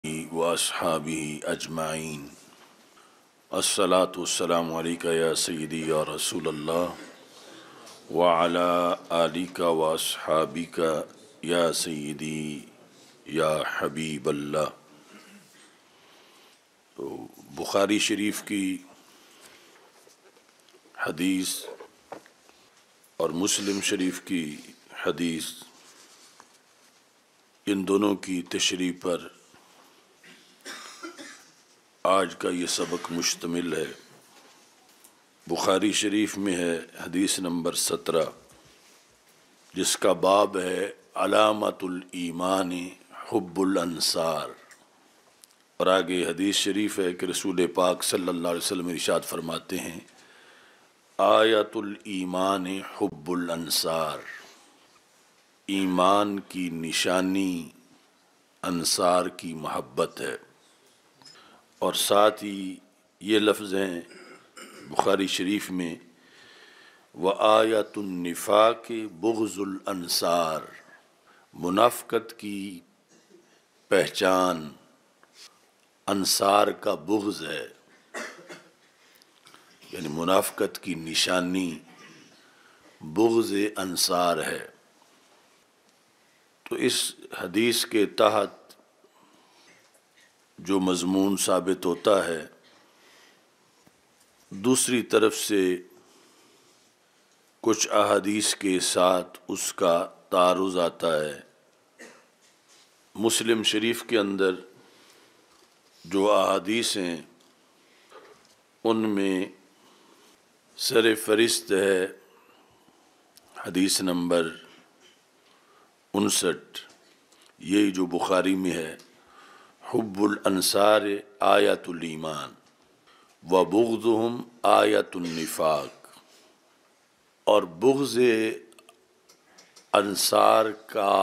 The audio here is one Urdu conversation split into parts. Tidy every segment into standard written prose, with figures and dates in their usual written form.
وأصحابه أجمعين الصلاة والسلام عليك يا سيدي يا رسول الله وعلى آلك وأصحابك يا سيدي یا حبیب اللہ۔ تو بخاری شریف کی حدیث اور مسلم شریف کی حدیث، ان دونوں کی تشریح پر آج کا یہ سبق مشتمل ہے۔ بخاری شریف میں ہے حدیث نمبر 17، جس کا باب ہے علامت الایمان حب الانصار، اور آگے حدیث شریف ہے کہ رسول پاک صلی اللہ علیہ وسلم ارشاد فرماتے ہیں آیت الایمان حب الانصار، ایمان کی نشانی انصار کی محبت ہے۔ اور ساتھ ہی یہ لفظ ہیں بخاری شریف میں وآیت النفاق بغض الانصار، منافقت کی پہچان انصار کا بغض ہے، یعنی منافقت کی نشانی بغض انصار ہے۔ تو اس حدیث کے تحت جو مضمون ثابت ہوتا ہے، دوسری طرف سے کچھ احادیث کے ساتھ اس کا تعارض آتا ہے۔ مسلم شریف کے اندر جو احادیث ہیں ان میں سر فہرست ہے حدیث نمبر 59، یہی جو بخاری میں ہے حب الانصار آیت الایمان وبغضهم آیت النفاق، اور بغض انصار کا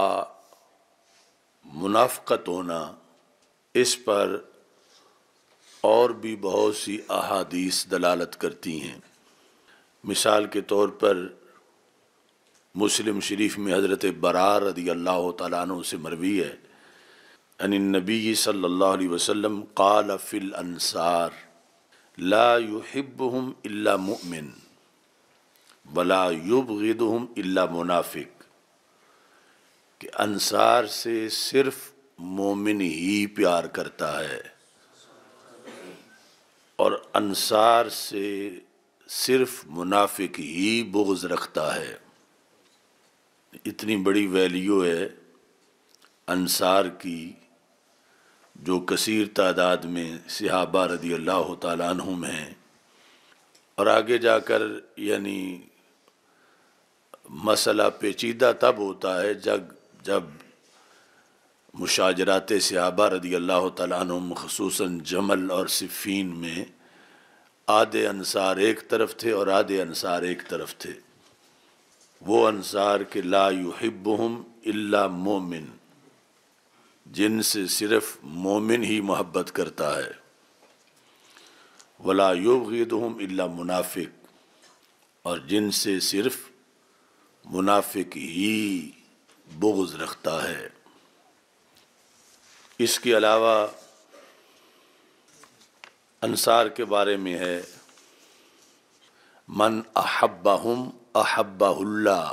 منافقت ہونا، اس پر اور بھی بہت سی احادیث دلالت کرتی ہیں۔ مثال کے طور پر مسلم شریف میں حضرت براء رضی اللہ تعالیٰ عنہ سے مروی ہے ان النبی صلی اللہ علیہ وسلم قال فی الانصار لا يحبهم الا مؤمن ولا يبغضهم الا منافق، کہ انصار سے صرف مومن ہی پیار کرتا ہے اور انصار سے صرف منافق ہی بغض رکھتا ہے۔ اتنی بڑی ویلیو ہے انصار کی، جو کثیر تعداد میں صحابہ رضی اللہ تعالیٰ عنہم ہیں، اور آگے جا کر یعنی مسئلہ پیچیدہ تب ہوتا ہے جب مشاجرات صحابہ رضی اللہ تعالیٰ عنہم خصوصاً جمل اور صفین میں آدھے انصار ایک طرف تھے اور آدھے انصار ایک طرف تھے۔ وہ انصار کے لا یحبہم الا مومن، جن سے صرف مومن ہی محبت کرتا ہے، ولا یبغضہم الا منافق، اور جن سے صرف منافق ہی بغض رکھتا ہے۔ اس کے علاوہ انصار کے بارے میں ہے من احبہم احبہ اللہ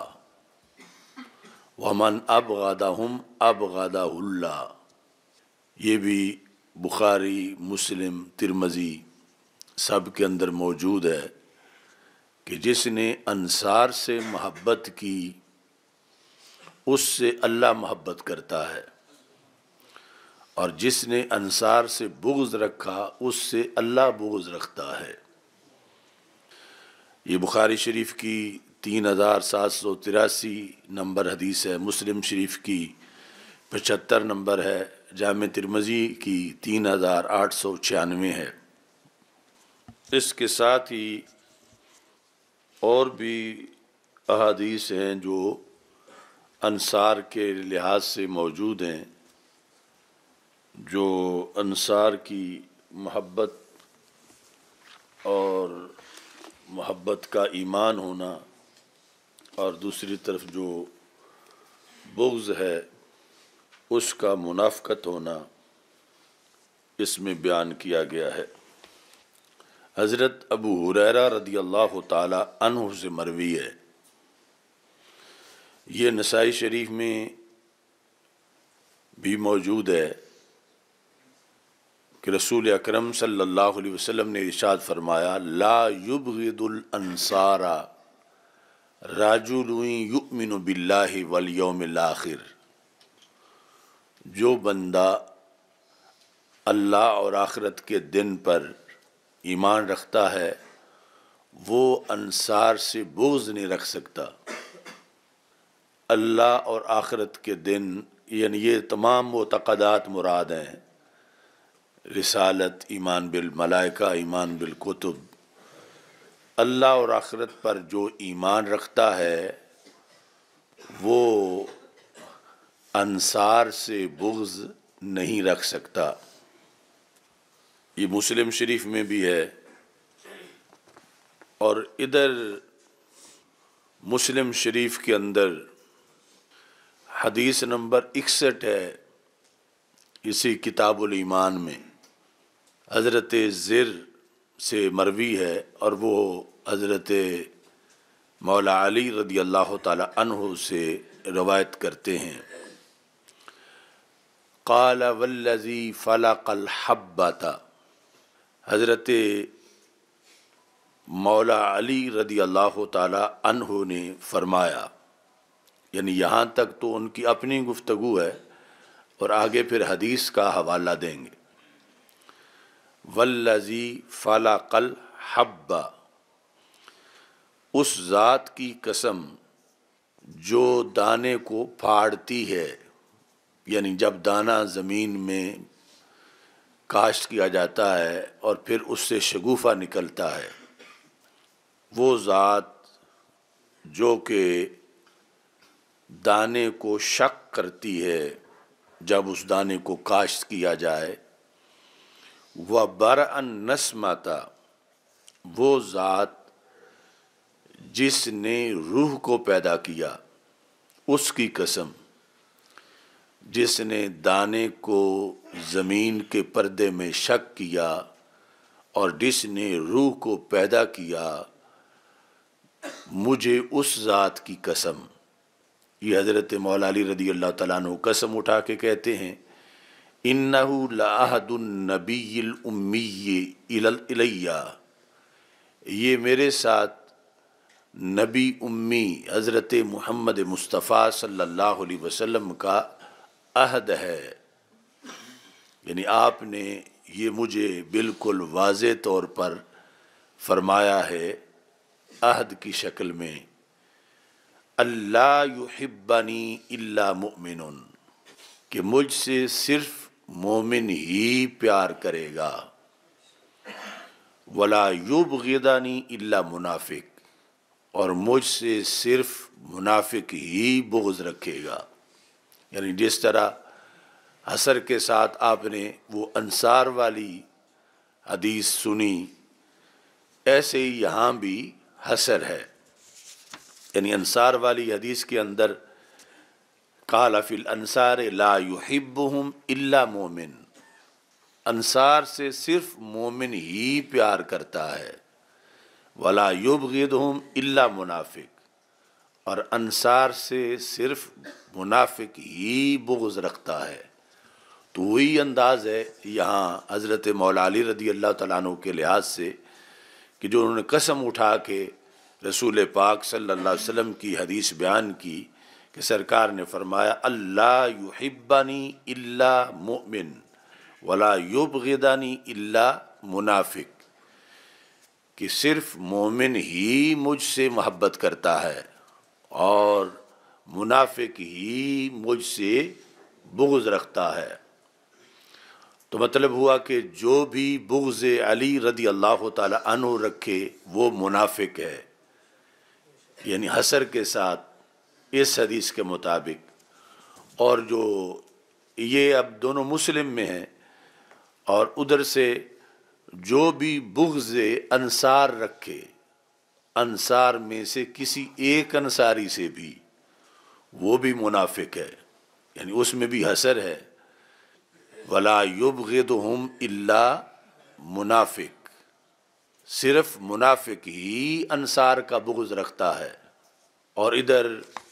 ومن ابغضہم ابغضہ اللہ، یہ بھی بخاری مسلم ترمذی سب کے اندر موجود ہے کہ جس نے انصار سے محبت کی اس سے اللہ محبت کرتا ہے، اور جس نے انصار سے بغض رکھا اس سے اللہ بغض رکھتا ہے۔ یہ بخاری شریف کی 3783 نمبر حدیث ہے، مسلم شریف کی 75 نمبر ہے، جامع ترمذی کی 3896 ہے۔ اس کے ساتھ ہی اور بھی احادیث ہیں جو انصار کے لحاظ سے موجود ہیں، جو انصار کی محبت اور محبت کا ایمان ہونا، اور دوسری طرف جو بغض ہے اس کا منافقت ہونا، اس میں بیان کیا گیا ہے۔ حضرت ابو ہریرہ رضی اللہ تعالی عنہ سے مروی ہے، یہ نسائی شریف میں بھی موجود ہے کہ رسول اکرم صلی اللہ علیہ وسلم نے ارشاد فرمایا، لا یبغض الانصار رجل یؤمن باللہ والیوم الآخر، جو بندہ اللہ اور آخرت کے دن پر ایمان رکھتا ہے وہ انصار سے بغض نہیں رکھ سکتا۔ اللہ اور آخرت کے دن یعنی یہ تمام معتقدات مراد ہیں، رسالت، ایمان بالملائکہ، ایمان بالکتب۔ اللہ اور آخرت پر جو ایمان رکھتا ہے وہ انصار سے بغض نہیں رکھ سکتا۔ یہ مسلم شریف میں بھی ہے، اور ادھر مسلم شریف کے اندر حدیث نمبر 61 ہے، اسی کتاب الایمان میں حضرت زر سے مروی ہے، اور وہ حضرت مولا علی رضی اللہ تعالی عنہ سے روایت کرتے ہیں۔ قال والذی فلق الحبۃ، حضرت مولا علی رضی اللہ تعالی عنہ نے فرمایا، یعنی یہاں تک تو ان کی اپنی گفتگو ہے اور آگے پھر حدیث کا حوالہ دیں گے۔ والذی فلق الحب، اس ذات کی قسم جو دانے کو پھاڑتی ہے، یعنی جب دانہ زمین میں کاشت کیا جاتا ہے اور پھر اس سے شگوفہ نکلتا ہے، وہ ذات جو کہ دانے کو شق کرتی ہے جب اس دانے کو کاشت کیا جائے، وَبَرَأَ النَّسْمَةَ، وہ ذات جس نے روح کو پیدا کیا، اس کی قسم، جس نے دانے کو زمین کے پردے میں شق کیا اور جس نے روح کو پیدا کیا، مجھے اس ذات کی قسم۔ یہ حضرت مولا علی رضی اللہ تعالیٰ عنہ قسم اٹھا کے کہتے ہیں، اِنَّهُ لَعَهْدُ النَّبِيِّ الْأُمِّيِّ إِلَيَّ، یہ میرے ساتھ نبی امی حضرت محمد مصطفیٰ صلی اللہ علیہ وسلم کا عہد ہے، یعنی آپ نے یہ مجھے بالکل واضح طور پر فرمایا ہے عہد کی شکل میں، اللہ یحبنی الا مؤمن، کہ مجھ سے صرف مومن ہی پیار کرے گا، ولا یبغضنی الا منافق، اور مجھ سے صرف منافق ہی بغض رکھے گا۔ یعنی جس طرح حسر کے ساتھ آپ نے وہ انصار والی حدیث سنی، ایسے ہی یہاں بھی حسر ہے، یعنی انصار والی حدیث کے اندر قال فی الانصار لا یحبہم الا مومن، انصار سے صرف مومن ہی پیار کرتا ہے، ولا یبغضہم الا منافق، اور انصار سے صرف منافق ہی بغض رکھتا ہے۔ تو وہی انداز ہے یہاں حضرت مولا علی رضی اللہ تعالیٰ عنہ کے لحاظ سے کہ جو انہوں نے قسم اٹھا کے رسول پاک صلی اللہ علیہ وسلم کی حدیث بیان کی کہ سرکار نے فرمایا، اللہ یحبنی الا مؤمن ولا یبغضنی الا منافق، کہ صرف مومن ہی مجھ سے محبت کرتا ہے اور منافق ہی مجھ سے بغض رکھتا ہے۔ تو مطلب ہوا کہ جو بھی بغض علی رضی اللہ تعالی عنہ رکھے وہ منافق ہے، یعنی حسر کے ساتھ اس حدیث کے مطابق۔ اور جو یہ اب دونوں مسلم میں ہیں، اور ادھر سے جو بھی بغض انصار رکھے، انصار میں سے کسی ایک انصاری سے بھی، وہ بھی منافق ہے، یعنی اس میں بھی حسر ہے۔ ولا یبغضہم الا منافق، صرف منافق ہی انصار کا بغض رکھتا ہے، اور ادھر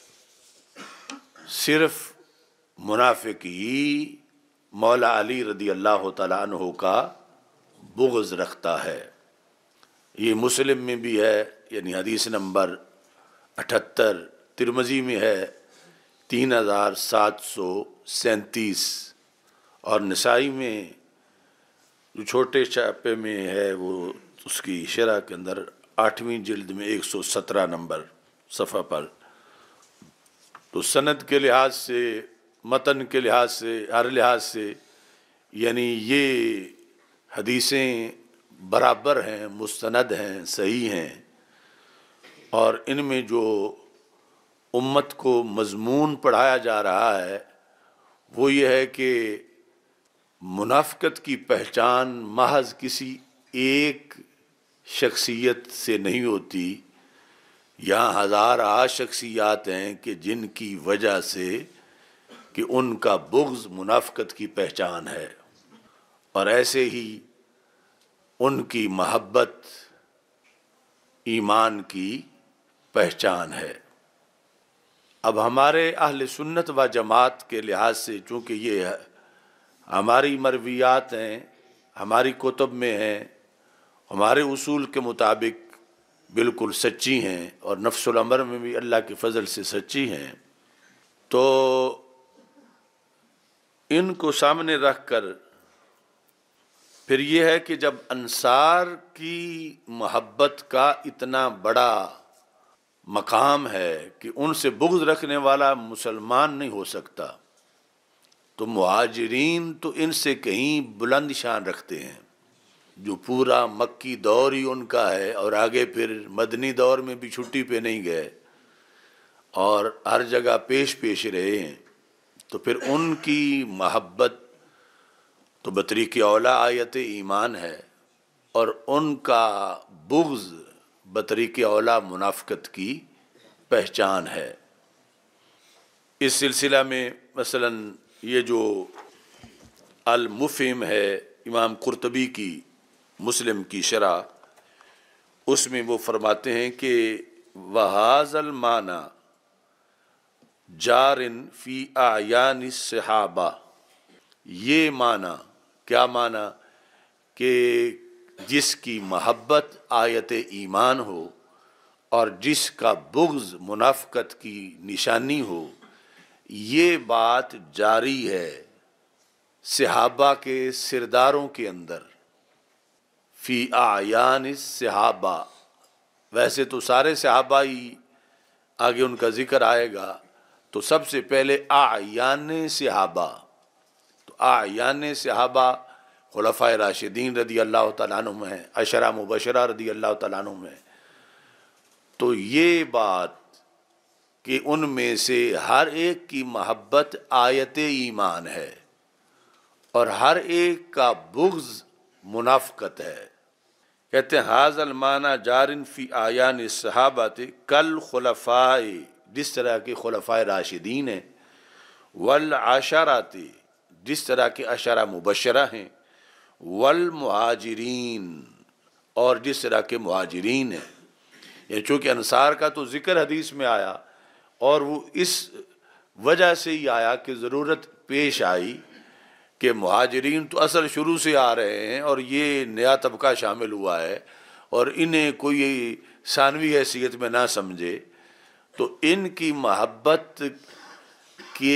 صرف منافق ہی مولا علی رضی اللہ تعالیٰ عنہ کا بغض رکھتا ہے۔ یہ مسلم میں بھی ہے، یعنی حدیث نمبر 78، ترمذی میں ہے 3737، اور نسائی میں جو چھوٹے چھاپے میں ہے وہ اس کی شرح کے اندر 8ویں جلد میں 117 نمبر صفحہ پر۔ تو سند کے لحاظ سے، متن کے لحاظ سے، ہر لحاظ سے یعنی یہ حدیثیں برابر ہیں، مستند ہیں، صحیح ہیں، اور ان میں جو امت کو مضمون پڑھایا جا رہا ہے وہ یہ ہے کہ منافقت کی پہچان محض کسی ایک شخصیت سے نہیں ہوتی، یہاں ہزارہ شخصیات ہیں کہ جن کی وجہ سے کہ ان کا بغض منافقت کی پہچان ہے، اور ایسے ہی ان کی محبت ایمان کی پہچان ہے۔ اب ہمارے اہل سنت و جماعت کے لحاظ سے چونکہ یہ ہماری مرویات ہیں، ہماری کتب میں ہیں، ہمارے اصول کے مطابق بالکل سچی ہیں، اور نفس الامر میں بھی اللہ کے فضل سے سچی ہیں، تو ان کو سامنے رکھ کر پھر یہ ہے کہ جب انصار کی محبت کا اتنا بڑا مقام ہے کہ ان سے بغض رکھنے والا مسلمان نہیں ہو سکتا، تو مہاجرین تو ان سے کہیں بلند شان رکھتے ہیں، جو پورا مکی دور ہی ان کا ہے، اور آگے پھر مدنی دور میں بھی چھٹی پہ نہیں گئے اور ہر جگہ پیش رہے ہیں، تو پھر ان کی محبت تو بطریق اولا آیت ایمان ہے، اور ان کا بغض بطریق اولا منافقت کی پہچان ہے۔ اس سلسلہ میں مثلا یہ جو المفہم ہے امام قرطبی کی مسلم کی شرح، اس میں وہ فرماتے ہیں کہ وَهَذَا الْمَعْنَى جَارٍ فِي أَعْيَانِ الصَّحَابَةِ، یہ معنی کیا معنی کہ جس کی محبت آیت ایمان ہو اور جس کا بغض منافقت کی نشانی ہو، یہ بات جاری ہے صحابہ کے سرداروں کے اندر، فی اعیان الصحابہ، ویسے تو سارے صحابہ ہی آگے ان کا ذکر آئے گا، تو سب سے پہلے اعیان صحابہ، تو اعیان صحابہ خلفائے راشدین رضی اللہ تعالیٰ عنہم ہیں، عشرہ مبشرہ رضی اللہ تعالیٰ عنہم ہیں، تو یہ بات کہ ان میں سے ہر ایک کی محبت آیت ایمان ہے اور ہر ایک کا بغض منافقت ہے۔ کہتے ہیں حاض المعنی جارن فی اعیان الصحابۃ کل خلفاء، جس طرح کے خلفائے راشدین ہیں، والعشرات، جس طرح کے عشرہ مبشرہ ہیں، والمہاجرین، اور جس طرح کے مہاجرین ہیں، یعنی چونکہ انصار کا تو ذکر حدیث میں آیا، اور وہ اس وجہ سے ہی آیا کہ ضرورت پیش آئی کہ مہاجرین تو اصل شروع سے آ رہے ہیں اور یہ نیا طبقہ شامل ہوا ہے، اور انہیں کوئی ثانوی حیثیت میں نہ سمجھے، تو ان کی محبت کے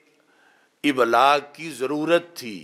ابلاغ کی ضرورت تھی،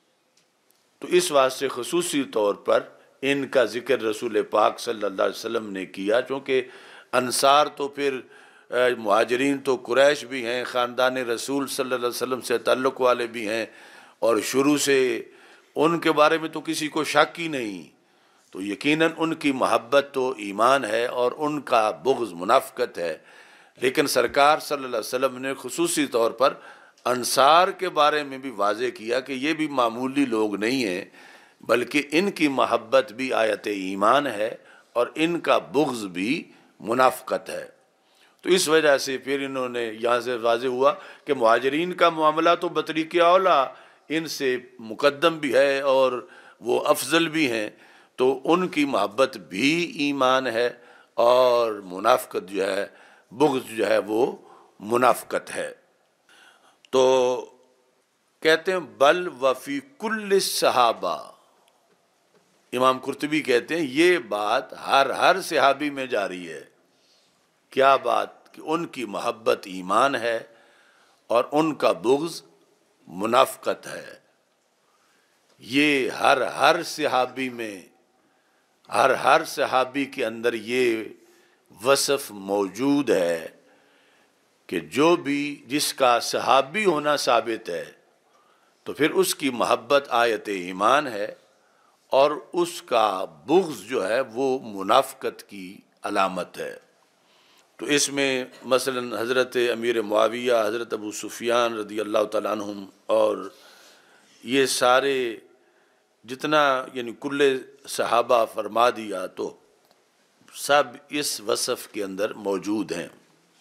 تو اس واسطے خصوصی طور پر ان کا ذکر رسول پاک صلی اللہ علیہ وسلم نے کیا، چونکہ انصار تو پھر مہاجرین تو قریش بھی ہیں، خاندان رسول صلی اللہ علیہ وسلم سے تعلق والے بھی ہیں، اور شروع سے ان کے بارے میں تو کسی کو شک ہی نہیں، تو یقیناً ان کی محبت تو ایمان ہے اور ان کا بغض منافقت ہے، لیکن سرکار صلی اللہ علیہ وسلم نے خصوصی طور پر انصار کے بارے میں بھی واضح کیا کہ یہ بھی معمولی لوگ نہیں ہیں، بلکہ ان کی محبت بھی آیت ایمان ہے اور ان کا بغض بھی منافقت ہے۔ تو اس وجہ سے پھر انہوں نے یہاں سے واضح ہوا کہ مہاجرین کا معاملہ تو بطریق اولا ان سے مقدم بھی ہے اور وہ افضل بھی ہیں، تو ان کی محبت بھی ایمان ہے، اور منافقت جو ہے، بغض جو ہے وہ منافقت ہے۔ تو کہتے ہیں بل وفی کل صحابہ، امام قرطبی کہتے ہیں یہ بات ہر صحابی میں جاری ہے۔ کیا بات؟ کہ ان کی محبت ایمان ہے اور ان کا بغض منافقت ہے۔ یہ ہر صحابی میں، ہر صحابی کے اندر یہ وصف موجود ہے کہ جو بھی جس کا صحابی ہونا ثابت ہے تو پھر اس کی محبت آیت ایمان ہے، اور اس کا بغض جو ہے وہ منافقت کی علامت ہے۔ تو اس میں مثلا حضرت امیر معاویہ، حضرت ابو سفیان رضی اللہ تعالیٰ عنہم، اور یہ سارے جتنا یعنی کل صحابہ فرما دیا تو سب اس وصف کے اندر موجود ہیں۔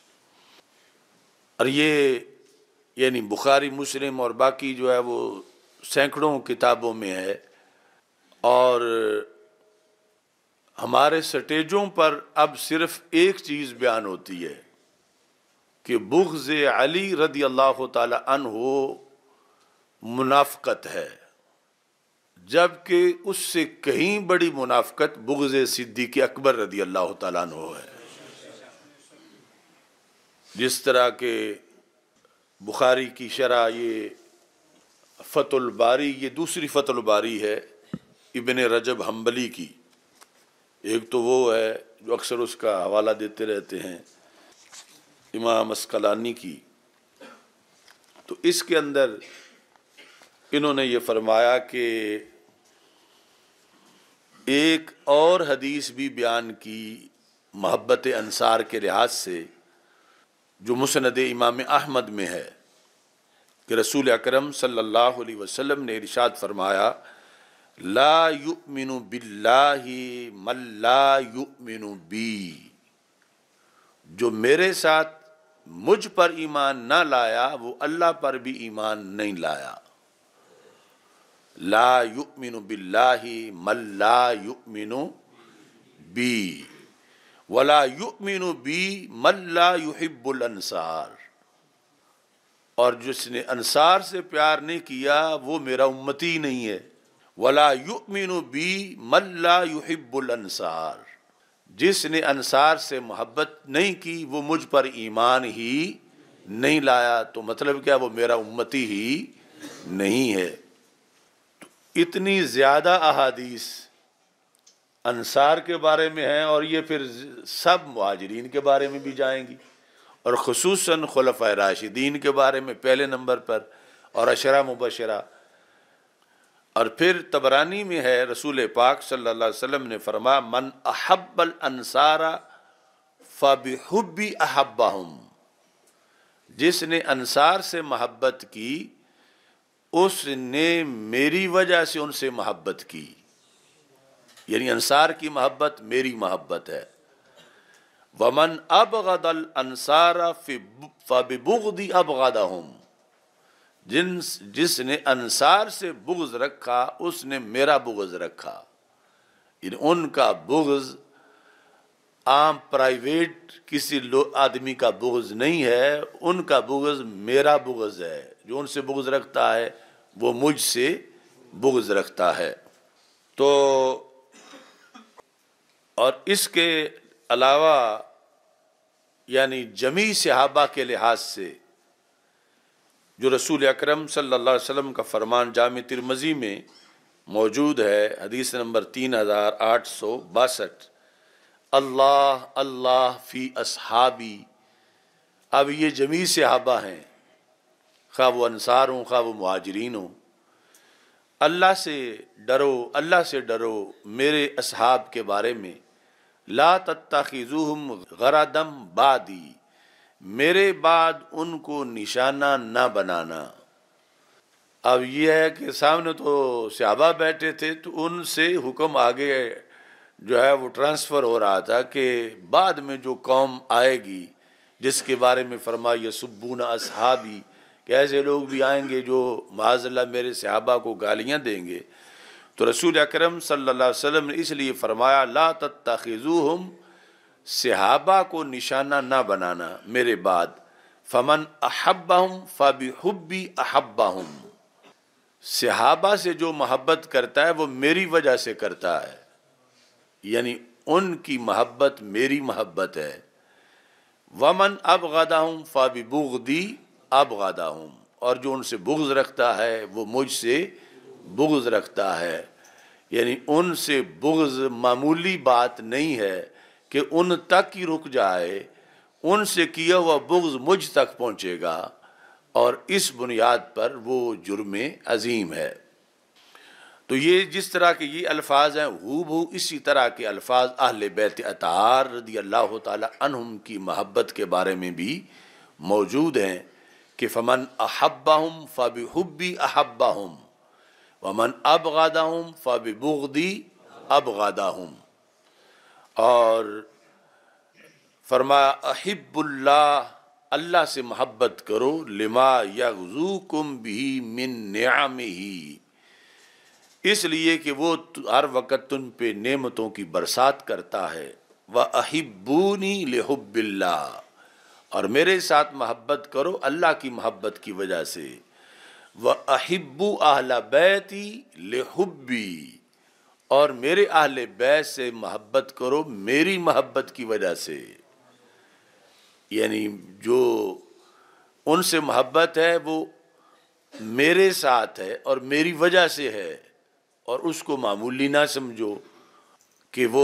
اور یہ یعنی بخاری، مسلم اور باقی جو ہے وہ سینکڑوں کتابوں میں ہے، اور ہمارے سٹیجوں پر اب صرف ایک چیز بیان ہوتی ہے کہ بغض علی رضی اللہ تعالی عنہ منافقت ہے، جبکہ اس سے کہیں بڑی منافقت بغض صدیق اکبر رضی اللہ تعالیٰ عنہ ہے۔ جس طرح کہ بخاری کی شرح یہ فتح الباری، یہ دوسری فتح الباری ہے ابن رجب حنبلی کی، ایک تو وہ ہے جو اکثر اس کا حوالہ دیتے رہتے ہیں، امام اسقلانی کی۔ تو اس کے اندر انہوں نے یہ فرمایا کہ ایک اور حدیث بھی بیان کی محبت انصار کے لحاظ سے، جو مسند امام احمد میں ہے، کہ رسول اکرم صلی اللہ علیہ وسلم نے ارشاد فرمایا لا یؤمن باللہ من لا یؤمن بی، جو میرے ساتھ مجھ پر ایمان نہ لایا وہ اللہ پر بھی ایمان نہیں لایا۔ لا یؤمن باللہ من لا یؤمن بی ولا یؤمن بی من لا یحب الانصار، اور جس نے انصار سے پیار نہیں کیا وہ میرا امتی نہیں ہے۔ ولا یؤمن بی من لا یحب الانصار، جس نے انصار سے محبت نہیں کی وہ مجھ پر ایمان ہی نہیں لایا، تو مطلب کیا؟ وہ میرا امتی ہی نہیں ہے۔ تو اتنی زیادہ احادیث انصار کے بارے میں ہیں، اور یہ پھر سب مہاجرین کے بارے میں بھی جائیں گی، اور خصوصاً خلفائے راشدین کے بارے میں پہلے نمبر پر، اور عشرہ مبشرہ۔ اور پھر طبرانی میں ہے رسول پاک صلی اللہ علیہ وسلم نے فرمایا من احب الانصار فبحبی احبہم، جس نے انصار سے محبت کی اس نے میری وجہ سے ان سے محبت کی، یعنی انصار کی محبت میری محبت ہے۔ ومن ابغض الانصار فببغض ابغضہم، جس نے انصار سے بغض رکھا اس نے میرا بغض رکھا، یعنی ان کا بغض عام پرائیویٹ کسی آدمی کا بغض نہیں ہے، ان کا بغض میرا بغض ہے، جو ان سے بغض رکھتا ہے وہ مجھ سے بغض رکھتا ہے۔ تو اور اس کے علاوہ یعنی جمیع صحابہ کے لحاظ سے جو رسول اکرم صلی اللہ علیہ وسلم کا فرمان جامع ترمذی میں موجود ہے، حدیث نمبر 3862، اللہ اللہ فی اصحابی، اب یہ جمیع صحابہ ہیں، خواہ وہ انصار ہوں خواہ وہ مہاجرین ہوں، اللہ سے ڈرو، اللہ سے ڈرو میرے اصحاب کے بارے میں، لا تتخذوہم غرضا بعدی، میرے بعد ان کو نشانہ نہ بنانا۔ اب یہ ہے کہ سامنے تو صحابہ بیٹھے تھے تو ان سے حکم آگے جو ہے وہ ٹرانسفر ہو رہا تھا کہ بعد میں جو قوم آئے گی جس کے بارے میں فرمایا یسبون اصحابی، کہ ایسے لوگ بھی آئیں گے جو معاذ اللہ میرے صحابہ کو گالیاں دیں گے، تو رسول اکرم صلی اللہ علیہ وسلم نے اس لیے فرمایا لا تتخذوہم، صحابہ کو نشانہ نہ بنانا میرے بعد، فمن احبہم فبحبی احبہم، صحابہ سے جو محبت کرتا ہے وہ میری وجہ سے کرتا ہے، یعنی ان کی محبت میری محبت ہے، ومن ابغضہم فببغضی ابغضہم، اور جو ان سے بغض رکھتا ہے وہ مجھ سے بغض رکھتا ہے، یعنی ان سے بغض معمولی بات نہیں ہے کہ ان تک ہی رک جائے، ان سے کیا ہوا بغض مجھ تک پہنچے گا، اور اس بنیاد پر وہ جرم عظیم ہے۔ تو یہ جس طرح کے یہ الفاظ ہیں ہو بہو اسی طرح کے الفاظ اہل بیت اطہار رضی اللہ تعالی عنہم کی محبت کے بارے میں بھی موجود ہیں کہ فمن احبہم فبحبی احبہم ومن ابغضہم فببغضی ابغضہم، اور فرمایا احب اللہ، اللہ سے محبت کرو، لما یغزوکم بہ من نعمہ، اس لیے کہ وہ ہر وقت تم پہ نعمتوں کی برسات کرتا ہے، وَأَحِبُّونِي لِحُبِّ اللَّهِ، اور میرے ساتھ محبت کرو اللہ کی محبت کی وجہ سے، وَأَحِبُّ أَهْلَ بَيْتِي لِحُبِّي، اور میرے اہل بیت سے محبت کرو میری محبت کی وجہ سے، یعنی جو ان سے محبت ہے وہ میرے ساتھ ہے اور میری وجہ سے ہے، اور اس کو معمولی نہ سمجھو کہ وہ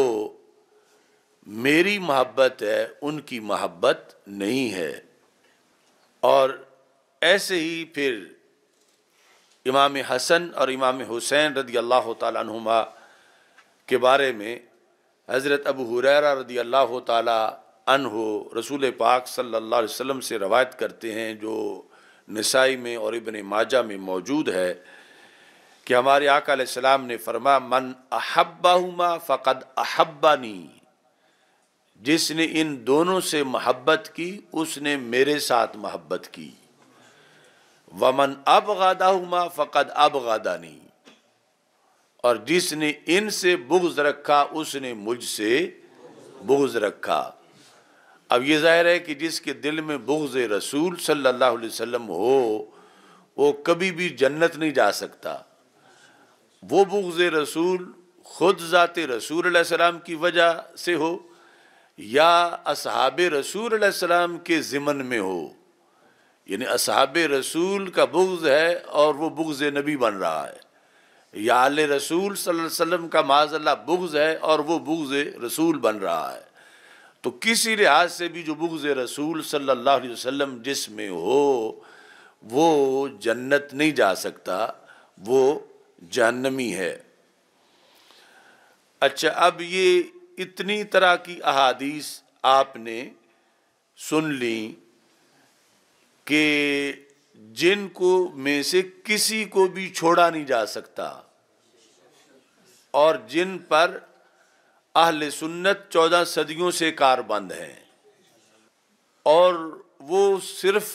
میری محبت ہے ان کی محبت نہیں ہے۔ اور ایسے ہی پھر امام حسن اور امام حسین رضی اللہ تعالیٰ عنہما کے بارے میں حضرت ابو ہریرہ رضی اللہ تعالیٰ عنہ رسول پاک صلی اللہ علیہ وسلم سے روایت کرتے ہیں، جو نسائی میں اور ابن ماجہ میں موجود ہے، کہ ہمارے آقا علیہ السلام نے فرمایا من احبہما فقد احبنی، جس نے ان دونوں سے محبت کی اس نے میرے ساتھ محبت کی، ومن ابغضہما فقد ابغضنی، اور جس نے ان سے بغض رکھا اس نے مجھ سے بغض رکھا۔ اب یہ ظاہر ہے کہ جس کے دل میں بغض رسول صلی اللہ علیہ وسلم ہو وہ کبھی بھی جنت نہیں جا سکتا، وہ بغض رسول خود ذات رسول علیہ السلام کی وجہ سے ہو یا اصحاب رسول علیہ السلام کے ضمن میں ہو، یعنی اصحاب رسول کا بغض ہے اور وہ بغض نبی بن رہا ہے، یا آل رسول صلی اللہ علیہ وسلم کا معاذ اللہ بغض ہے اور وہ بغض رسول بن رہا ہے، تو کسی لحاظ سے بھی جو بغض رسول صلی اللہ علیہ وسلم جس میں ہو وہ جنت نہیں جا سکتا، وہ جہنمی ہے۔ اچھا، اب یہ اتنی طرح کی احادیث آپ نے سن لیں کہ جن کو میں سے کسی کو بھی چھوڑا نہیں جا سکتا، اور جن پر اہل سنت 14 صدیوں سے کاربند ہیں، اور وہ صرف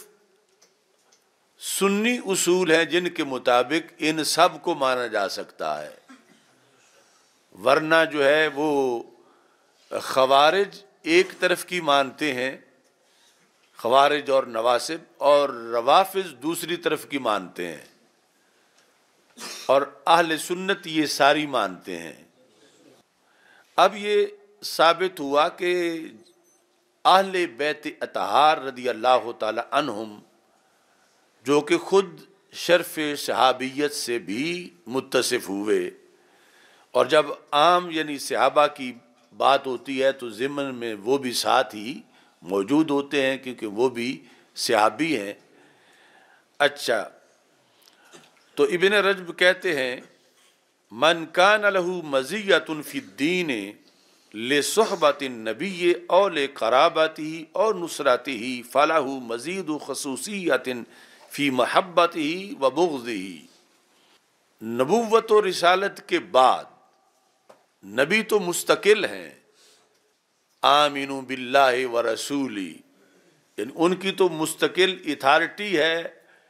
سنی اصول ہیں جن کے مطابق ان سب کو مانا جا سکتا ہے، ورنہ جو ہے وہ خوارج ایک طرف کی مانتے ہیں، خوارج اور نواسب، اور روافض دوسری طرف کی مانتے ہیں، اور اہل سنت یہ ساری مانتے ہیں۔ اب یہ ثابت ہوا کہ اہل بیت اطہار رضی اللہ تعالی عنہم، جو کہ خود شرف صحابیت سے بھی متصف ہوئے، اور جب عام یعنی صحابہ کی بات ہوتی ہے تو ضمن میں وہ بھی ساتھ ہی موجود ہوتے ہیں کیونکہ وہ بھی صحابی ہیں۔ اچھا، تو ابن رجب کہتے ہیں من کان لہ مزیۃ فی الدین لصحبۃ النبی او لقرابتہ او نصرتہ فلہ مزید خصوصیۃ فی محبتہ و بغضہ، نبوت و رسالت کے بعد نبی تو مستقل ہیں، آمنوا باللہ و رسولی، یعنی ان کی تو مستقل اتھارٹی ہے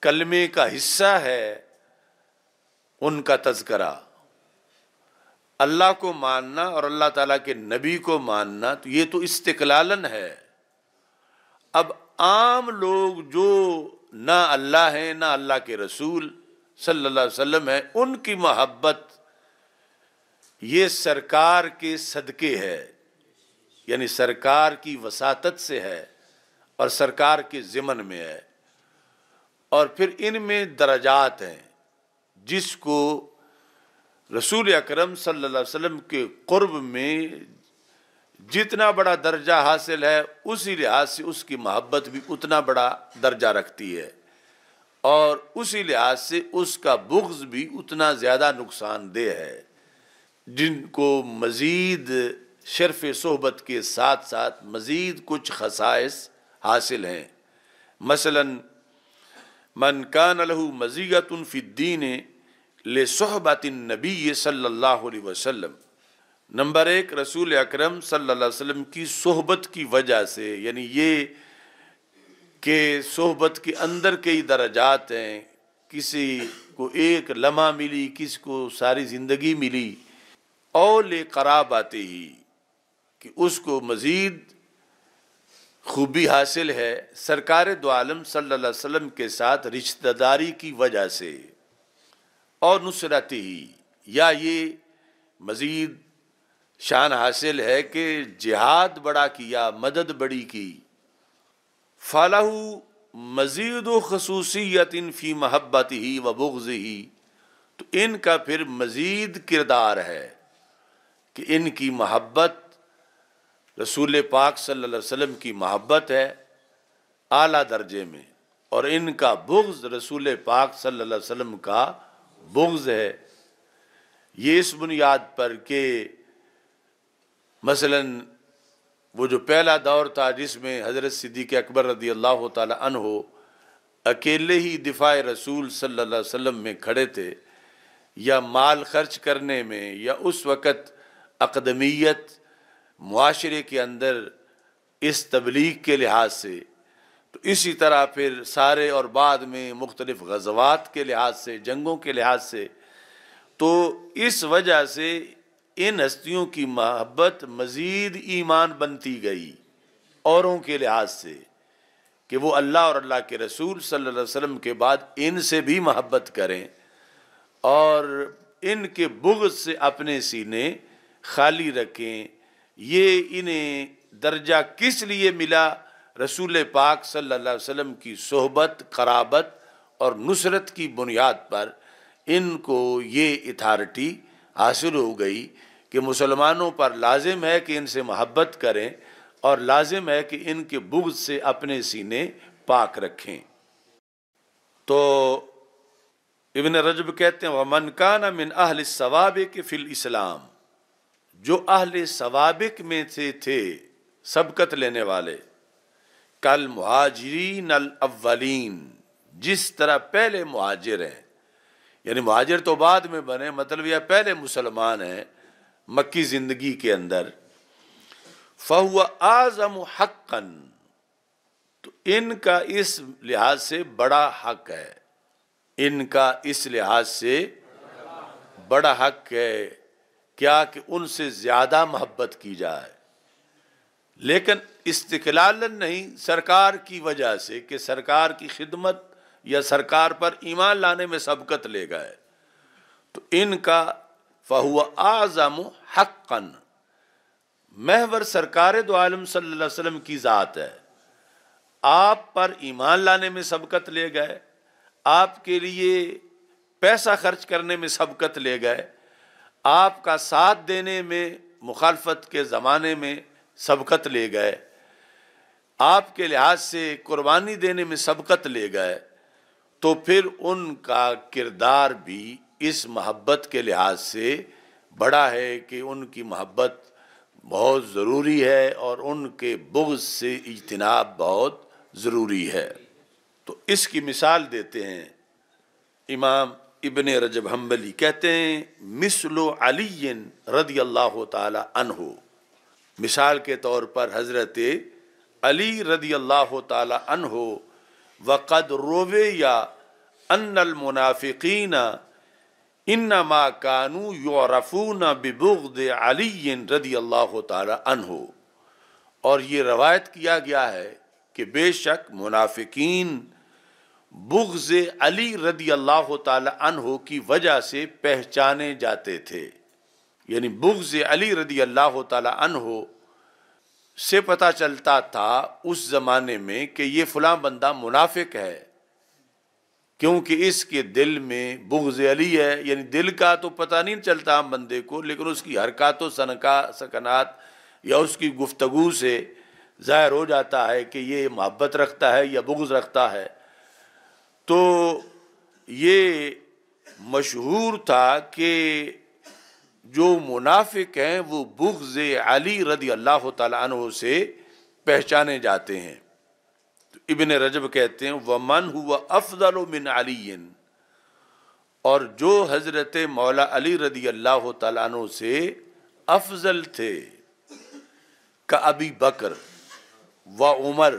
کلمے کا حصہ ہے ان کا تذکرہ۔ اللہ کو ماننا اور اللہ تعالیٰ کے نبی کو ماننا تو یہ تو استقلالاً ہے۔ اب عام لوگ جو نہ اللہ ہیں نہ اللہ کے رسول صلی اللہ علیہ وسلم ہیں، ان کی محبت یہ سرکار کے صدقے ہے، یعنی سرکار کی وساطت سے ہے اور سرکار کے ضمن میں ہے۔ اور پھر ان میں درجات ہیں، جس کو رسول اکرم صلی اللہ علیہ وسلم کے قرب میں جتنا بڑا درجہ حاصل ہے، اسی لحاظ سے اس کی محبت بھی اتنا بڑا درجہ رکھتی ہے، اور اسی لحاظ سے اس کا بغض بھی اتنا زیادہ نقصان دہ ہے۔ جن کو مزید شرف صحبت کے ساتھ ساتھ مزید کچھ خصائص حاصل ہیں، مثلا من کان لہ مزیۃ فی الدین لصحبۃ النبی صلی اللہ علیہ وسلم۔ نمبر ایک، رسول اکرم صلی اللہ علیہ وسلم کی صحبت کی وجہ سے، یعنی یہ کہ صحبت کے اندر کئی درجات ہیں، کسی کو ایک لمحہ ملی، کسی کو ساری زندگی ملی، اور لقرابتہ ہی کہ اس کو مزید خوبی حاصل ہے سرکار دو عالم صلی اللہ علیہ وسلم کے ساتھ رشتہ داری کی وجہ سے، اور نصرت ہی، یا یہ مزید شان حاصل ہے کہ جہاد بڑا کیا، مدد بڑی کی۔ فَلَهُ مزید خصوصیت فی محبتہ و بغضہ، تو ان کا پھر مزید کردار ہے کہ ان کی محبت رسول پاک صلی اللہ علیہ وسلم کی محبت ہے اعلیٰ درجے میں، اور ان کا بغض رسول پاک صلی اللہ علیہ وسلم کا بغض ہے۔ یہ اس بنیاد پر کہ مثلا وہ جو پہلا دور تھا جس میں حضرت صدیق اکبر رضی اللہ تعالی عنہ اکیلے ہی دفاع رسول صلی اللہ علیہ وسلم میں کھڑے تھے، یا مال خرچ کرنے میں، یا اس وقت اقدمیت معاشرے کے اندر اس تبلیغ کے لحاظ سے، تو اسی طرح پھر سارے اور بعد میں مختلف غزوات کے لحاظ سے، جنگوں کے لحاظ سے، تو اس وجہ سے ان ہستیوں کی محبت مزید ایمان بنتی گئی اوروں کے لحاظ سے، کہ وہ اللہ اور اللہ کے رسول صلی اللہ علیہ وسلم کے بعد ان سے بھی محبت کریں، اور ان کے بغض سے اپنے سینے خالی رکھیں۔ یہ انہیں درجہ کس لیے ملا؟ رسول پاک صلی اللہ علیہ وسلم کی صحبت، قرابت اور نصرت کی بنیاد پر ان کو یہ اتھارٹی حاصل ہو گئی کہ مسلمانوں پر لازم ہے کہ ان سے محبت کریں، اور لازم ہے کہ ان کے بغض سے اپنے سینے پاک رکھیں۔ تو ابن رجب کہتے ہیں وَمَنْ كَانَ مِنْ أَهْلِ السَّوَابِقِ فِي الْإِسْلَامِ، جو اہل سوابق میں سے تھے، سبقت لینے والے، کل مہاجرین الاولین، جس طرح پہلے مہاجر ہیں، یعنی مہاجر تو بعد میں بنے، مطلب یہ پہلے مسلمان ہیں مکی زندگی کے اندر، فَهُوَ أَعْظَمُ حَقًّا، تو ان کا اس لحاظ سے بڑا حق ہے، ان کا اس لحاظ سے بڑا حق ہے کیا کہ ان سے زیادہ محبت کی جائے، لیکن استقلالاً نہیں، سرکار کی وجہ سے کہ سرکار کی خدمت یا سرکار پر ایمان لانے میں سبقت لے گئے، تو ان کا فَهُوَ أَعْظَمُ حَقًّا، محور سرکار دو عالم صلی اللہ علیہ وسلم کی ذات ہے، آپ پر ایمان لانے میں سبقت لے گئے، آپ کے لیے پیسہ خرچ کرنے میں سبقت لے گئے، آپ کا ساتھ دینے میں مخالفت کے زمانے میں سبقت لے گئے، آپ کے لحاظ سے قربانی دینے میں سبقت لے گئے، تو پھر ان کا کردار بھی اس محبت کے لحاظ سے بڑا ہے کہ ان کی محبت بہت ضروری ہے، اور ان کے بغض سے اجتناب بہت ضروری ہے۔ تو اس کی مثال دیتے ہیں امام ابن رجب حنبلی، کہتے ہیں مثل علی رضی اللہ تعالی عنہ، مثال کے طور پر حضرت علی رضی اللہ تعالی عنہ، وقد رویا ان المنافقین انما کانوا یعرفون ببغض علی رضی اللہ تعالی عنہ، اور یہ روایت کیا گیا ہے کہ بے شک منافقین بغض علی رضی اللہ تعالی عنہ کی وجہ سے پہچانے جاتے تھے، یعنی بغض علی رضی اللہ تعالی عنہ سے پتہ چلتا تھا اس زمانے میں کہ یہ فلاں بندہ منافق ہے، کیونکہ اس کے دل میں بغض علی ہے، یعنی دل کا تو پتہ نہیں چلتا ہم بندے کو، لیکن اس کی حرکات و سکنات یا اس کی گفتگو سے ظاہر ہو جاتا ہے کہ یہ محبت رکھتا ہے یا بغض رکھتا ہے۔ تو یہ مشہور تھا کہ جو منافق ہیں وہ بغض علی رضی اللہ تعالیٰ عنہ سے پہچانے جاتے ہیں۔ تو ابن رجب کہتے ہیں وَمَنْ هُوَ أَفْضَلُ مِنْ عَلِيٍّ، اور جو حضرت مولا علی رضی اللہ تعالیٰ عنہ سے افضل تھے، کابی بکر و عمر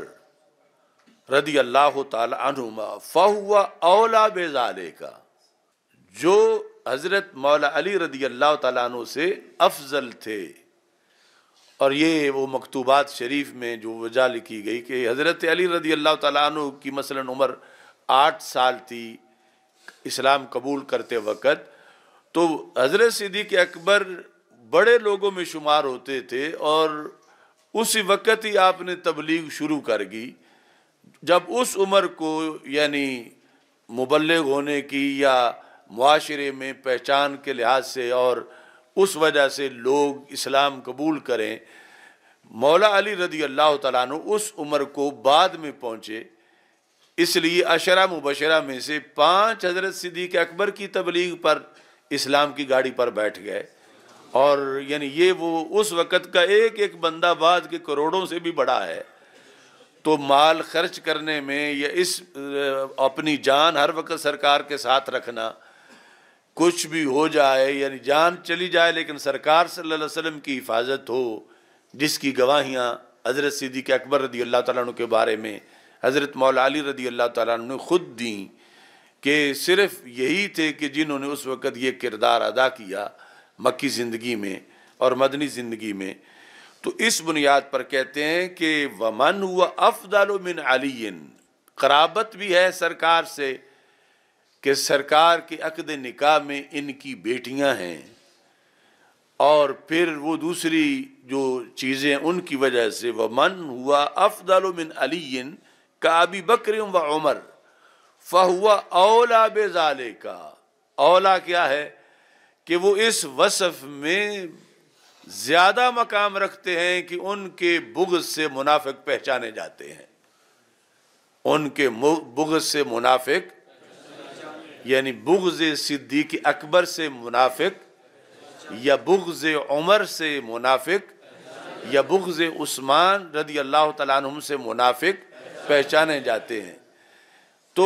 رضی اللہ تعالیٰ عنہما فَهُوَ أَوْلَى بِذَلِكَ، جو حضرت مولا علی رضی اللہ تعالیٰ عنہ سے افضل تھے۔ اور یہ وہ مکتوبات شریف میں جو وجہ لکھی گئی کہ حضرت علی رضی اللہ تعالیٰ عنہ کی مثلا عمر 8 سال تھی اسلام قبول کرتے وقت، تو حضرت صدیق اکبر بڑے لوگوں میں شمار ہوتے تھے، اور اسی وقت ہی آپ نے تبلیغ شروع کر دی۔ جب اس عمر کو یعنی مبلغ ہونے کی یا معاشرے میں پہچان کے لحاظ سے اور اس وجہ سے لوگ اسلام قبول کریں، مولا علی رضی اللہ تعالیٰ عنہ اس عمر کو بعد میں پہنچے، اس لیے عشرہ مبشرہ میں سے 5 حضرت صدیق اکبر کی تبلیغ پر اسلام کی گاڑی پر بیٹھ گئے، اور یعنی یہ وہ اس وقت کا ایک ایک بندہ بعد کے کروڑوں سے بھی بڑا ہے۔ تو مال خرچ کرنے میں یا اس اپنی جان ہر وقت سرکار کے ساتھ رکھنا، کچھ بھی ہو جائے یعنی جان چلی جائے لیکن سرکار صلی اللہ علیہ وسلم کی حفاظت ہو، جس کی گواہیاں حضرت صدیق اکبر رضی اللہ تعالیٰ عنہ کے بارے میں حضرت مولا علی رضی اللہ تعالیٰ عنہ نے خود دیں کہ صرف یہی تھے کہ جنہوں نے اس وقت یہ کردار ادا کیا مکی زندگی میں اور مدنی زندگی میں۔ تو اس بنیاد پر کہتے ہیں کہ وَمَنْ هُوَ أَفْضَلُ مِنْ عَلِيٍّ، قرابت بھی ہے سرکار سے کہ سرکار کے عقد نکاح میں ان کی بیٹیاں ہیں، اور پھر وہ دوسری جو چیزیں ان کی وجہ سے وَمَنْ هُوَ أَفْضَلُ مِنْ عَلِيٍّ كَأَبِي بَكْرٍ وَعُمَرٍ فَهُوَ أَوْلَى بِذَلِكَ، اولا کیا ہے کہ وہ اس وصف میں زیادہ مقام رکھتے ہیں کہ ان کے بغض سے منافق پہچانے جاتے ہیں، ان کے بغض سے منافق یعنی بغض صدیق اکبر سے منافق یا بغض عمر سے منافق یا بغض عثمان رضی اللہ تعالیٰ عنہم سے منافق پہچانے جاتے ہیں۔ تو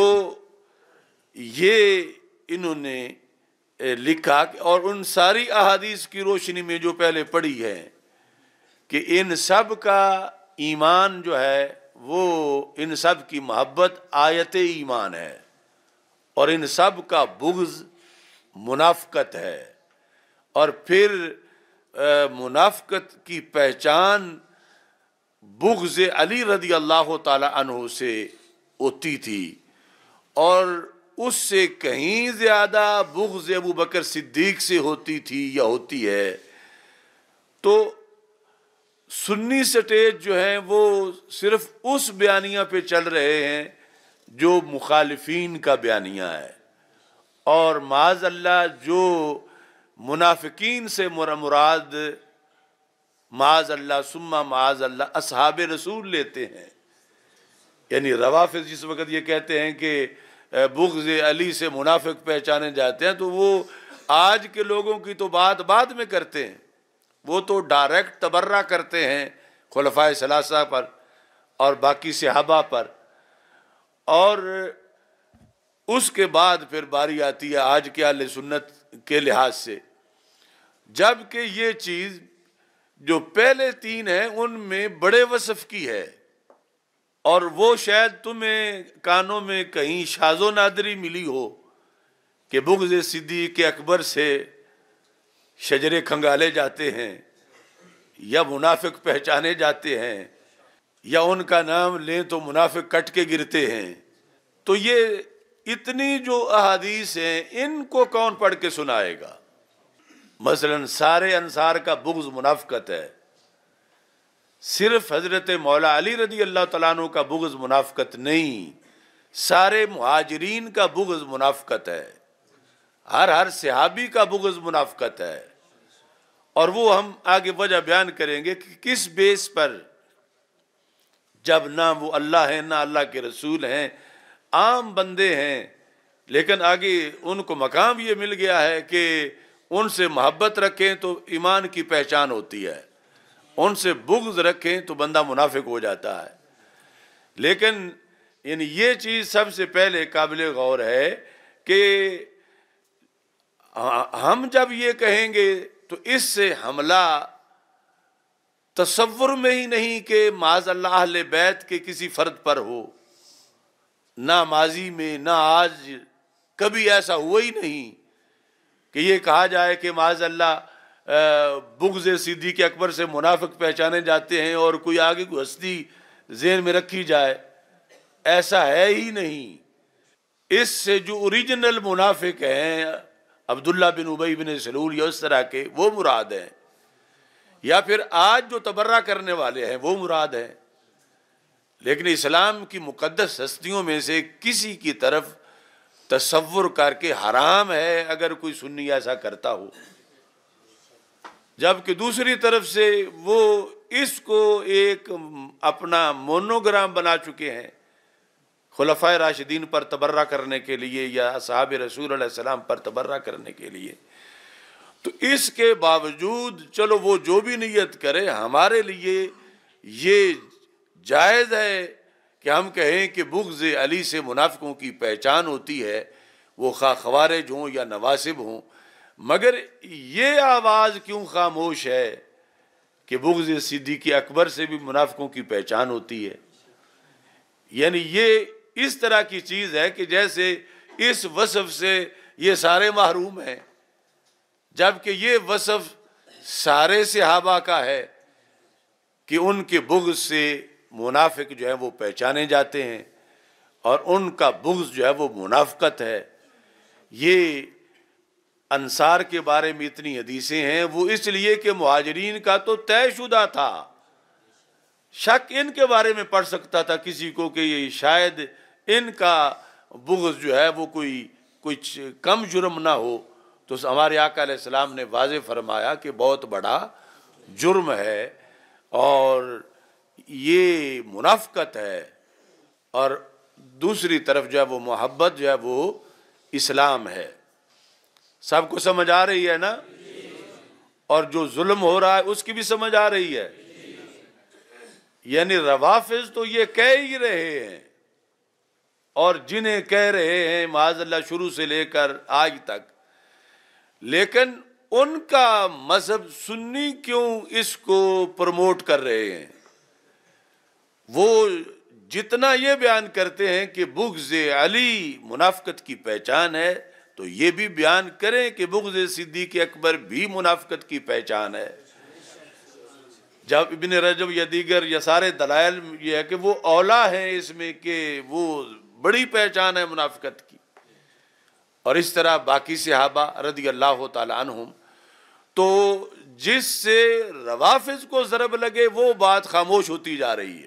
یہ انہوں نے لکھا، اور ان ساری احادیث کی روشنی میں جو پہلے پڑھی ہے کہ ان سب کا ایمان جو ہے وہ ان سب کی محبت آیت ایمان ہے، اور ان سب کا بغض منافقت ہے، اور پھر منافقت کی پہچان بغض علی رضی اللہ تعالی عنہ سے ہوتی تھی، اور اس سے کہیں زیادہ بغض ابو بکر صدیق سے ہوتی تھی یا ہوتی ہے۔ تو سنی سٹیج جو ہیں وہ صرف اس بیانیہ پہ چل رہے ہیں جو مخالفین کا بیانیہ ہے، اور معاذ اللہ جو منافقین سے مراد معاذ اللہ ثم معاذ اللہ اصحاب رسول لیتے ہیں۔ یعنی روافض جس وقت یہ کہتے ہیں کہ بغض علی سے منافق پہچانے جاتے ہیں، تو وہ آج کے لوگوں کی تو بات بعد میں کرتے ہیں، وہ تو ڈائریکٹ تبرہ کرتے ہیں خلفائے ثلاثہ پر اور باقی صحابہ پر، اور اس کے بعد پھر باری آتی ہے آج کے اہل سنت کے لحاظ سے، جبکہ یہ چیز جو پہلے 3 ہیں ان میں بڑے وصف کی ہے، اور وہ شاید تمہیں کانوں میں کہیں شاذ و نادری ملی ہو کہ بغض صدیق اکبر سے شجرے کھنگالے جاتے ہیں یا منافق پہچانے جاتے ہیں یا ان کا نام لیں تو منافق کٹ کے گرتے ہیں. تو یہ اتنی جو احادیث ہیں ان کو کون پڑھ کے سنائے گا؟ مثلا سارے انصار کا بغض منافقت ہے، صرف حضرت مولا علی رضی اللہ تعالیٰ عنہ کا بغض منافقت نہیں، سارے مہاجرین کا بغض منافقت ہے، ہر صحابی کا بغض منافقت ہے. اور وہ ہم آگے وجہ بیان کریں گے کہ کس بیس پر، جب نہ وہ اللہ ہیں نہ اللہ کے رسول ہیں، عام بندے ہیں، لیکن آگے ان کو مقام یہ مل گیا ہے کہ ان سے محبت رکھیں تو ایمان کی پہچان ہوتی ہے، ان سے بغض رکھیں تو بندہ منافق ہو جاتا ہے. لیکن یعنی یہ چیز سب سے پہلے قابل غور ہے کہ ہم جب یہ کہیں گے تو اس سے حملہ تصور میں ہی نہیں کہ معاذ اللہ اہل بیت کے کسی فرد پر ہو، نہ ماضی میں نہ آج کبھی ایسا ہوا ہی نہیں کہ یہ کہا جائے کہ معاذ اللہ بغض صدیق اکبر سے منافق پہچانے جاتے ہیں اور کوئی آگے کوئی ہستی ذہن میں رکھی جائے. ایسا ہے ہی نہیں. اس سے جو اوریجنل منافق ہیں عبداللہ بن ابی بن سلول یا اس طرح کے، وہ مراد ہیں، یا پھر آج جو تبرہ کرنے والے ہیں وہ مراد ہیں. لیکن اسلام کی مقدس ہستیوں میں سے کسی کی طرف تصور کر کے حرام ہے اگر کوئی سنی ایسا کرتا ہو، جبکہ دوسری طرف سے وہ اس کو ایک اپنا مونوگرام بنا چکے ہیں خلفائے راشدین پر تبرہ کرنے کے لیے یا اصحاب رسول علیہ السلام پر تبرہ کرنے کے لیے. تو اس کے باوجود چلو وہ جو بھی نیت کرے، ہمارے لیے یہ جائز ہے کہ ہم کہیں کہ بغض علی سے منافقوں کی پہچان ہوتی ہے، وہ خواہ خوارج ہوں یا نواسب ہوں. مگر یہ آواز کیوں خاموش ہے کہ بغض صدیق اکبر سے بھی منافقوں کی پہچان ہوتی ہے؟ یعنی یہ اس طرح کی چیز ہے کہ جیسے اس وصف سے یہ سارے محروم ہیں، جبکہ یہ وصف سارے صحابہ کا ہے کہ ان کے بغض سے منافق جو ہے وہ پہچانے جاتے ہیں اور ان کا بغض جو ہے وہ منافقت ہے. یہ انصار کے بارے میں اتنی حدیثیں ہیں، وہ اس لیے کہ مہاجرین کا تو طے شدہ تھا، شک ان کے بارے میں پڑ سکتا تھا کسی کو کہ یہ شاید ان کا بغض جو ہے وہ کوئی کم جرم نہ ہو. تو ہمارے آقا علیہ السلام نے واضح فرمایا کہ بہت بڑا جرم ہے اور یہ منافقت ہے، اور دوسری طرف جو ہے وہ محبت جو ہے وہ اسلام ہے. سب کو سمجھ آ رہی ہے نا؟ اور جو ظلم ہو رہا ہے اس کی بھی سمجھ آ رہی ہے. یعنی روافض تو یہ کہہ ہی رہے ہیں، اور جنہیں کہہ رہے ہیں معاذ اللہ شروع سے لے کر آج تک، لیکن ان کا مذہب سنی کیوں اس کو پروموٹ کر رہے ہیں؟ وہ جتنا یہ بیان کرتے ہیں کہ بغض علی منافقت کی پہچان ہے، تو یہ بھی بیان کریں کہ بغض صدیق اکبر بھی منافقت کی پہچان ہے. جب ابن رجب یا دیگر یا سارے دلائل یہ ہے کہ وہ اولا ہیں اس میں کہ وہ بڑی پہچان ہے منافقت کی، اور اس طرح باقی صحابہ رضی اللہ تعالی عنہم. تو جس سے روافض کو ضرب لگے وہ بات خاموش ہوتی جا رہی ہے،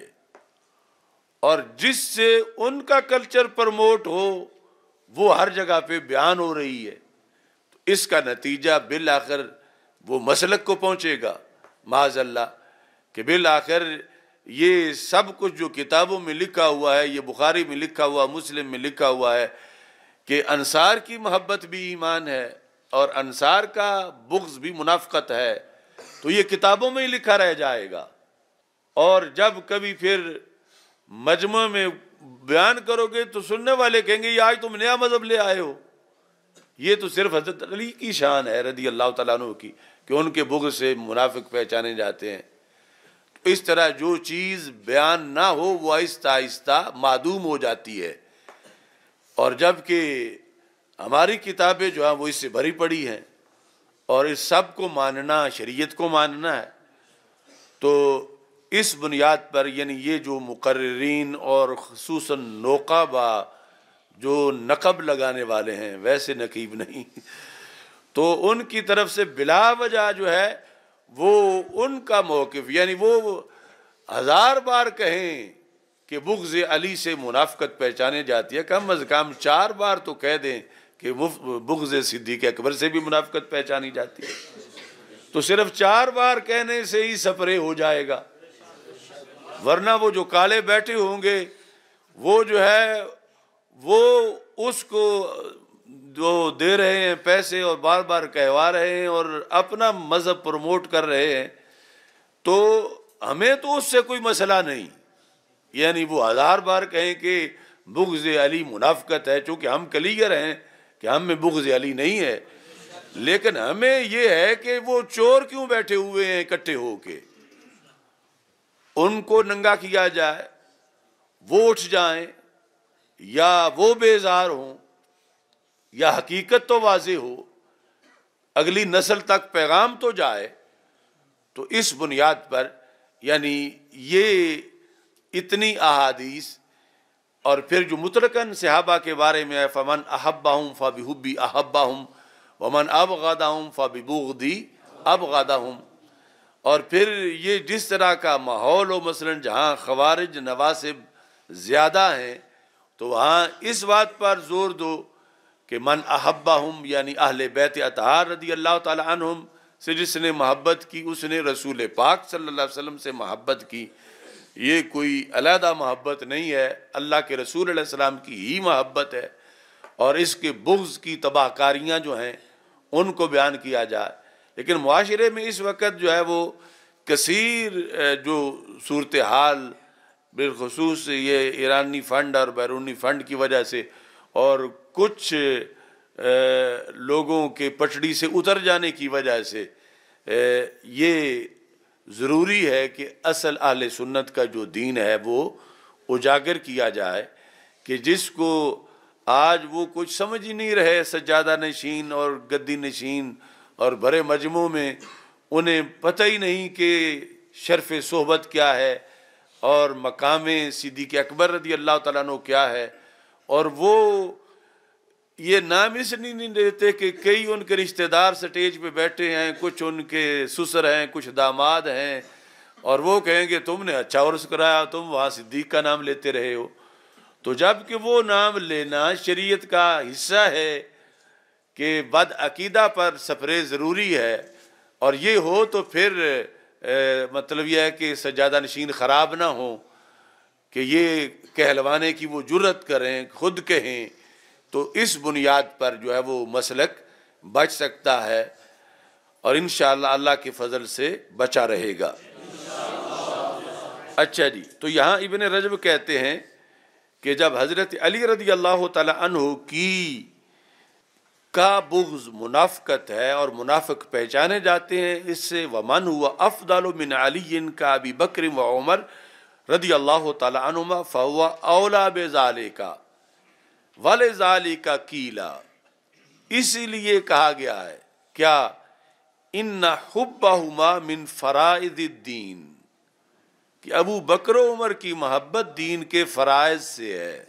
اور جس سے ان کا کلچر پروموٹ ہو وہ ہر جگہ پہ بیان ہو رہی ہے. تو اس کا نتیجہ بالآخر وہ مسلک کو پہنچے گا معاذ اللہ کہ بالآخر یہ سب کچھ جو کتابوں میں لکھا ہوا ہے، یہ بخاری میں لکھا ہوا، مسلم میں لکھا ہوا ہے کہ انصار کی محبت بھی ایمان ہے اور انصار کا بغض بھی منافقت ہے، تو یہ کتابوں میں ہی لکھا رہ جائے گا. اور جب کبھی پھر مجمع میں بیان کرو گے تو سننے والے کہیں گے یہ آج تم نیا مذہب لے آئے ہو. یہ تو صرف حضرت علی کی شان ہے رضی اللہ تعالیٰ عنہ کی کہ ان کے بغض سے منافق پہچانے جاتے ہیں. اس طرح جو چیز بیان نہ ہو وہ آہستہ آہستہ معدوم ہو جاتی ہے، اور جب کہ ہماری کتابیں جو ہیں وہ اس سے بھری پڑی ہیں، اور اس سب کو ماننا شریعت کو ماننا ہے، تو اس بنیاد پر یعنی یہ جو مقررین اور خصوصاً نقبا جو نقب لگانے والے ہیں، ویسے نقیب نہیں، تو ان کی طرف سے بلا وجہ جو ہے وہ ان کا موقف، یعنی وہ 1000 بار کہیں کہ بغض علی سے منافقت پہچانے جاتی ہے، کم از کم 4 بار تو کہہ دیں کہ بغض صدیق اکبر سے بھی منافقت پہچانی جاتی ہے، تو صرف 4 بار کہنے سے ہی سپرے ہو جائے گا، ورنہ وہ جو کالے بیٹھے ہوں گے وہ جو ہے وہ اس کو جو دے رہے ہیں پیسے اور بار بار کہوا رہے ہیں اور اپنا مذہب پروموٹ کر رہے ہیں، تو ہمیں تو اس سے کوئی مسئلہ نہیں، یعنی وہ 1000 بار کہیں کہ بغض علی منافقت ہے، چونکہ ہم کلیئر ہیں کہ ہم میں بغض علی نہیں ہے، لیکن ہمیں یہ ہے کہ وہ چور کیوں بیٹھے ہوئے ہیں اکٹھے ہو کے، ان کو ننگا کیا جائے، وہ اٹھ جائیں یا وہ بیزار ہوں یا حقیقت تو واضح ہو، اگلی نسل تک پیغام تو جائے۔ تو اس بنیاد پر یعنی یہ اتنی احادیث، اور پھر جو مطلقاً صحابہ کے بارے میں ہے فمن احبہم فبحبی احبہم ومن ابغضہم فببغضی ابغضہم، اور پھر یہ جس طرح کا ماحول ہو، مثلاً جہاں خوارج نواسب زیادہ ہیں تو وہاں اس بات پر زور دو کہ من احبہم یعنی اہل بیت اطہار رضی اللہ تعالی عنہم سے جس نے محبت کی اس نے رسول پاک صلی اللہ علیہ وسلم سے محبت کی، یہ کوئی علیحدہ محبت نہیں ہے، اللہ کے رسول علیہ السلام کی ہی محبت ہے، اور اس کے بغض کی تباہ کاریاں جو ہیں ان کو بیان کیا جائے۔ لیکن معاشرے میں اس وقت جو ہے وہ کثیر جو صورتحال بالخصوص یہ ایرانی فنڈ اور بیرونی فنڈ کی وجہ سے اور کچھ لوگوں کے پٹڑی سے اتر جانے کی وجہ سے یہ ضروری ہے کہ اصل اہل سنت کا جو دین ہے وہ اجاگر کیا جائے، کہ جس کو آج وہ کچھ سمجھ ہی نہیں رہے، سجادہ نشین اور گدی نشین اور بھرے مجموع میں انہیں پتہ ہی نہیں کہ شرف صحبت کیا ہے اور مقام صدیق اکبر رضی اللہ تعالیٰ عنہ کیا ہے، اور وہ یہ نام اس لیے نہیں دیتے کہ کئی ان کے رشتہ دار سٹیج پہ بیٹھے ہیں، کچھ ان کے سسر ہیں، کچھ داماد ہیں، اور وہ کہیں گے تم نے اچھا عرس کرایا، تم وہاں صدیق کا نام لیتے رہے ہو، تو جب کہ وہ نام لینا شریعت کا حصہ ہے کہ بد عقیدہ پر سپرے ضروری ہے، اور یہ ہو تو پھر مطلب یہ ہے کہ سجادہ نشین خراب نہ ہو کہ یہ کہلوانے کی وہ جرت کریں، خود کہیں، تو اس بنیاد پر جو ہے وہ مسلک بچ سکتا ہے، اور انشاءاللہ اللہ کے فضل سے بچا رہے گا۔ اچھا جی، تو یہاں ابن رجب کہتے ہیں کہ جب حضرت علی رضی اللہ تعالی عنہ کا بغض منافقت ہے اور منافق پہچانے جاتے ہیں اس سے، ومن ہوا افضل من علی کا ابی بکر و عمر رضی اللہ تعالی عنہما فہو اولا بذالک وَلِذَالِكَ قِيلَ، اسی لیے کہا گیا ہے کیا ان حبہما من فرائض الدین، کہ ابو بکر و عمر کی محبت دین کے فرائض سے ہے،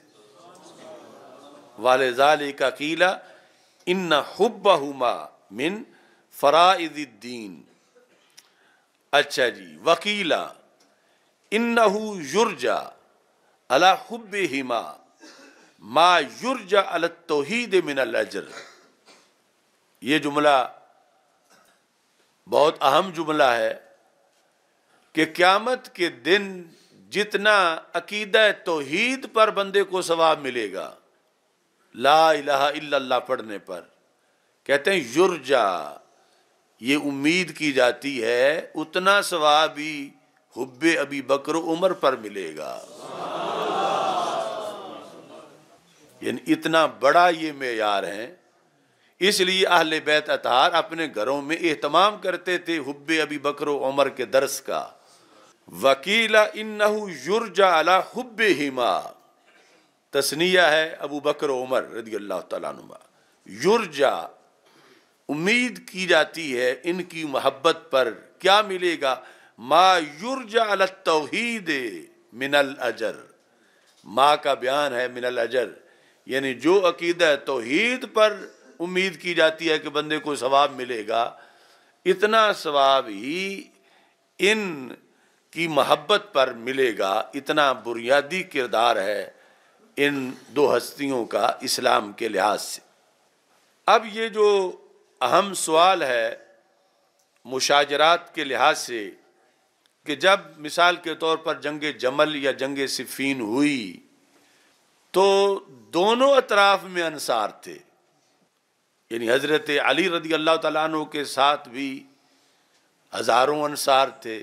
وَلِذَالِكَ قِيلَ ان حبہما من فرائض الدین۔ اچھا جی، وقیل انہ یرجا علی حبہما ما یرجع علی التوحید من الاجر۔ یہ جملہ بہت اہم جملہ ہے کہ قیامت کے دن جتنا عقیدہ توحید پر بندے کو ثواب ملے گا لا الہ الا اللہ پڑھنے پر، کہتے ہیں یرجع، یہ امید کی جاتی ہے اتنا ثواب ہی حب ابی بکر و عمر پر ملے گا، یعنی اتنا بڑا یہ معیار ہے۔ اس لیے اہل بیت اطہار اپنے گھروں میں اہتمام کرتے تھے حب ابی بکر و عمر کے درس کا، وکیل انہ یرجع علی حبہما، تثنیہ ہے ابو بکر و عمر رضی اللہ تعالیٰ عنہما، یرجع امید کی جاتی ہے ان کی محبت پر، کیا ملے گا؟ ما یرجع علی التوحید من الاجر، ما کا بیان ہے من الاجر، یعنی جو عقیدہ توحید پر امید کی جاتی ہے کہ بندے کو ثواب ملے گا، اتنا ثواب ہی ان کی محبت پر ملے گا۔ اتنا بنیادی کردار ہے ان دو ہستیوں کا اسلام کے لحاظ سے۔ اب یہ جو اہم سوال ہے مشاجرات کے لحاظ سے، کہ جب مثال کے طور پر جنگ جمل یا جنگ صفین ہوئی تو دونوں اطراف میں انصار تھے، یعنی حضرت علی رضی اللہ تعالیٰ عنہ کے ساتھ بھی ہزاروں انصار تھے،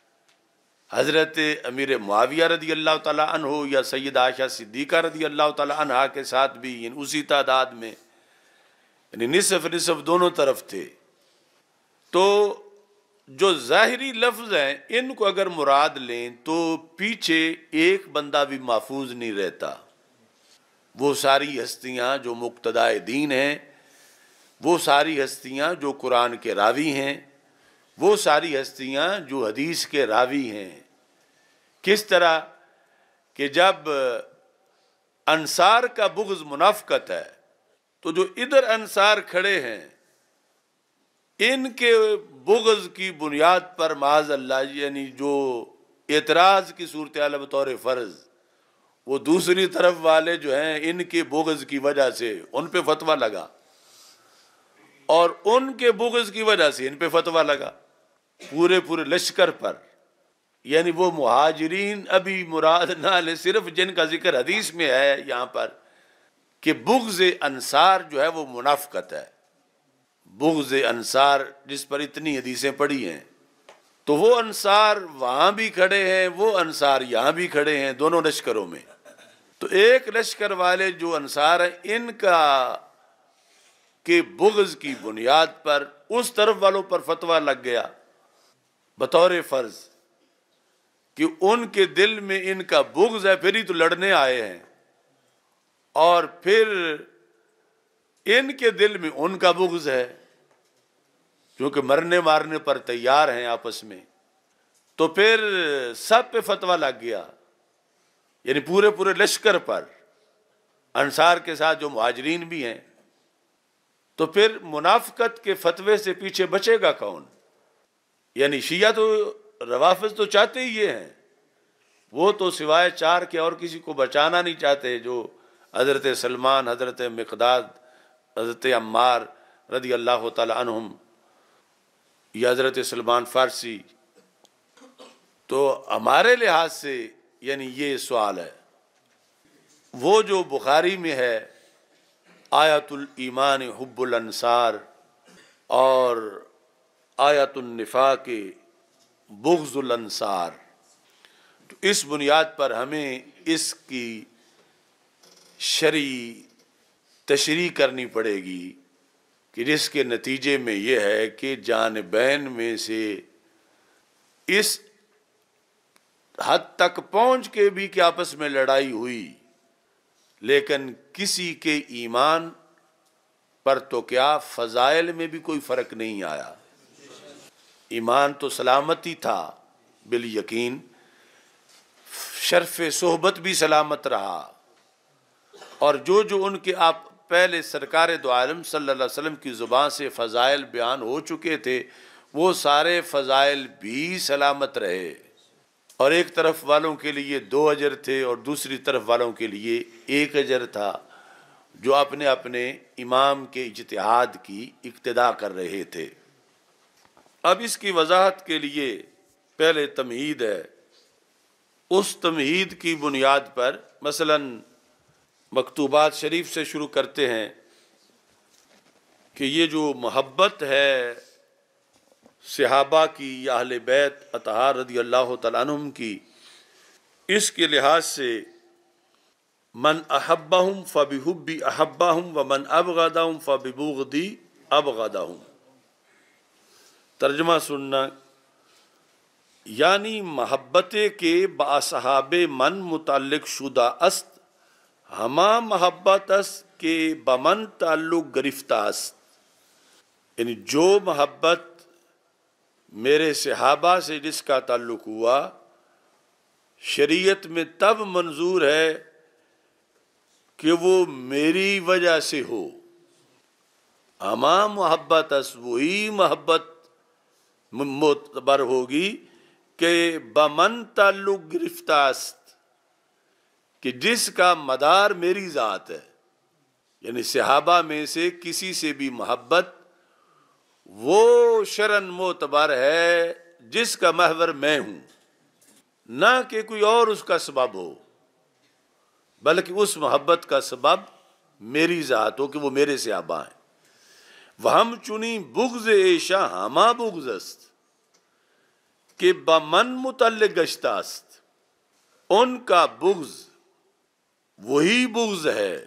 حضرت امیر معاویہ رضی اللہ تعالیٰ عنہ یا سیدہ عائشہ صدیقہ رضی اللہ تعالیٰ عنہا کے ساتھ بھی یعنی اسی تعداد میں، یعنی نصف نصف دونوں طرف تھے۔ تو جو ظاہری لفظ ہیں ان کو اگر مراد لیں تو پیچھے ایک بندہ بھی محفوظ نہیں رہتا۔ وہ ساری ہستیاں جو مقتدائے دین ہیں، وہ ساری ہستیاں جو قرآن کے راوی ہیں، وہ ساری ہستیاں جو حدیث کے راوی ہیں۔ کس طرح کہ جب انصار کا بغض منافقت ہے تو جو ادھر انصار کھڑے ہیں ان کے بغض کی بنیاد پر معاذ اللہ یعنی جو اعتراض کی صورتحال بطور فرض، وہ دوسری طرف والے جو ہیں ان کے بغض کی وجہ سے ان پہ فتویٰ لگا، اور ان کے بغض کی وجہ سے ان پہ فتویٰ لگا، پورے لشکر پر۔ یعنی وہ مہاجرین ابھی مراد نہ لے، صرف جن کا ذکر حدیث میں ہے یہاں پر کہ بغض انصار جو ہے وہ منافقت ہے۔ بغض انصار جس پر اتنی حدیثیں پڑھی ہیں، تو وہ انصار وہاں بھی کھڑے ہیں، وہ انصار یہاں بھی کھڑے ہیں، دونوں لشکروں میں۔ تو ایک لشکر والے جو انصار ہیں ان کا کہ بغض کی بنیاد پر اس طرف والوں پر فتویٰ لگ گیا بطور فرض کہ ان کے دل میں ان کا بغض ہے، پھر ہی تو لڑنے آئے ہیں، اور پھر ان کے دل میں ان کا بغض ہے کیونکہ مرنے مارنے پر تیار ہیں آپس میں۔ تو پھر سب پہ فتویٰ لگ گیا، یعنی پورے لشکر پر، انصار کے ساتھ جو مہاجرین بھی ہیں۔ تو پھر منافقت کے فتوے سے پیچھے بچے گا کون؟ یعنی شیعہ تو روافض تو چاہتے ہی یہ ہیں، وہ تو سوائے چار کے اور کسی کو بچانا نہیں چاہتے، جو حضرت سلمان، حضرت مقداد، حضرت عمار رضی اللہ تعالی عنہم یا حضرت سلمان فارسی۔ تو ہمارے لحاظ سے یعنی یہ سوال ہے، وہ جو بخاری میں ہے آیت الایمان حب الانصار اور آیت النفاق بغض الانصار، تو اس بنیاد پر ہمیں اس کی شرعی تشریح کرنی پڑے گی کہ جس کے نتیجے میں یہ ہے کہ جانبین میں سے اس حد تک پہنچ کے بھی کہ آپس میں لڑائی ہوئی، لیکن کسی کے ایمان پر تو کیا فضائل میں بھی کوئی فرق نہیں آیا۔ ایمان تو سلامتی تھا بالیقین، شرف صحبت بھی سلامت رہا، اور جو ان کے آپ پہلے سرکار دو عالم صلی اللہ علیہ وسلم کی زبان سے فضائل بیان ہو چکے تھے، وہ سارے فضائل بھی سلامت رہے، اور ایک طرف والوں کے لیے 2 اجر تھے اور دوسری طرف والوں کے لیے 1 اجر تھا، جو اپنے امام کے اجتہاد کی اقتداء کر رہے تھے۔ اب اس کی وضاحت کے لیے پہلے تمہید ہے، اس تمہید کی بنیاد پر مثلاً مکتوبات شریف سے شروع کرتے ہیں کہ یہ جو محبت ہے صحابہ کی یا اہل بیت اطہار رضی اللہ تعالیٰ عنہم کی، اس کے لحاظ سے من احبہم فبحبی احبہم ومن ابغضہم یعنی محبت کے باصحاب من متعلق شدہ است، ہما محبت است کہ بمن تعلق گرفتہ است، یعنی جو محبت میرے صحابہ سے جس کا تعلق ہوا شریعت میں تب منظور ہے کہ وہ میری وجہ سے ہو۔ ہما محبت است، وہی محبت معتبر ہوگی کہ بمن تعلق گرفتہ است، کہ جس کا مدار میری ذات ہے، یعنی صحابہ میں سے کسی سے بھی محبت وہ شرعاً معتبر ہے جس کا محور میں ہوں، نہ کہ کوئی اور اس کا سبب ہو، بلکہ اس محبت کا سبب میری ذات ہو کہ وہ میرے صحابہ ہیں۔ وہم چنی بغض ایشا ہما بغض است کہ بمن متعلق گشتہ است، ان کا بغض وہی بغض ہے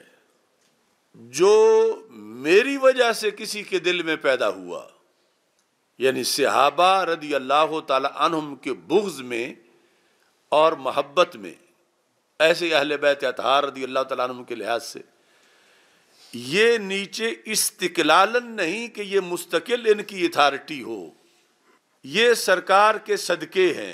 جو میری وجہ سے کسی کے دل میں پیدا ہوا، یعنی صحابہ رضی اللہ تعالی عنہم کے بغض میں اور محبت میں، ایسے اہل بیت اطہار رضی اللہ تعالیٰ عنہم کے لحاظ سے یہ نیچے استقلالن نہیں کہ یہ مستقل ان کی اتھارٹی ہو، یہ سرکار کے صدقے ہیں،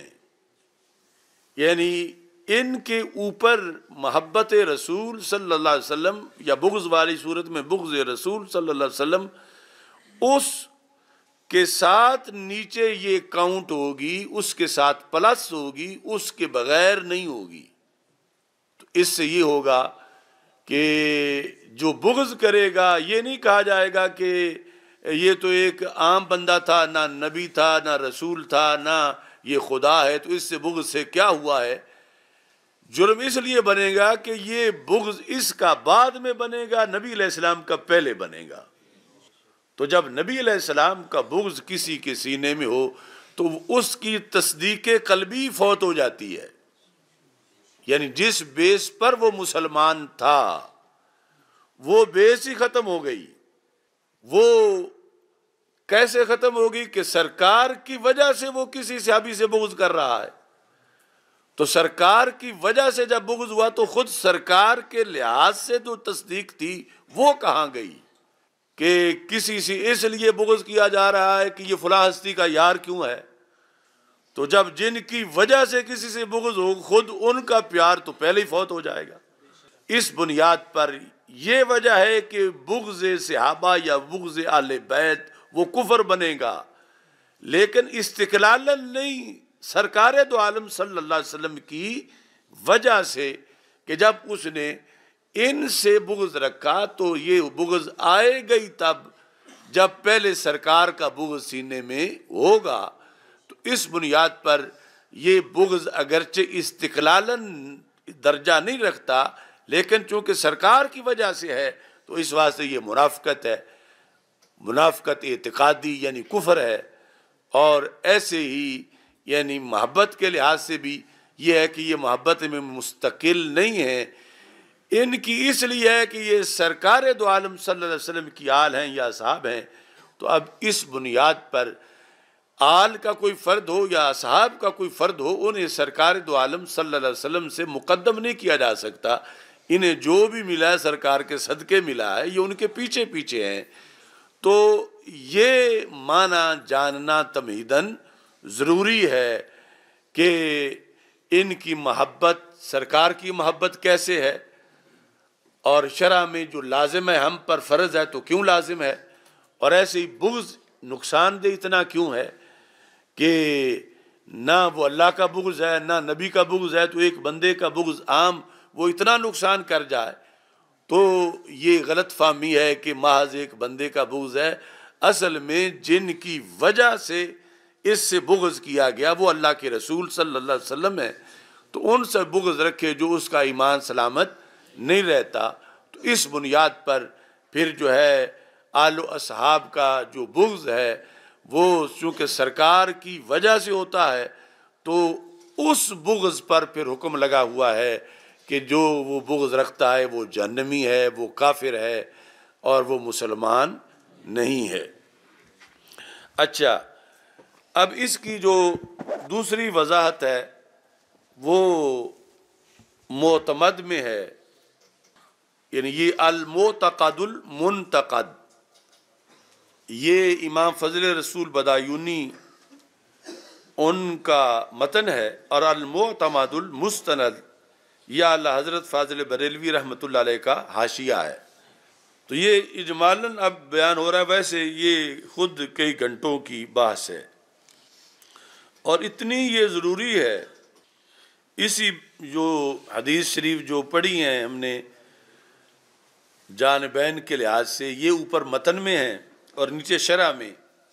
یعنی ان کے اوپر محبت رسول صلی اللہ علیہ وسلم یا بغض والی صورت میں بغض رسول صلی اللہ علیہ وسلم اس کے ساتھ نیچے یہ کاؤنٹ ہوگی، اس کے ساتھ پلس ہوگی، اس کے بغیر نہیں ہوگی۔ تو اس سے یہ ہوگا کہ جو بغض کرے گا یہ نہیں کہا جائے گا کہ یہ تو ایک عام بندہ تھا، نہ نبی تھا نہ رسول تھا نہ یہ خدا ہے، تو اس سے بغض سے کیا ہوا ہے۔ جرم اس لیے بنے گا کہ یہ بغض اس کا بعد میں بنے گا، نبی علیہ السلام کا پہلے بنے گا۔ تو جب نبی علیہ السلام کا بغض کسی کے سینے میں ہو تو اس کی تصدیق قلبی فوت ہو جاتی ہے، یعنی جس بیس پر وہ مسلمان تھا وہ بیس ہی ختم ہو گئی۔ وہ کیسے ختم ہوگی کہ سرکار کی وجہ سے وہ کسی صحابی سے بغض کر رہا ہے، تو سرکار کی وجہ سے جب بغض ہوا تو خود سرکار کے لحاظ سے جو تصدیق تھی وہ کہاں گئی کہ کسی سے اس لیے بغض کیا جا رہا ہے کہ یہ فلاں ہستی کا یار کیوں ہے، تو جب جن کی وجہ سے کسی سے بغض ہو خود ان کا پیار تو پہلے ہی فوت ہو جائے گا۔ اس بنیاد پر یہ وجہ ہے کہ بغض صحابہ یا بغض اہل بیت وہ کفر بنے گا، لیکن استقلالا نہیں، سرکار دو عالم صلی اللہ علیہ وسلم کی وجہ سے کہ جب اس نے ان سے بغض رکھا تو یہ بغض آئے گئی تب جب پہلے سرکار کا بغض سینے میں ہوگا۔ تو اس بنیاد پر یہ بغض اگرچہ استقلالا درجہ نہیں رکھتا لیکن چونکہ سرکار کی وجہ سے ہے تو اس واسطے یہ منافقت ہے، منافقت اعتقادی یعنی کفر ہے۔ اور ایسے ہی یعنی محبت کے لحاظ سے بھی یہ ہے کہ یہ محبت میں مستقل نہیں ہے، ان کی اس لیے ہے کہ یہ سرکار دو عالم صلی اللہ علیہ وسلم کی آل ہیں یا اصحاب ہیں۔ تو اب اس بنیاد پر آل کا کوئی فرد ہو یا اصحاب کا کوئی فرد ہو انہیں سرکار دو عالم صلی اللہ علیہ وسلم سے مقدم نہیں کیا جا سکتا، انہیں جو بھی ملا ہے سرکار کے صدقے ملا ہے، یہ ان کے پیچھے پیچھے ہیں۔ تو یہ معنی جاننا تمہیداً ضروری ہے کہ ان کی محبت سرکار کی محبت کیسے ہے، اور شرع میں جو لازم ہے ہم پر فرض ہے تو کیوں لازم ہے، اور ایسے ہی بغض نقصان دہ اتنا کیوں ہے کہ نہ وہ اللہ کا بغض ہے نہ نبی کا بغض ہے، تو ایک بندے کا بغض عام وہ اتنا نقصان کر جائے تو یہ غلط فہمی ہے کہ محض ایک بندے کا بغض ہے۔ اصل میں جن کی وجہ سے اس سے بغض کیا گیا وہ اللہ کے رسول صلی اللہ علیہ وسلم ہے، تو ان سے بغض رکھے جو اس کا ایمان سلامت نہیں رہتا۔ تو اس بنیاد پر پھر جو ہے آل و اصحاب کا جو بغض ہے وہ چونکہ سرکار کی وجہ سے ہوتا ہے تو اس بغض پر پھر حکم لگا ہوا ہے کہ جو وہ بغض رکھتا ہے وہ جہنمی ہے، وہ کافر ہے اور وہ مسلمان نہیں ہے۔ اچھا، اب اس کی جو دوسری وضاحت ہے وہ معتمد میں ہے، یعنی یہ المعتقد المنتقد، یہ امام فضل رسول بدایونی ان کا متن ہے، اور المعتمد المستند یہ اعلیٰ حضرت فاضل بریلوی رحمۃ اللہ علیہ کا حاشیہ ہے۔ تو یہ اجمالاً اب بیان ہو رہا ہے، ویسے یہ خود کئی گھنٹوں کی بحث ہے، اور اتنی یہ ضروری ہے۔ اسی جو حدیث شریف جو پڑھی ہیں ہم نے جانبین کے لحاظ سے، یہ اوپر متن میں ہیں اور نیچے شرح میں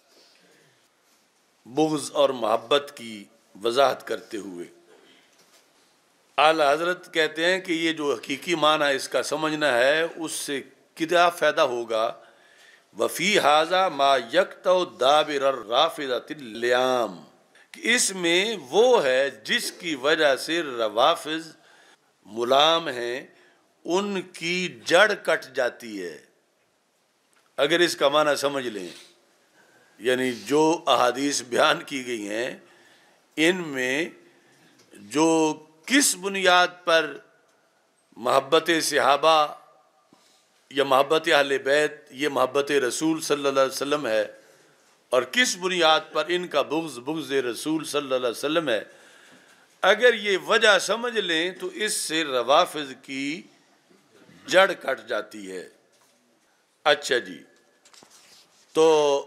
بغض اور محبت کی وضاحت کرتے ہوئے اعلیٰ حضرت کہتے ہیں کہ یہ جو حقیقی معنی اس کا سمجھنا ہے، اس سے کیا فائدہ ہوگا؟ وفی ھذا ما یقطع دابر الرافضۃ اللئام، کہ اس میں وہ ہے جس کی وجہ سے روافض ملام ہیں، ان کی جڑ کٹ جاتی ہے۔ اگر اس کا معنی سمجھ لیں، یعنی جو احادیث بیان کی گئی ہیں ان میں جو کس بنیاد پر محبت صحابہ یا محبت اہل بیت، یہ محبت رسول صلی اللہ علیہ وسلم ہے، اور کس بنیاد پر ان کا بغض رسول صلی اللہ علیہ وسلم ہے، اگر یہ وجہ سمجھ لیں تو اس سے روافض کی جڑ کٹ جاتی ہے۔ اچھا جی، تو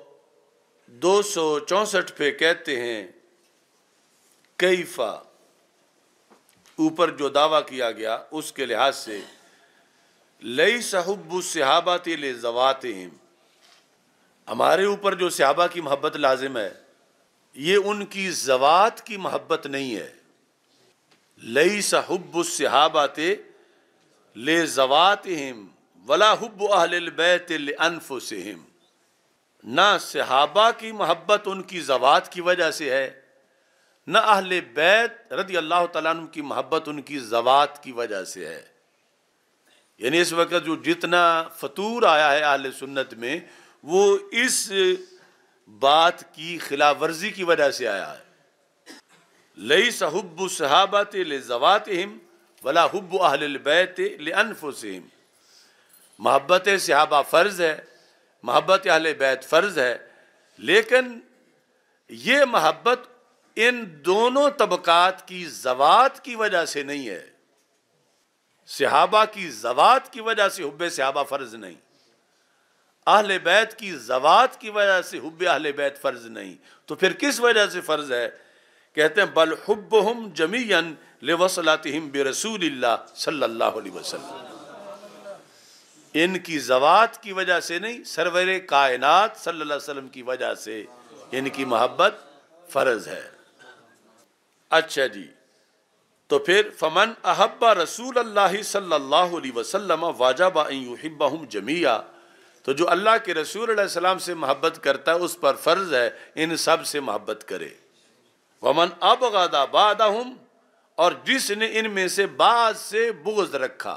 264 پہ کہتے ہیں کیفا، اوپر جو دعویٰ کیا گیا اس کے لحاظ سے، لیس حب الصحابۃ لذواتہم، ہمارے اوپر جو صحابہ کی محبت لازم ہے یہ ان کی ذوات کی محبت نہیں ہے۔ لیس حب الصحابۃ لذواتہم ولا حب اہل البیت لانفسہم، نہ صحابہ کی محبت ان کی ذوات کی وجہ سے ہے، نہ اہل بیت رضی اللہ تعالیٰ عنہ کی محبت ان کی ذوات کی وجہ سے ہے۔ یعنی اس وقت جو جتنا فتور آیا ہے اہل سنت میں، وہ اس بات کی خلاف ورزی کی وجہ سے آیا ہے۔ لیس حب الصحابۃ لذواتہم ولا حب اہل البیت لانفسہم، محبت صحابہ فرض ہے، محبت اہل بیت فرض ہے، لیکن یہ محبت ان دونوں طبقات کی ذوات کی وجہ سے نہیں ہے۔ صحابہ کی ذوات کی وجہ سے حب صحابہ فرض نہیں، اہل بیت کی ذوات کی وجہ سے حب اہل بیت فرض نہیں، تو پھر کس وجہ سے فرض ہے؟ کہتے ہیں بل حبہم جمیعا لوصلاتہم برسول اللہ صلی اللہ علیہ وسلم، ان کی ذوات کی وجہ سے نہیں، سرور کائنات صلی اللہ علیہ وسلم کی وجہ سے ان کی محبت فرض ہے۔ اچھا جی، تو پھر فمن احب رسول اللہ صلی اللہ علیہ وسلم واجب ان یحبہم جمیعا، تو جو اللہ کے رسول علیہ السلام سے محبت کرتا ہے اس پر فرض ہے ان سب سے محبت کرے۔ ومن ابغض بعضہم، اور جس نے ان میں سے بعض سے بغض رکھا،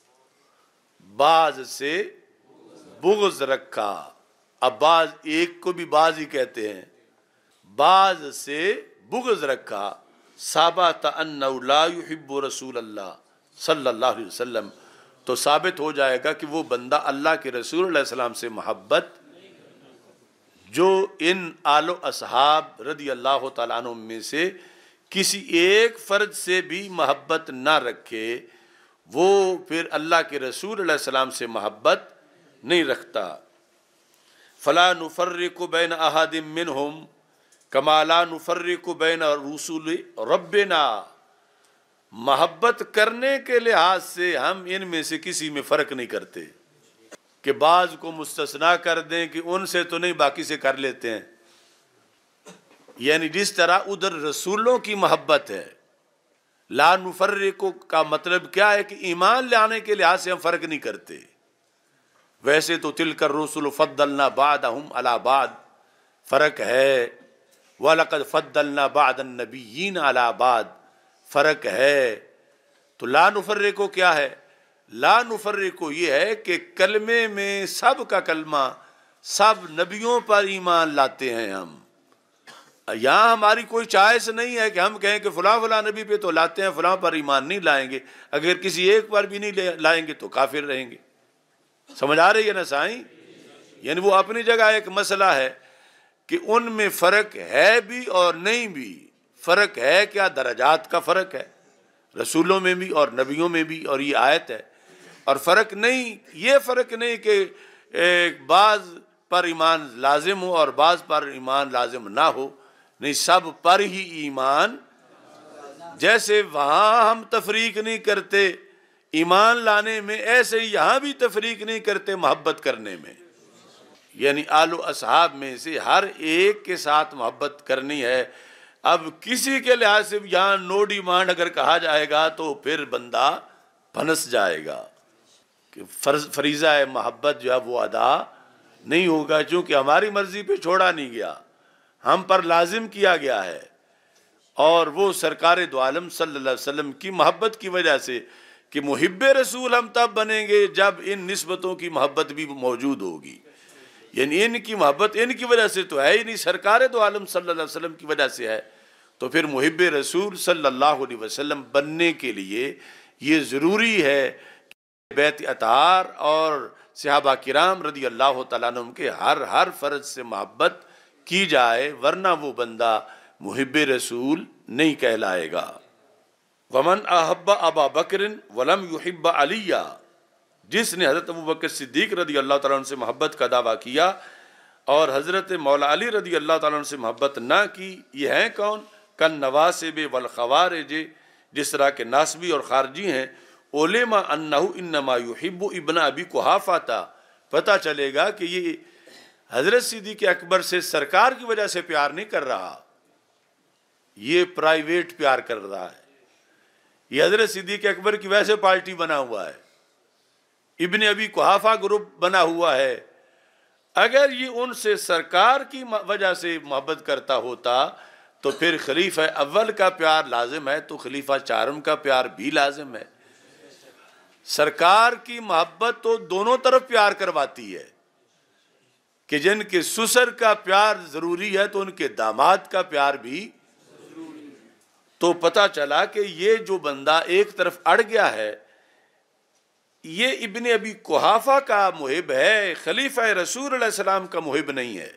بعض سے بغض رکھا، اب بعض ایک کو بھی بعض ہی کہتے ہیں، بعض سے بغض رکھا، ثابت انہ لا یحب رسول اللہ صلی اللہ علیہ وسلم، تو ثابت ہو جائے گا کہ وہ بندہ اللہ کے رسول علیہ السلام سے محبت، جو ان آل و اصحاب رضی اللہ تعالیٰ عنہ میں سے کسی ایک فرد سے بھی محبت نہ رکھے، وہ پھر اللہ کے رسول علیہ السلام سے محبت نہیں رکھتا۔ فلا نفرق بین احد منہم کما لا نفرق بین رسول ربنا، محبت کرنے کے لحاظ سے ہم ان میں سے کسی میں فرق نہیں کرتے کہ بعض کو مستثنا کر دیں کہ ان سے تو نہیں باقی سے کر لیتے ہیں، یعنی جس طرح ادھر رسولوں کی محبت ہے، لا نفرق کا مطلب کیا ہے کہ ایمان لانے کے لحاظ سے ہم فرق نہیں کرتے، ویسے تو تلک الرسل فضلنا بعضهم علی بعض، فرق ہے، وَلَقَدْ فَضَّلْنَا بَعْضَ النَّبِيِّينَ عَلَى بَعْضٍ، فرق ہے۔ تو لا نفرقو کیا ہے؟ لا نفرقو یہ ہے کہ کلمے میں سب کا کلمہ، سب نبیوں پر ایمان لاتے ہیں ہم، یہاں ہماری کوئی چوائس نہیں ہے کہ ہم کہیں کہ فلاں فلاں نبی پہ تو لاتے ہیں، فلاں پر ایمان نہیں لائیں گے، اگر کسی ایک پر بھی نہیں لائیں گے تو کافر رہیں گے۔ سمجھ آ رہی ہے نا سائیں؟ یعنی وہ اپنی جگہ ایک مسئلہ ہے کہ ان میں فرق ہے بھی اور نہیں بھی۔ فرق ہے کیا؟ درجات کا فرق ہے، رسولوں میں بھی اور نبیوں میں بھی، اور یہ آیت ہے۔ اور فرق نہیں، یہ فرق نہیں کہ بعض پر ایمان لازم ہو اور بعض پر ایمان لازم نہ ہو، نہیں، سب پر ہی ایمان۔ جیسے وہاں ہم تفریق نہیں کرتے ایمان لانے میں، ایسے ہی یہاں بھی تفریق نہیں کرتے محبت کرنے میں۔ یعنی آل و اصحاب میں سے ہر ایک کے ساتھ محبت کرنی ہے۔ اب کسی کے لحاظ سے یہاں نو ڈیمانڈ اگر کہا جائے گا تو پھر بندہ پھنس جائے گا کہ فریضہ محبت جو ہے وہ ادا نہیں ہوگا، چونکہ ہماری مرضی پہ چھوڑا نہیں گیا، ہم پر لازم کیا گیا ہے۔ اور وہ سرکار دو عالم صلی اللہ علیہ وسلم کی محبت کی وجہ سے کہ محب رسول ہم تب بنیں گے جب ان نسبتوں کی محبت بھی موجود ہوگی۔ یعنی ان کی محبت ان کی وجہ سے تو ہے ہی نہیں، سرکار دو عالم صلی اللہ علیہ وسلم کی وجہ سے ہے، تو پھر محب رسول صلی اللہ علیہ وسلم بننے کے لیے یہ ضروری ہے کہ بیت اطہار اور صحابہ کرام رضی اللہ تعالیٰ عنہم کے ہر فرض سے محبت کی جائے، ورنہ وہ بندہ محب رسول نہیں کہلائے گا۔ ومن احب ابا بکر ولم یحب علیہ، جس نے حضرت ابوبکر صدیق رضی اللہ تعالیٰ عنہ سے محبت کا دعویٰ کیا اور حضرت مولا علی رضی اللہ تعالیٰ عنہ سے محبت نہ کی، یہ ہیں کون؟ کن نواسب والخوارج، جس طرح کے ناسبی اور خارجی ہیں۔ علم انہ انما یحب ابن ابی قحافہ تھا، پتہ چلے گا کہ یہ حضرت صدیق اکبر سے سرکار کی وجہ سے پیار نہیں کر رہا، یہ پرائیویٹ پیار کر رہا ہے، یہ حضرت صدیق اکبر کی وجہ سے پارٹی بنا ہوا ہے، ابن ابی قحافہ گروپ بنا ہوا ہے۔ اگر یہ ان سے سرکار کی وجہ سے محبت کرتا ہوتا تو پھر خلیفہ اول کا پیار لازم ہے تو خلیفہ چارم کا پیار بھی لازم ہے۔ سرکار کی محبت تو دونوں طرف پیار کرواتی ہے کہ جن کے سسر کا پیار ضروری ہے تو ان کے داماد کا پیار بھی۔ تو پتہ چلا کہ یہ جو بندہ ایک طرف اڑ گیا ہے یہ ابن ابی قحافہ کا محب ہے، خلیفہ رسول علیہ السلام کا محب نہیں ہے۔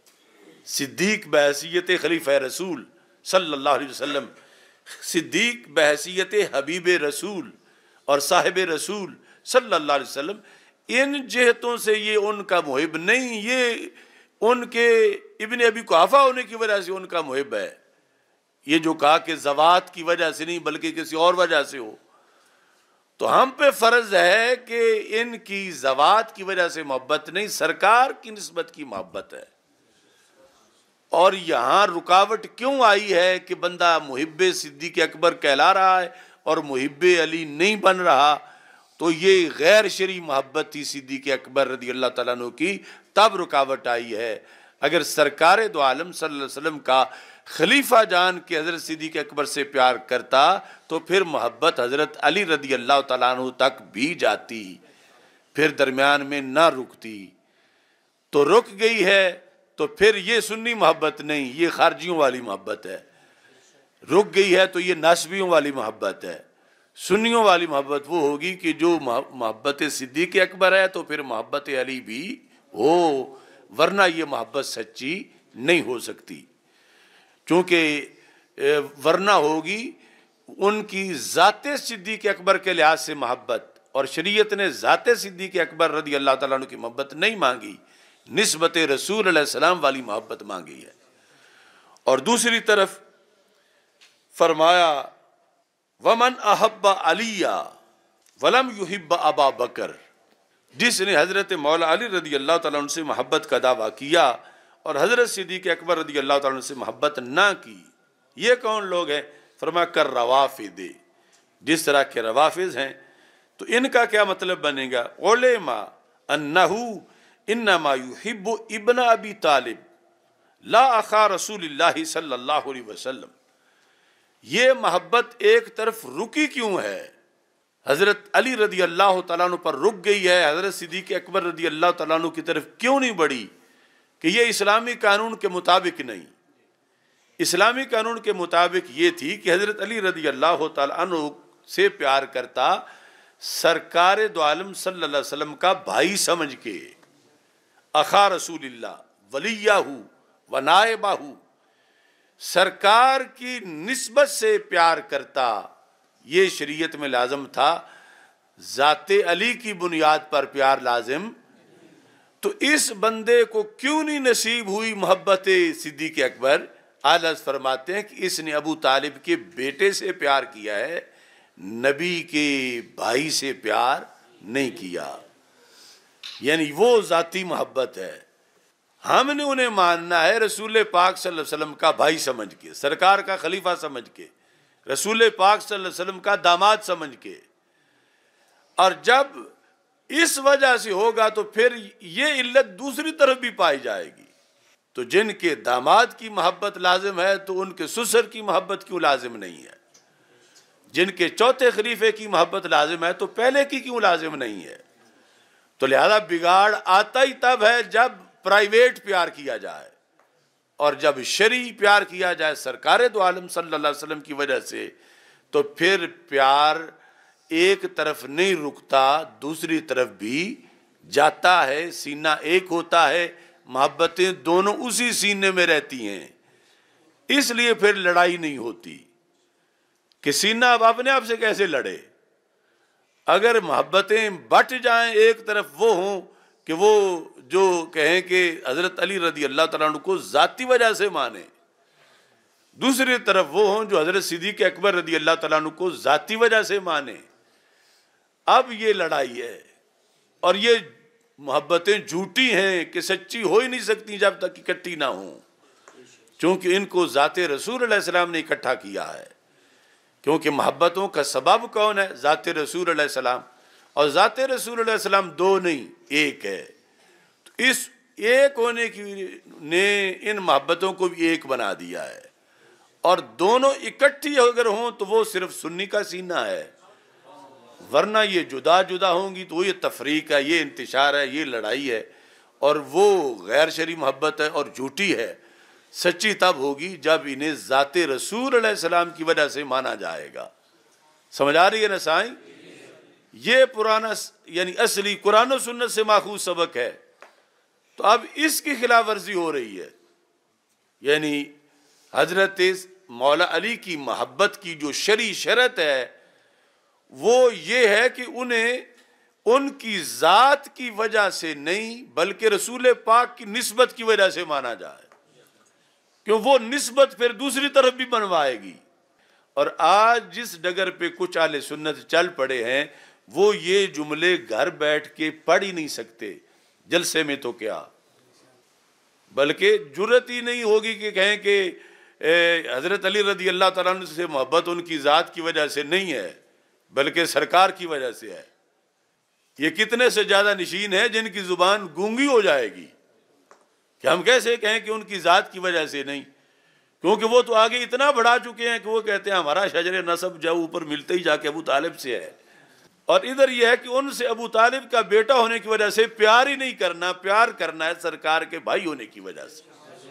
صدیق بحیثیت خلیفہ رسول صلی اللہ علیہ وسلم، صدیق بحیثیت حبیب رسول اور صاحب رسول صلی اللہ علیہ وسلم، ان جہتوں سے یہ ان کا محب نہیں، یہ ان کے ابن ابی قحافہ ہونے کی وجہ سے ان کا محب ہے۔ یہ جو کہا کہ ذوات کی وجہ سے نہیں بلکہ کسی اور وجہ سے ہو، تو ہم پہ فرض ہے کہ ان کی ذوات کی وجہ سے محبت نہیں، سرکار کی نسبت کی محبت ہے۔ اور یہاں رکاوٹ کیوں آئی ہے کہ بندہ محب صدیق اکبر کہلا رہا ہے اور محب علی نہیں بن رہا؟ تو یہ غیر شرعی محبت تھی صدیق اکبر رضی اللہ تعالیٰ عنہ کی، تب رکاوٹ آئی ہے۔ اگر سرکار دو عالم صلی اللہ علیہ وسلم کا خلیفہ جان کے حضرت صدیق اکبر سے پیار کرتا تو پھر محبت حضرت علی رضی اللہ تعالیٰ عنہ تک بھی جاتی، پھر درمیان میں نہ رکتی۔ تو رک گئی ہے تو پھر یہ سنی محبت نہیں، یہ خارجیوں والی محبت ہے۔ رک گئی ہے تو یہ ناسبیوں والی محبت ہے۔ سنیوں والی محبت وہ ہوگی کہ جو محبت صدیق اکبر ہے تو پھر محبت علی بھی ہو، ورنہ یہ محبت سچی نہیں ہو سکتی، چونکہ ورنہ ہوگی ان کی ذات صدیق اکبر کے لحاظ سے محبت، اور شریعت نے ذات صدیق اکبر رضی اللہ تعالیٰ عنہ کی محبت نہیں مانگی، نسبت رسول علیہ السلام والی محبت مانگی ہے۔ اور دوسری طرف فرمایا ومن احب علی ولم یحب ابا بکر، جس نے حضرت مولا علی رضی اللہ تعالیٰ عنہ سے محبت کا دعویٰ کیا اور حضرت صدیق اکبر رضی اللہ تعالیٰ عنہ سے محبت نہ کی، یہ کون لوگ ہیں؟ فرمایا کر روافد، جس طرح کے روافظ ہیں۔ تو ان کا کیا مطلب بنے گا؟ علما انہو انما یحب ابن ابی طالب لا اخا رسول اللہ صلی اللہ علیہ وسلم۔ یہ محبت ایک طرف رکی کیوں ہے؟ حضرت علی رضی اللہ تعالیٰ عنہ پر رک گئی ہے، حضرت صدیق اکبر رضی اللہ تعالیٰ عنہ کی طرف کیوں نہیں بڑھی؟ کہ یہ اسلامی قانون کے مطابق نہیں، اسلامی قانون کے مطابق یہ تھی کہ حضرت علی رضی اللہ تعالیٰ عنہ سے پیار کرتا سرکار دو عالم صلی اللہ علیہ وسلم کا بھائی سمجھ کے، اخا رسول اللہ ولیہ و نائبہ، سرکار کی نسبت سے پیار کرتا، یہ شریعت میں لازم تھا، ذات علی کی بنیاد پر پیار لازم۔ تو اس بندے کو کیوں نہیں نصیب ہوئی محبت صدیق اکبر؟ اعلیٰ حضرت فرماتے ہیں کہ اس نے ابو طالب کے بیٹے سے پیار کیا ہے، نبی کے بھائی سے پیار نہیں کیا، یعنی وہ ذاتی محبت ہے۔ ہم نے انہیں ماننا ہے رسول پاک صلی اللہ علیہ وسلم کا بھائی سمجھ کے، سرکار کا خلیفہ سمجھ کے، رسول پاک صلی اللہ علیہ وسلم کا داماد سمجھ کے، اور جب اس وجہ سے ہوگا تو پھر یہ علت دوسری طرف بھی پائی جائے گی۔ تو جن کے داماد کی محبت لازم ہے تو ان کے سسر کی محبت کیوں لازم نہیں ہے؟ جن کے چوتھے خلیفے کی محبت لازم ہے تو پہلے کی کیوں لازم نہیں ہے؟ تو لہذا بگاڑ آتا ہی تب ہے جب پرائیویٹ پیار کیا جائے، اور جب شرعی پیار کیا جائے سرکار دو عالم صلی اللہ علیہ وسلم کی وجہ سے، تو پھر پیار ایک طرف نہیں رکتا، دوسری طرف بھی جاتا ہے، سینہ ایک ہوتا ہے، محبتیں دونوں اسی سینے میں رہتی ہیں، اس لیے پھر لڑائی نہیں ہوتی کہ سینہ اب اپنے آپ سے کیسے لڑے۔ اگر محبتیں بٹ جائیں، ایک طرف وہ ہوں کہ وہ جو کہیں کہ حضرت علی رضی اللہ تعالیٰ عنہ کو ذاتی وجہ سے مانے، دوسری طرف وہ ہوں جو حضرت صدیق اکبر رضی اللہ تعالیٰ عنہ کو ذاتی وجہ سے مانے، اب یہ لڑائی ہے۔ اور یہ محبتیں جھوٹی ہیں کہ سچی ہو ہی نہیں سکتی جب تک اکٹھی نہ ہوں، چونکہ ان کو ذات رسول علیہ السلام نے اکٹھا کیا ہے، کیونکہ محبتوں کا سبب کون ہے؟ ذات رسول علیہ السلام، اور ذات رسول علیہ السلام دو نہیں ایک ہے، تو اس ایک ہونے کی نے ان محبتوں کو بھی ایک بنا دیا ہے، اور دونوں اکٹھی اگر ہوں تو وہ صرف سنی کا سینہ ہے، ورنہ یہ جدا جدا ہوں گی تو یہ تفریق ہے، یہ انتشار ہے، یہ لڑائی ہے، اور وہ غیر شرعی محبت ہے اور جھوٹی ہے۔ سچی تب ہوگی جب انہیں ذات رسول علیہ السلام کی وجہ سے مانا جائے گا۔ سمجھ آ رہی ہے نا سائیں؟ یہ پرانا یعنی اصلی قرآن و سنت سے ماخوذ سبق ہے، تو اب اس کی خلاف ورزی ہو رہی ہے، یعنی حضرت مولا علی کی محبت کی جو شرعی شرط ہے وہ یہ ہے کہ انہیں ان کی ذات کی وجہ سے نہیں بلکہ رسول پاک کی نسبت کی وجہ سے مانا جائے، کیوں وہ نسبت پھر دوسری طرف بھی بنوائے گی۔ اور آج جس ڈگر پہ کچھ اہل سنت چل پڑے ہیں وہ یہ جملے گھر بیٹھ کے پڑھ ہی نہیں سکتے، جلسے میں تو کیا، بلکہ جرت ہی نہیں ہوگی کہ کہیں کہ حضرت علی رضی اللہ تعالیٰ عنہ سے محبت ان کی ذات کی وجہ سے نہیں ہے بلکہ سرکار کی وجہ سے ہے۔ یہ کتنے سے زیادہ نشین ہیں جن کی زبان گونگی ہو جائے گی کہ ہم کیسے کہیں کہ ان کی ذات کی وجہ سے نہیں، کیونکہ وہ تو آگے اتنا بڑھا چکے ہیں کہ وہ کہتے ہیں ہمارا شجر نسب جو اوپر ملتے ہی جا کے ابو طالب سے ہے، اور ادھر یہ ہے کہ ان سے ابو طالب کا بیٹا ہونے کی وجہ سے پیار ہی نہیں کرنا، پیار کرنا ہے سرکار کے بھائی ہونے کی وجہ سے۔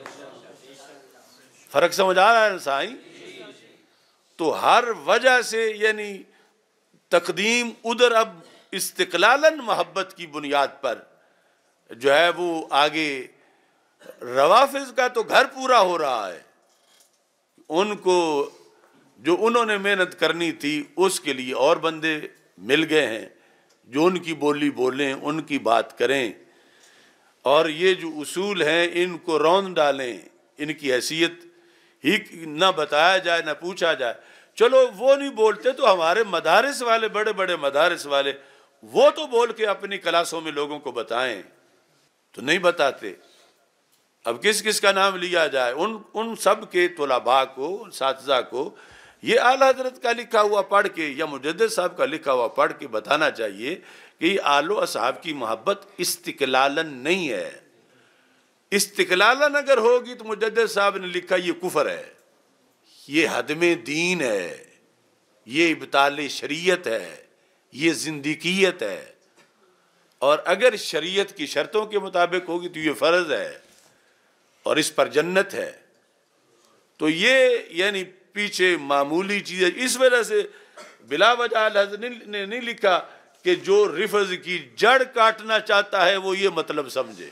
فرق سمجھ آ رہا ہے سائیں؟ تو ہر وجہ سے یعنی تقدیم ادھر اب استقلالاً محبت کی بنیاد پر جو ہے وہ آگے روافض کا تو گھر پورا ہو رہا ہے، ان کو جو انہوں نے محنت کرنی تھی اس کے لیے اور بندے مل گئے ہیں جو ان کی بولی بولیں، ان کی بات کریں، اور یہ جو اصول ہیں ان کو روند ڈالیں، ان کی حیثیت ہی نہ بتایا جائے نہ پوچھا جائے۔ چلو وہ نہیں بولتے تو ہمارے مدارس والے، بڑے بڑے مدارس والے، وہ تو بول کے اپنی کلاسوں میں لوگوں کو بتائیں، تو نہیں بتاتے۔ اب کس کس کا نام لیا جائے؟ ان سب کے طلباء کو، اساتذہ کو یہ اعلیٰ حضرت کا لکھا ہوا پڑھ کے یا مجدد صاحب کا لکھا ہوا پڑھ کے بتانا چاہیے کہ یہ آل و اصحاب کی محبت استقلالاً نہیں ہے۔ استقلالاً اگر ہوگی تو مجدد صاحب نے لکھا یہ کفر ہے، یہ ہدم دین ہے، یہ ابطال شریعت ہے، یہ زندیقیت ہے، اور اگر شریعت کی شرطوں کے مطابق ہوگی تو یہ فرض ہے اور اس پر جنت ہے۔ تو یہ یعنی پیچھے معمولی چیز ہے. اس وجہ سے بلا وجہ حضرت نے نہیں لکھا کہ جو رفض کی جڑ کاٹنا چاہتا ہے وہ یہ مطلب سمجھے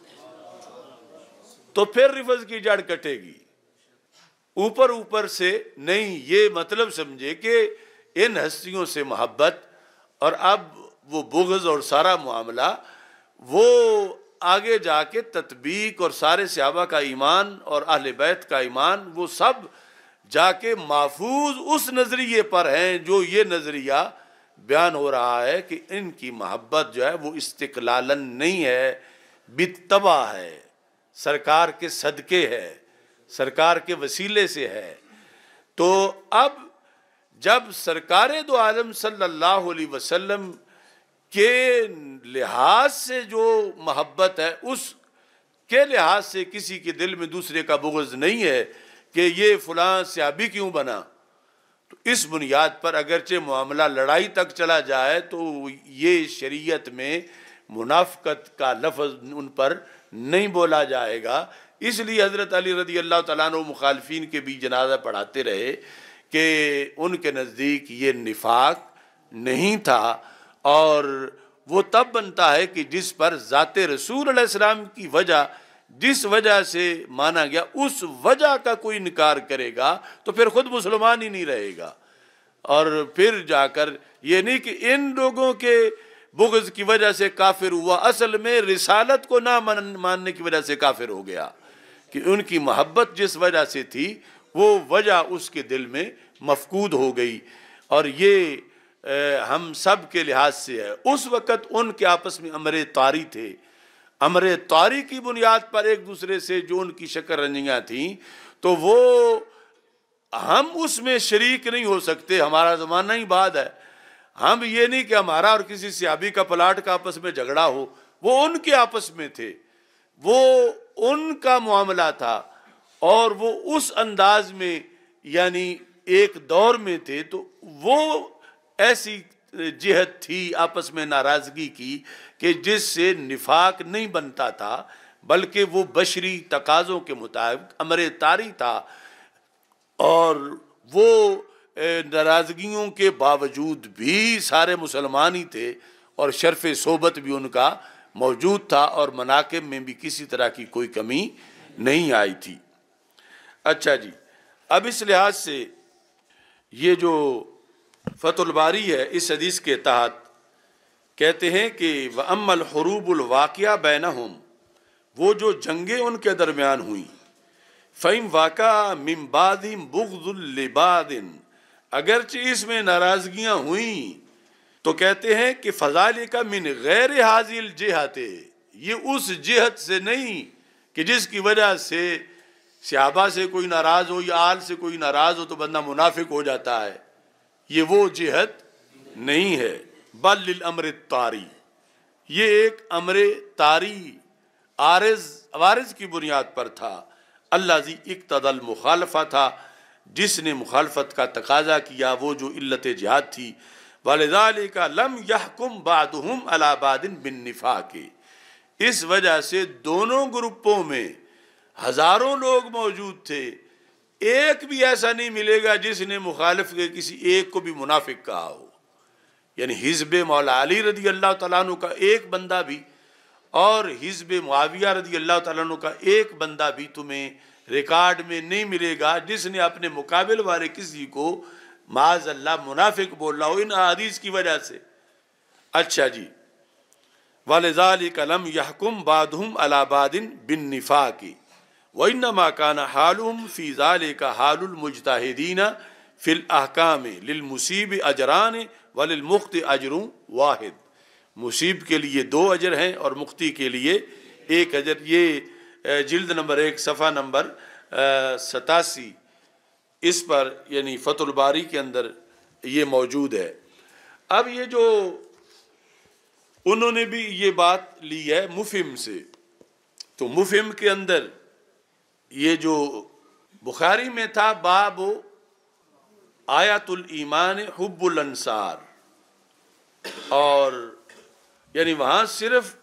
تو پھر رفض کی جڑ کٹے گی. اوپر اوپر سے نہیں، یہ مطلب سمجھے کہ ان ہستیوں سے محبت اور اب وہ بغض اور سارا معاملہ وہ آگے جا کے تطبیق اور سارے صحابہ کا ایمان اور اہل بیت کا ایمان وہ سب جا کے محفوظ اس نظریے پر ہیں جو یہ نظریہ بیان ہو رہا ہے کہ ان کی محبت جو ہے وہ استقلالاً نہیں ہے، بالتبع ہے، سرکار کے صدقے ہے، سرکار کے وسیلے سے ہے. تو اب جب سرکار دو عالم صلی اللہ علیہ وسلم کے لحاظ سے جو محبت ہے اس کے لحاظ سے کسی کے دل میں دوسرے کا بغض نہیں ہے کہ یہ فلاں صحابی کیوں بنا، تو اس بنیاد پر اگرچہ معاملہ لڑائی تک چلا جائے تو یہ شریعت میں منافقت کا لفظ ان پر نہیں بولا جائے گا. اس لیے حضرت علی رضی اللہ تعالیٰ عنہ مخالفین کے بھی جنازہ پڑھاتے رہے کہ ان کے نزدیک یہ نفاق نہیں تھا، اور وہ تب بنتا ہے کہ جس پر ذات رسول علیہ السلام کی وجہ جس وجہ سے مانا گیا اس وجہ کا کوئی انکار کرے گا تو پھر خود مسلمان ہی نہیں رہے گا. اور پھر جا کر یہ نہیں کہ ان لوگوں کے بغض کی وجہ سے کافر ہوا، اصل میں رسالت کو نہ ماننے کی وجہ سے کافر ہو گیا کہ ان کی محبت جس وجہ سے تھی وہ وجہ اس کے دل میں مفقود ہو گئی. اور یہ ہم سب کے لحاظ سے ہے. اس وقت ان کے آپس میں امر طاری تھے، امر طاری کی بنیاد پر ایک دوسرے سے جو ان کی شکر رنجیاں تھیں تو وہ ہم اس میں شریک نہیں ہو سکتے. ہمارا زمانہ ہی بعد ہے. ہم یہ نہیں کہ ہمارا اور کسی صحابی کا پلاٹ کا آپس میں جھگڑا ہو، وہ ان کے آپس میں تھے، وہ ان کا معاملہ تھا اور وہ اس انداز میں یعنی ایک دور میں تھے. تو وہ ایسی جہت تھی آپس میں ناراضگی کی کہ جس سے نفاق نہیں بنتا تھا بلکہ وہ بشری تقاضوں کے مطابق امر طاری تھا. اور وہ ناراضگیوں کے باوجود بھی سارے مسلمان ہی تھے اور شرف صحبت بھی ان کا موجود تھا اور مناقب میں بھی کسی طرح کی کوئی کمی نہیں آئی تھی. اچھا جی، اب اس لحاظ سے یہ جو فتح الباری ہے اس حدیث کے تحت کہتے ہیں کہ وَأَمَّا الْحُرُوبُ الْوَاقِعَةُ بَيْنَهُمْ، وہ جو جنگیں ان کے درمیان ہوئیں، فَإِنْ وَاقَعَ مِنْ بَعْضِهِمْ بُغْضٌ لِبَعْضٍ، اگرچہ اس میں ناراضگیاں ہوئیں تو کہتے ہیں کہ فَذَلِكَ مِنْ غَيْرِ هَذِهِ الْجِهَةِ، یہ اس جہت سے نہیں کہ جس کی وجہ سے صحابہ سے کوئی ناراض ہو یا آل سے کوئی ناراض ہو تو بندہ منافق ہو جاتا ہے، یہ وہ جہت نہیں ہے. بل للامر الطاری، یہ ایک امر طاری عارض کی بنیاد پر تھا. الذی اقتضى المخالفہ تھا، جس نے مخالفت کا تقاضا کیا، وہ جو علت جہاد تھی. ولذالک لم یحکم بعضهم علی بعض بالنفاق، اس وجہ سے دونوں گروپوں میں ہزاروں لوگ موجود تھے، ایک بھی ایسا نہیں ملے گا جس نے مخالف کے کسی ایک کو بھی منافق کہا ہو. یعنی حزب مولا علی رضی اللہ تعالیٰ عنہ کا ایک بندہ بھی اور حزب معاویہ رضی اللہ تعالیٰ عنہ کا ایک بندہ بھی تمہیں ریکارڈ میں نہیں ملے گا جس نے اپنے مقابل والے کسی کو معاذ اللہ منافق بولا ہو ان احادیث کی وجہ سے. اچھا جی، وَلِذَلِكَ لَمْ يَحْكُمْ بَعْضُهُمْ عَلَى بَعْضٍ بِالنِّفَاقِ وَإِنَّمَا كَانَ حَالُهُمْ فِي ذَلِكَ حَالُ الْمُجْتَهِدِينَ فِي الْأَحْكَامِ لِلْمُصِيبِ أَجْرَانِ وَلِلْمُخْطِ أَجْرٌ وَاحِدٌ، مصیب کے لیے 2 اجر ہیں اور مخطی کے لیے 1 اجر. یہ جلد نمبر 1 صفحہ نمبر 87 اس پر یعنی فتح الباری کے اندر یہ موجود ہے. اب یہ جو انہوں نے بھی یہ بات لی ہے مفہم سے، تو مفہم کے اندر یہ جو بخاری میں تھا باب آیات الایمان حب الانصار، اور یعنی وہاں صرف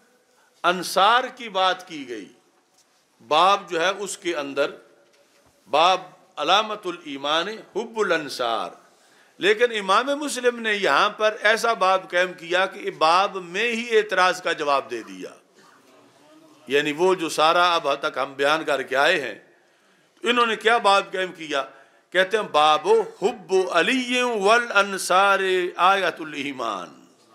انصار کی بات کی گئی. باب جو ہے اس کے اندر باب علامت الایمان حب الانصار، لیکن امام مسلم نے یہاں پر ایسا باب قائم کیا کہ باب میں ہی اعتراض کا جواب دے دیا، یعنی وہ جو سارا اب تک ہم بیان کر کے آئے ہیں، انہوں نے کیا باب قائم کیا؟ کہتے ہیں باب حب علی والانصار آیت الایمان،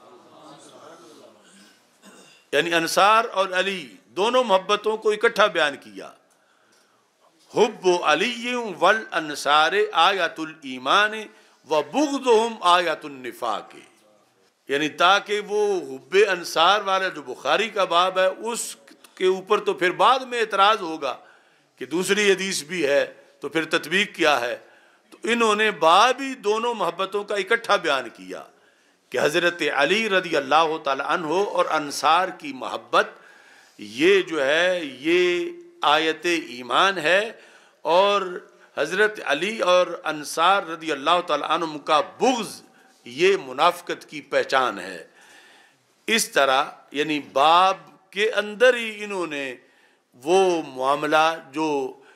یعنی انصار اور علی دونوں محبتوں کو اکٹھا بیان کیا۔ حب علی والانصار آیت الایمان وبغضهم آیت النفاق، یعنی تاکہ وہ حب انصار والا جو بخاری کا باب ہے اس کے اوپر تو پھر بعد میں اعتراض ہوگا کہ دوسری حدیث بھی ہے تو پھر تطبیق کیا ہے، تو انہوں نے باب ہی دونوں محبتوں کا اکٹھا بیان کیا کہ حضرت علی رضی اللہ تعالی عنہ اور انصار کی محبت یہ جو ہے یہ آیت ایمان ہے، اور حضرت علی اور انصار رضی اللہ تعالی عنہ کا بغض یہ منافقت کی پہچان ہے۔ اس طرح یعنی باب کے اندر ہی انہوں نے وہ معاملہ جو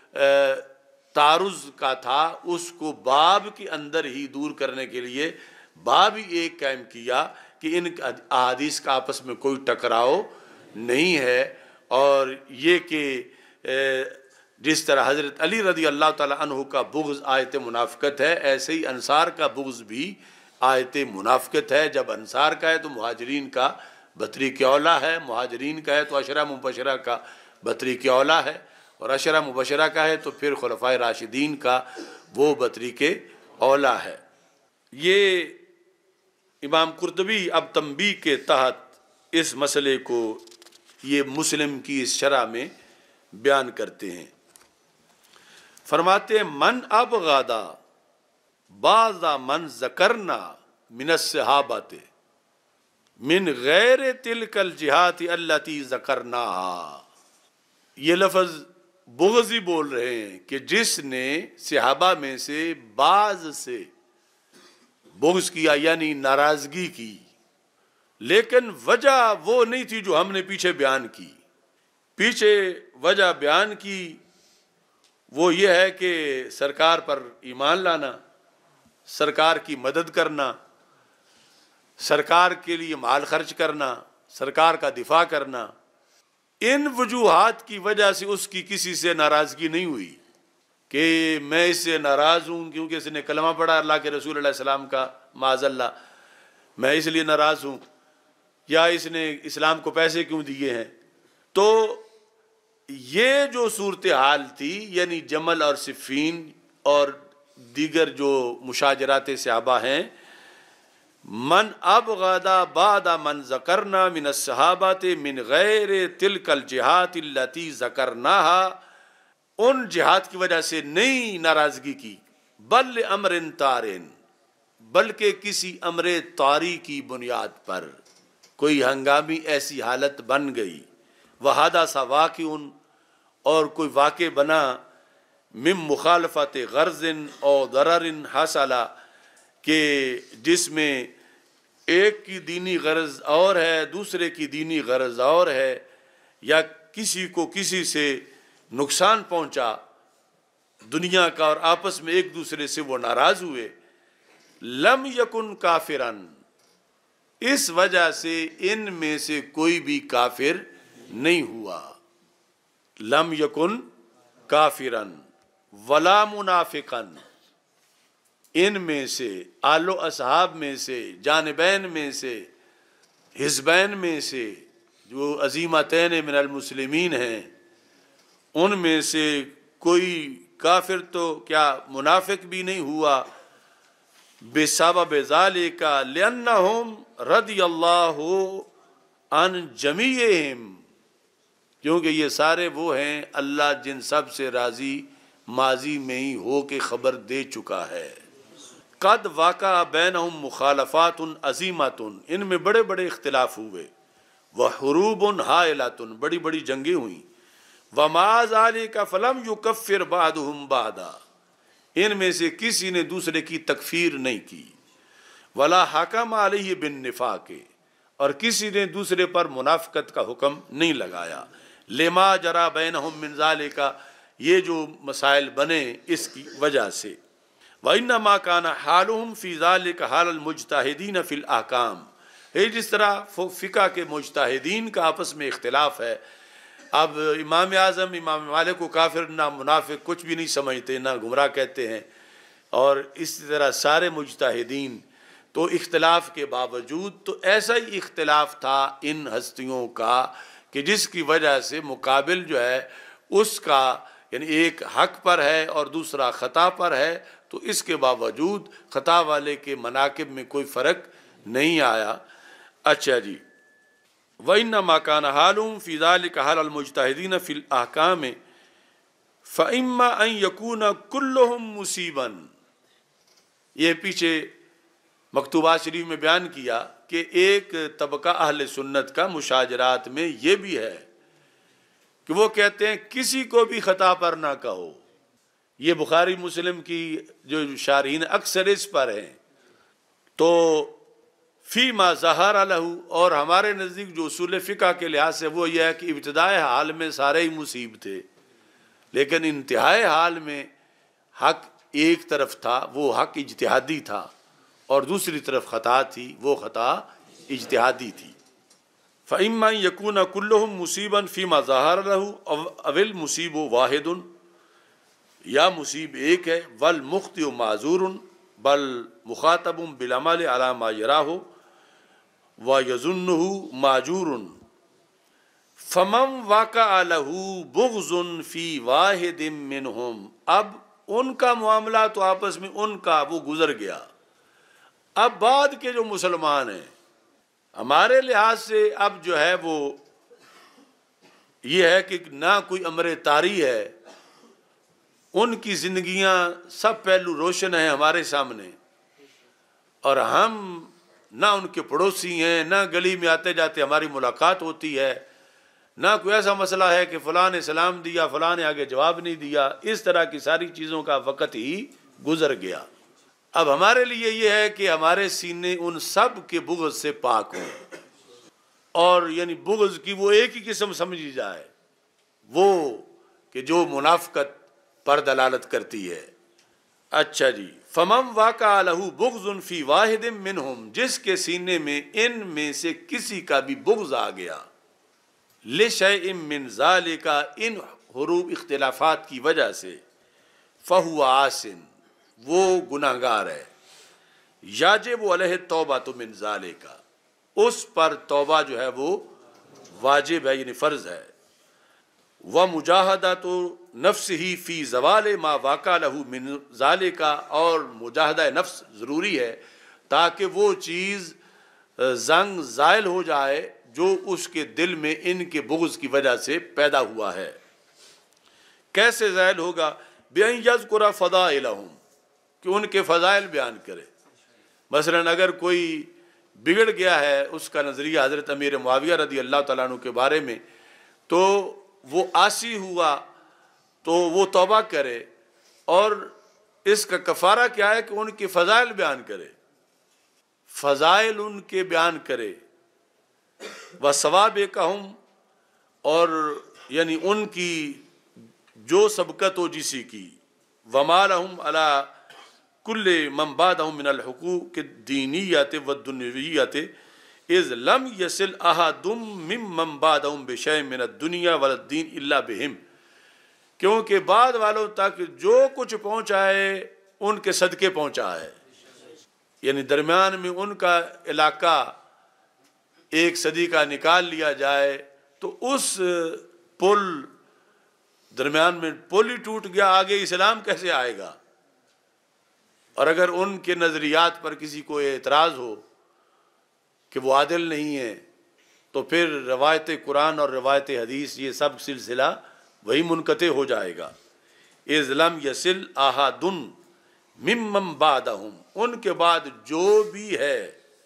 تعارض کا تھا اس کو باب کے اندر ہی دور کرنے کے لیے باب ہی ایک قائم کیا کہ ان احادیث کا آپس میں کوئی ٹکراؤ نہیں ہے، اور یہ کہ جس طرح حضرت علی رضی اللہ تعالی عنہ کا بغض آیت منافقت ہے، ایسے ہی انصار کا بغض بھی آیت منافقت ہے۔ جب انصار کا ہے تو مہاجرین کا بطریق اولا ہے، مہاجرین کا ہے تو عشرہ مبشرہ کا بطریق اولا ہے، اور عشرہ مبشرہ کا ہے تو پھر خلفائے راشدین کا وہ بطریق اولا ہے۔ یہ امام قرطبی اب تنبیہ کے تحت اس مسئلے کو یہ مسلم کی اس شرح میں بیان کرتے ہیں۔ فرماتے ہیں من ابغض بعض من ذکرنا من الصحابۃ من غیر تلک الجہات التی ذکرناہا، یہ لفظ بغض ہی بول رہے ہیں کہ جس نے صحابہ میں سے بعض سے بغض کیا یعنی ناراضگی کی، لیکن وجہ وہ نہیں تھی جو ہم نے پیچھے بیان کی۔ پیچھے وجہ بیان کی وہ یہ ہے کہ سرکار پر ایمان لانا، سرکار کی مدد کرنا، سرکار کے لیے مال خرچ کرنا، سرکار کا دفاع کرنا، ان وجوہات کی وجہ سے اس کی کسی سے ناراضگی نہیں ہوئی کہ میں اس سے ناراض ہوں کیونکہ اس نے کلمہ پڑھا اللہ کے رسول علیہ السلام کا، معاذ اللہ میں اس لیے ناراض ہوں، یا اس نے اسلام کو پیسے کیوں دیے ہیں۔ تو یہ جو صورتحال تھی یعنی جمل اور صفین اور دیگر جو مشاجرات صحابہ ہیں، من ابغض بعد من ذکرنا من الصحابۃ من غیر تلک الجہات التی ذکرناہا، ان جہاد کی وجہ سے نہیں ناراضگی کی، بل امر طارٍ، بلکہ کسی امر طاری کی بنیاد پر کوئی ہنگامی ایسی حالت بن گئی، وحادث واقع، اور کوئی واقع بنا، من مخالفت غرض او ضرر حاصل، کہ جس میں ایک کی دینی غرض اور ہے دوسرے کی دینی غرض اور ہے، یا کسی کو کسی سے نقصان پہنچا دنیا کا اور آپس میں ایک دوسرے سے وہ ناراض ہوئے، لم یکن کافرن، اس وجہ سے ان میں سے کوئی بھی کافر نہیں ہوا، لم یکن کافرن ولا منافقن، ان میں سے آل و اصحاب میں سے، جانبین میں سے، حزبین میں سے جو عظیمتین من المسلمین ہیں، ان میں سے کوئی کافر تو کیا منافق بھی نہیں ہوا، بسبب ذالک لأنہم رضی اللہ عن جمیعہم، کیونکہ یہ سارے وہ ہیں اللہ جن سب سے راضی ماضی میں ہی ہو کے خبر دے چکا ہے، قد واقع بینہم مخالفات عظیمات، ان میں بڑے بڑے اختلاف ہوئے، وحروب ہائلۃ، بڑی بڑی جنگیں ہوئیں، ومع ذلک فلم یکفر بعضہم بعضا، ان میں سے کسی نے دوسرے کی تکفیر نہیں کی، ولا حکم علیہ بالنفاق، اور کسی نے دوسرے پر منافقت کا حکم نہیں لگایا، لما جرا بینہم من ذالک، یہ جو مسائل بنے اس کی وجہ سے۔ وَإِنَّمَا كَانَ حَالُهُمْ فِي ذَلِكَ حَالَ الْمُجْتَهِدِينَ فِي الْأَحْكَامِ۔ جس طرح فقہ کے مجتہدین کا آپس میں اختلاف ہے، اب امام اعظم امام مالک کو کافر نہ منافق کچھ بھی نہیں سمجھتے، نہ گمراہ کہتے ہیں، اور اس طرح سارے مجتہدین، تو اختلاف کے باوجود تو ایسا ہی اختلاف تھا ان ہستیوں کا کہ جس کی وجہ سے مقابل جو ہے اس کا، یعنی ایک حق پر ہے اور دوسرا خطا پر ہے، تو اس کے باوجود خطا والے کے مناقب میں کوئی فرق نہیں آیا۔ اچھا جی، وَإِنَّمَا كَانَ حَالُهُمْ فِي ذَلِكَ حَالَ الْمُجْتَهِدِينَ فِي الْأَحْكَامِ فَإِمَّا أَن يَكُونَ كُلُّهُمْ مُصِيبًا۔ یہ پیچھے مکتوبات شریف میں بیان کیا کہ ایک طبقہ اہل سنت کا مشاجرات میں یہ بھی ہے کہ وہ کہتے ہیں کسی کو بھی خطا پر نہ کہو۔ یہ بخاری مسلم کی جو شارحین اکثر اس پر ہیں۔ تو فی ما ظہر لہ، اور ہمارے نزدیک جو اصول فقہ کے لحاظ سے وہ یہ ہے کہ ابتدائے حال میں سارے ہی مصیب تھے، لیکن انتہائی حال میں حق ایک طرف تھا، وہ حق اجتہادی تھا، اور دوسری طرف خطا تھی، وہ خطا اجتہادی تھی۔ فَإِمَّا يَكُونَ كُلُّهُمْ مُصِيبًا فِي مَا ظَهَرَ لَهُ أَوْ الْمُصِيبُ وَاحِدٌ، یا مصیب ایک ہے، وَالْمُخْطِئُ مَعْذُورٌ بل مخاطب بالعمل علی ما یراہ وَيَظُنُّهُ مَأْجُورٌ فَمَنْ وَقَعَ لَهُ بُغْضٌ فِي وَاحِدٍ مِّنْهُمْ۔ اب ان کا معاملہ تو آپس میں ان کا وہ گزر گیا، اب بعد کے جو مسلمان ہیں ہمارے لحاظ سے اب جو ہے وہ یہ ہے کہ نہ کوئی امر طاری ہے، ان کی زندگیاں سب پہلو روشن ہیں ہمارے سامنے، اور ہم نہ ان کے پڑوسی ہیں، نہ گلی میں آتے جاتے ہماری ملاقات ہوتی ہے، نہ کوئی ایسا مسئلہ ہے کہ فلاں نے سلام دیا فلاں نے آگے جواب نہیں دیا، اس طرح کی ساری چیزوں کا وقت ہی گزر گیا۔ اب ہمارے لیے یہ ہے کہ ہمارے سینے ان سب کے بغض سے پاک ہوں، اور یعنی بغض کی وہ ایک ہی قسم سمجھی جائے، وہ کہ جو منافقت پر دلالت کرتی ہے۔ اچھا جی، فَمَنْ وَقَعَ لَهُ بُغْضٌ فِي وَاحِدٍ مِّنْهُمْ، جس کے سینے میں ان میں سے کسی کا بھی بغض آ گیا، لِشَيْءٍ مِّن ذَلِكَ، ان حروب اختلافات کی وجہ سے، فَهُوَ عَاصٍ، وہ گناہگار ہے، یَجِبُ عَلَيْهِ التَّوْبَةُ مِن ذَلِكَ، اس پر توبہ جو ہے وہ واجب ہے، یعنی فرض ہے۔ وَمُجَاهَدَةُ نَفْسِهِ فِي زَوَالِ مَا وَقَعَ لَهُ مِن ذَلِكَ، اور مجاہدہ نفس ضروری ہے تاکہ وہ چیز زنگ زائل ہو جائے جو اس کے دل میں ان کے بغض کی وجہ سے پیدا ہوا ہے۔ کیسے زائل ہوگا؟ بِأَن يَذْكُرَ فَضَائِلَهُمْ، کہ ان کے فضائل بیان کرے۔ مثلا اگر کوئی بگڑ گیا ہے، اس کا نظریہ حضرت امیر معاویہ رضی اللہ تعالیٰ عنہ کے بارے میں، تو وہ عاصی ہوا تو وہ توبہ کرے، اور اس کا کفارہ کیا ہے کہ ان کے فضائل بیان کرے، فضائل ان کے بیان کرے، وَثَوَابِقَهُمْ، اور یعنی ان کی جو سبقت ہو جسی کی، وَمَا لَهُمْ عَلَى كُلِّ مَنْ بَعْدَهُمْ مِنَ الْحُقُوقِ الدِّينِيَّةِ وَالدُّنْيَوِيَّةِ إِذْ لَمْ يَصِلْ أَحَدٌ مِّمَّنْ بَعْدَهُمْ بِشَيْءٍ مِّنَ الدُّنْيَا وَلَا الدِّينِ إِلَّا بِهِمْ، کیونکہ بعد والوں تک جو کچھ پہنچا ہے ان کے صدقے پہنچا ہے، یعنی درمیان میں ان کا علاقہ ایک صدی کا نکال لیا جائے تو اس پل درمیان میں پل ہی ٹوٹ گیا، آگے اسلام کیسے آئے گا؟ اور اگر ان کے نظریات پر کسی کو اعتراض ہو کہ وہ عادل نہیں ہے، تو پھر روایت قرآن اور روایت حدیث یہ سب سلسلہ وہی منقطع ہو جائے گا۔ اِذْ لَمْ يَصِلْ أَحَدٌ مِّمَّنْ بَعْدَهُمْ، ان کے بعد جو بھی ہے،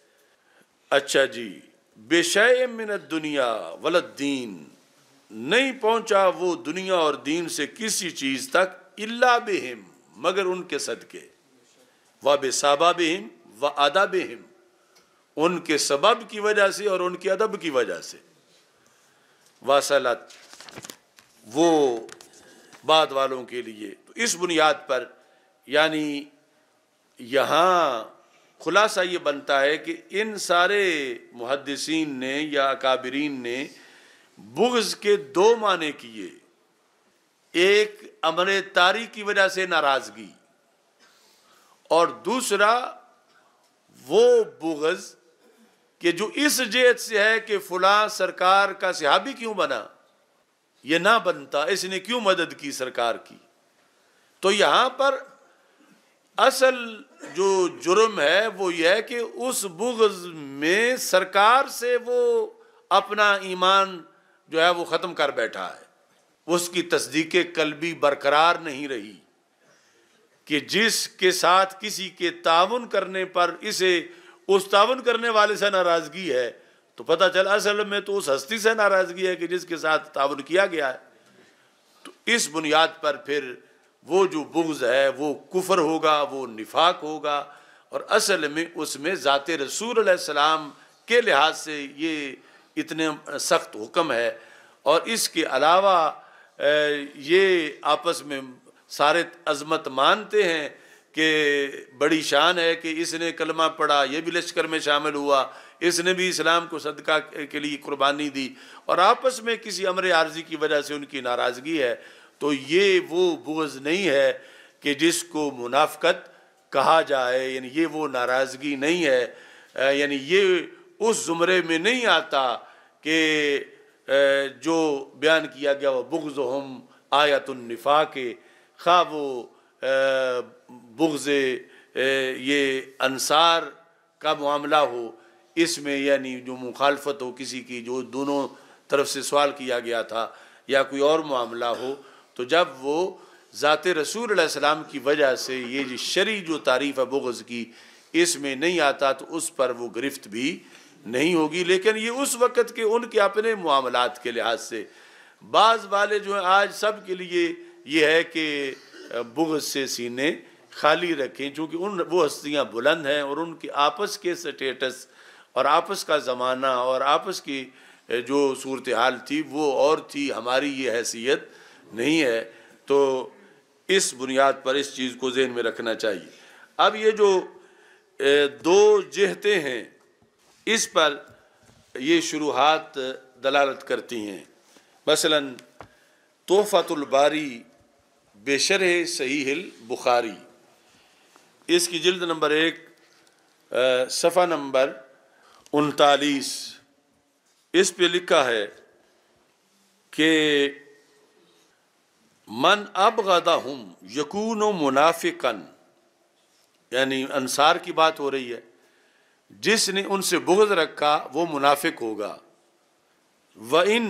اچھا جی، بِشَيْءٍ مِّنَ الدُّنْيَا وَلَا الدِّينِ، نہیں پہنچا وہ دنیا اور دین سے کسی چیز تک، إِلَّا بِهِمْ، مگر ان کے صدقے، وَبِسَبَبِهِمْ وَأَدَبِهِمْ، ان کے سبب کی وجہ سے اور ان کے ادب کی وجہ سے، وصلت، وہ بعد والوں کے لیے۔ تو اس بنیاد پر یعنی یہاں خلاصہ یہ بنتا ہے کہ ان سارے محدثین نے یا اکابرین نے بغض کے دو معنی کیے، ایک امر طاری کی وجہ سے ناراضگی، اور دوسرا وہ بغض کہ جو اس جہت سے ہے کہ فلاں سرکار کا صحابی کیوں بنا، یہ نہ بنتا، اس نے کیوں مدد کی سرکار کی۔ تو یہاں پر اصل جو جرم ہے وہ یہ ہے کہ اس بغض میں سرکار سے وہ اپنا ایمان جو ہے وہ ختم کر بیٹھا ہے، اس کی تصدیق قلبی برقرار نہیں رہی، کہ جس کے ساتھ کسی کے تعاون کرنے پر اسے اس تعاون کرنے والے سے ناراضگی ہے، تو پتہ چلا اصل میں تو اس ہستی سے ناراضگی ہے کہ جس کے ساتھ تعاون کیا گیا ہے۔ تو اس بنیاد پر پھر وہ جو بغض ہے وہ کفر ہوگا، وہ نفاق ہوگا، اور اصل میں اس میں ذات رسول علیہ السلام کے لحاظ سے یہ اتنے سخت حکم ہے۔ اور اس کے علاوہ یہ آپس میں سارے عظمت مانتے ہیں کہ بڑی شان ہے کہ اس نے کلمہ پڑھا، یہ بھی لشکر میں شامل ہوا، اس نے بھی اسلام کو صدقہ کے لیے قربانی دی، اور آپس میں کسی امر عارضی کی وجہ سے ان کی ناراضگی ہے۔ تو یہ وہ بغض نہیں ہے کہ جس کو منافقت کہا جائے، یعنی یہ وہ ناراضگی نہیں ہے، یعنی یہ اس زمرے میں نہیں آتا کہ جو بیان کیا گیا وہ بغضہم آیت النفاق، خواہ وہ بغض یہ انصار کا معاملہ ہو، اس میں یعنی جو مخالفت ہو کسی کی، جو دونوں طرف سے سوال کیا گیا تھا، یا کوئی اور معاملہ ہو، تو جب وہ ذات رسول علیہ السلام کی وجہ سے یہ جو شرعی جو تعریف ہے بغض کی اس میں نہیں آتا، تو اس پر وہ گرفت بھی نہیں ہوگی۔ لیکن یہ اس وقت کے ان کے اپنے معاملات کے لحاظ سے بعض والے جو ہیں آج سب کے لیے یہ ہے کہ بغض سے سینے خالی رکھیں، چونکہ وہ ہستیاں بلند ہیں اور ان کے آپس کے سٹیٹس اور آپس کا زمانہ اور آپس کی جو صورتحال تھی وہ اور تھی، ہماری یہ حیثیت نہیں ہے۔ تو اس بنیاد پر اس چیز کو ذہن میں رکھنا چاہیے۔ اب یہ جو دو جہتیں ہیں اس پر یہ شروحات دلالت کرتی ہیں۔ مثلا تحفۃ الباری بشرح صحیح البخاری، اس کی جلد نمبر 1 صفحہ نمبر 39، اس پہ لکھا ہے کہ من ابغضہم یکون منافقا، یعنی انصار کی بات ہو رہی ہے، جس نے ان سے بغض رکھا وہ منافق ہوگا۔ وَإِن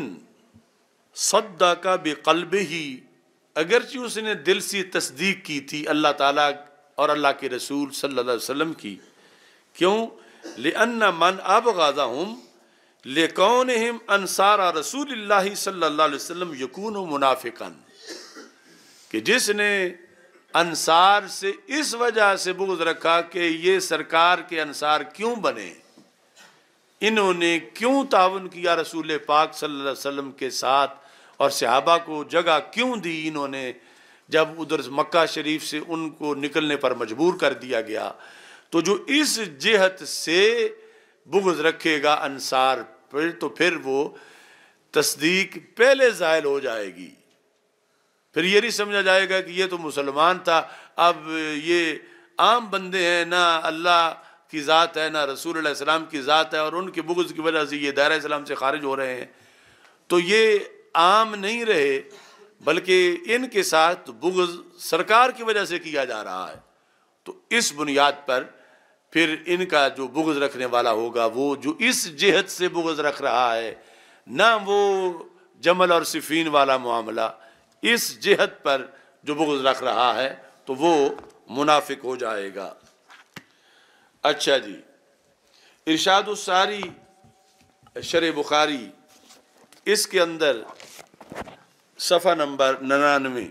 صَدَّقَ بِقَلْبِهِ، اگرچہ اس نے دل سے تصدیق کی تھی اللہ تعالیٰ اور اللہ کے رسول صلی اللہ علیہ وسلم کی۔ کیوں؟ لِأَنَّ مَنْ أَبْغَضَهُمْ لِكَوْنِهِمْ أَنصَارَ رسول اللہ صلی اللہ علیہ وسلم يَكُونُ مُنَافِقًا، کہ جس نے انصار سے اس وجہ سے بغض رکھا کہ یہ سرکار کے انصار کیوں بنے، انہوں نے کیوں تعاون کیا رسول پاک صلی اللہ علیہ وسلم کے ساتھ، اور صحابہ کو جگہ کیوں دی انہوں نے جب ادھر مکہ شریف سے ان کو نکلنے پر مجبور کر دیا گیا۔ تو جو اس جہت سے بغض رکھے گا انصار پر، تو پھر وہ تصدیق پہلے زائل ہو جائے گی، پھر یہ نہیں سمجھا جائے گا کہ یہ تو مسلمان تھا، اب یہ عام بندے ہیں، نہ اللہ کی ذات ہے نہ رسول اللہ علیہ السلام کی ذات ہے، اور ان کے بغض کی وجہ سے یہ دائرہ اسلام سے خارج ہو رہے ہیں۔ تو یہ عام نہیں رہے، بلکہ ان کے ساتھ بغض سرکار کی وجہ سے کیا جا رہا ہے۔ تو اس بنیاد پر پھر ان کا جو بغض رکھنے والا ہوگا وہ جو اس جہت سے بغض رکھ رہا ہے، نہ وہ جمل اور صفین والا معاملہ، اس جہت پر جو بغض رکھ رہا ہے تو وہ منافق ہو جائے گا۔ اچھا جی، ارشاد الساری شرح بخاری، اس کے اندر صفحہ نمبر 99،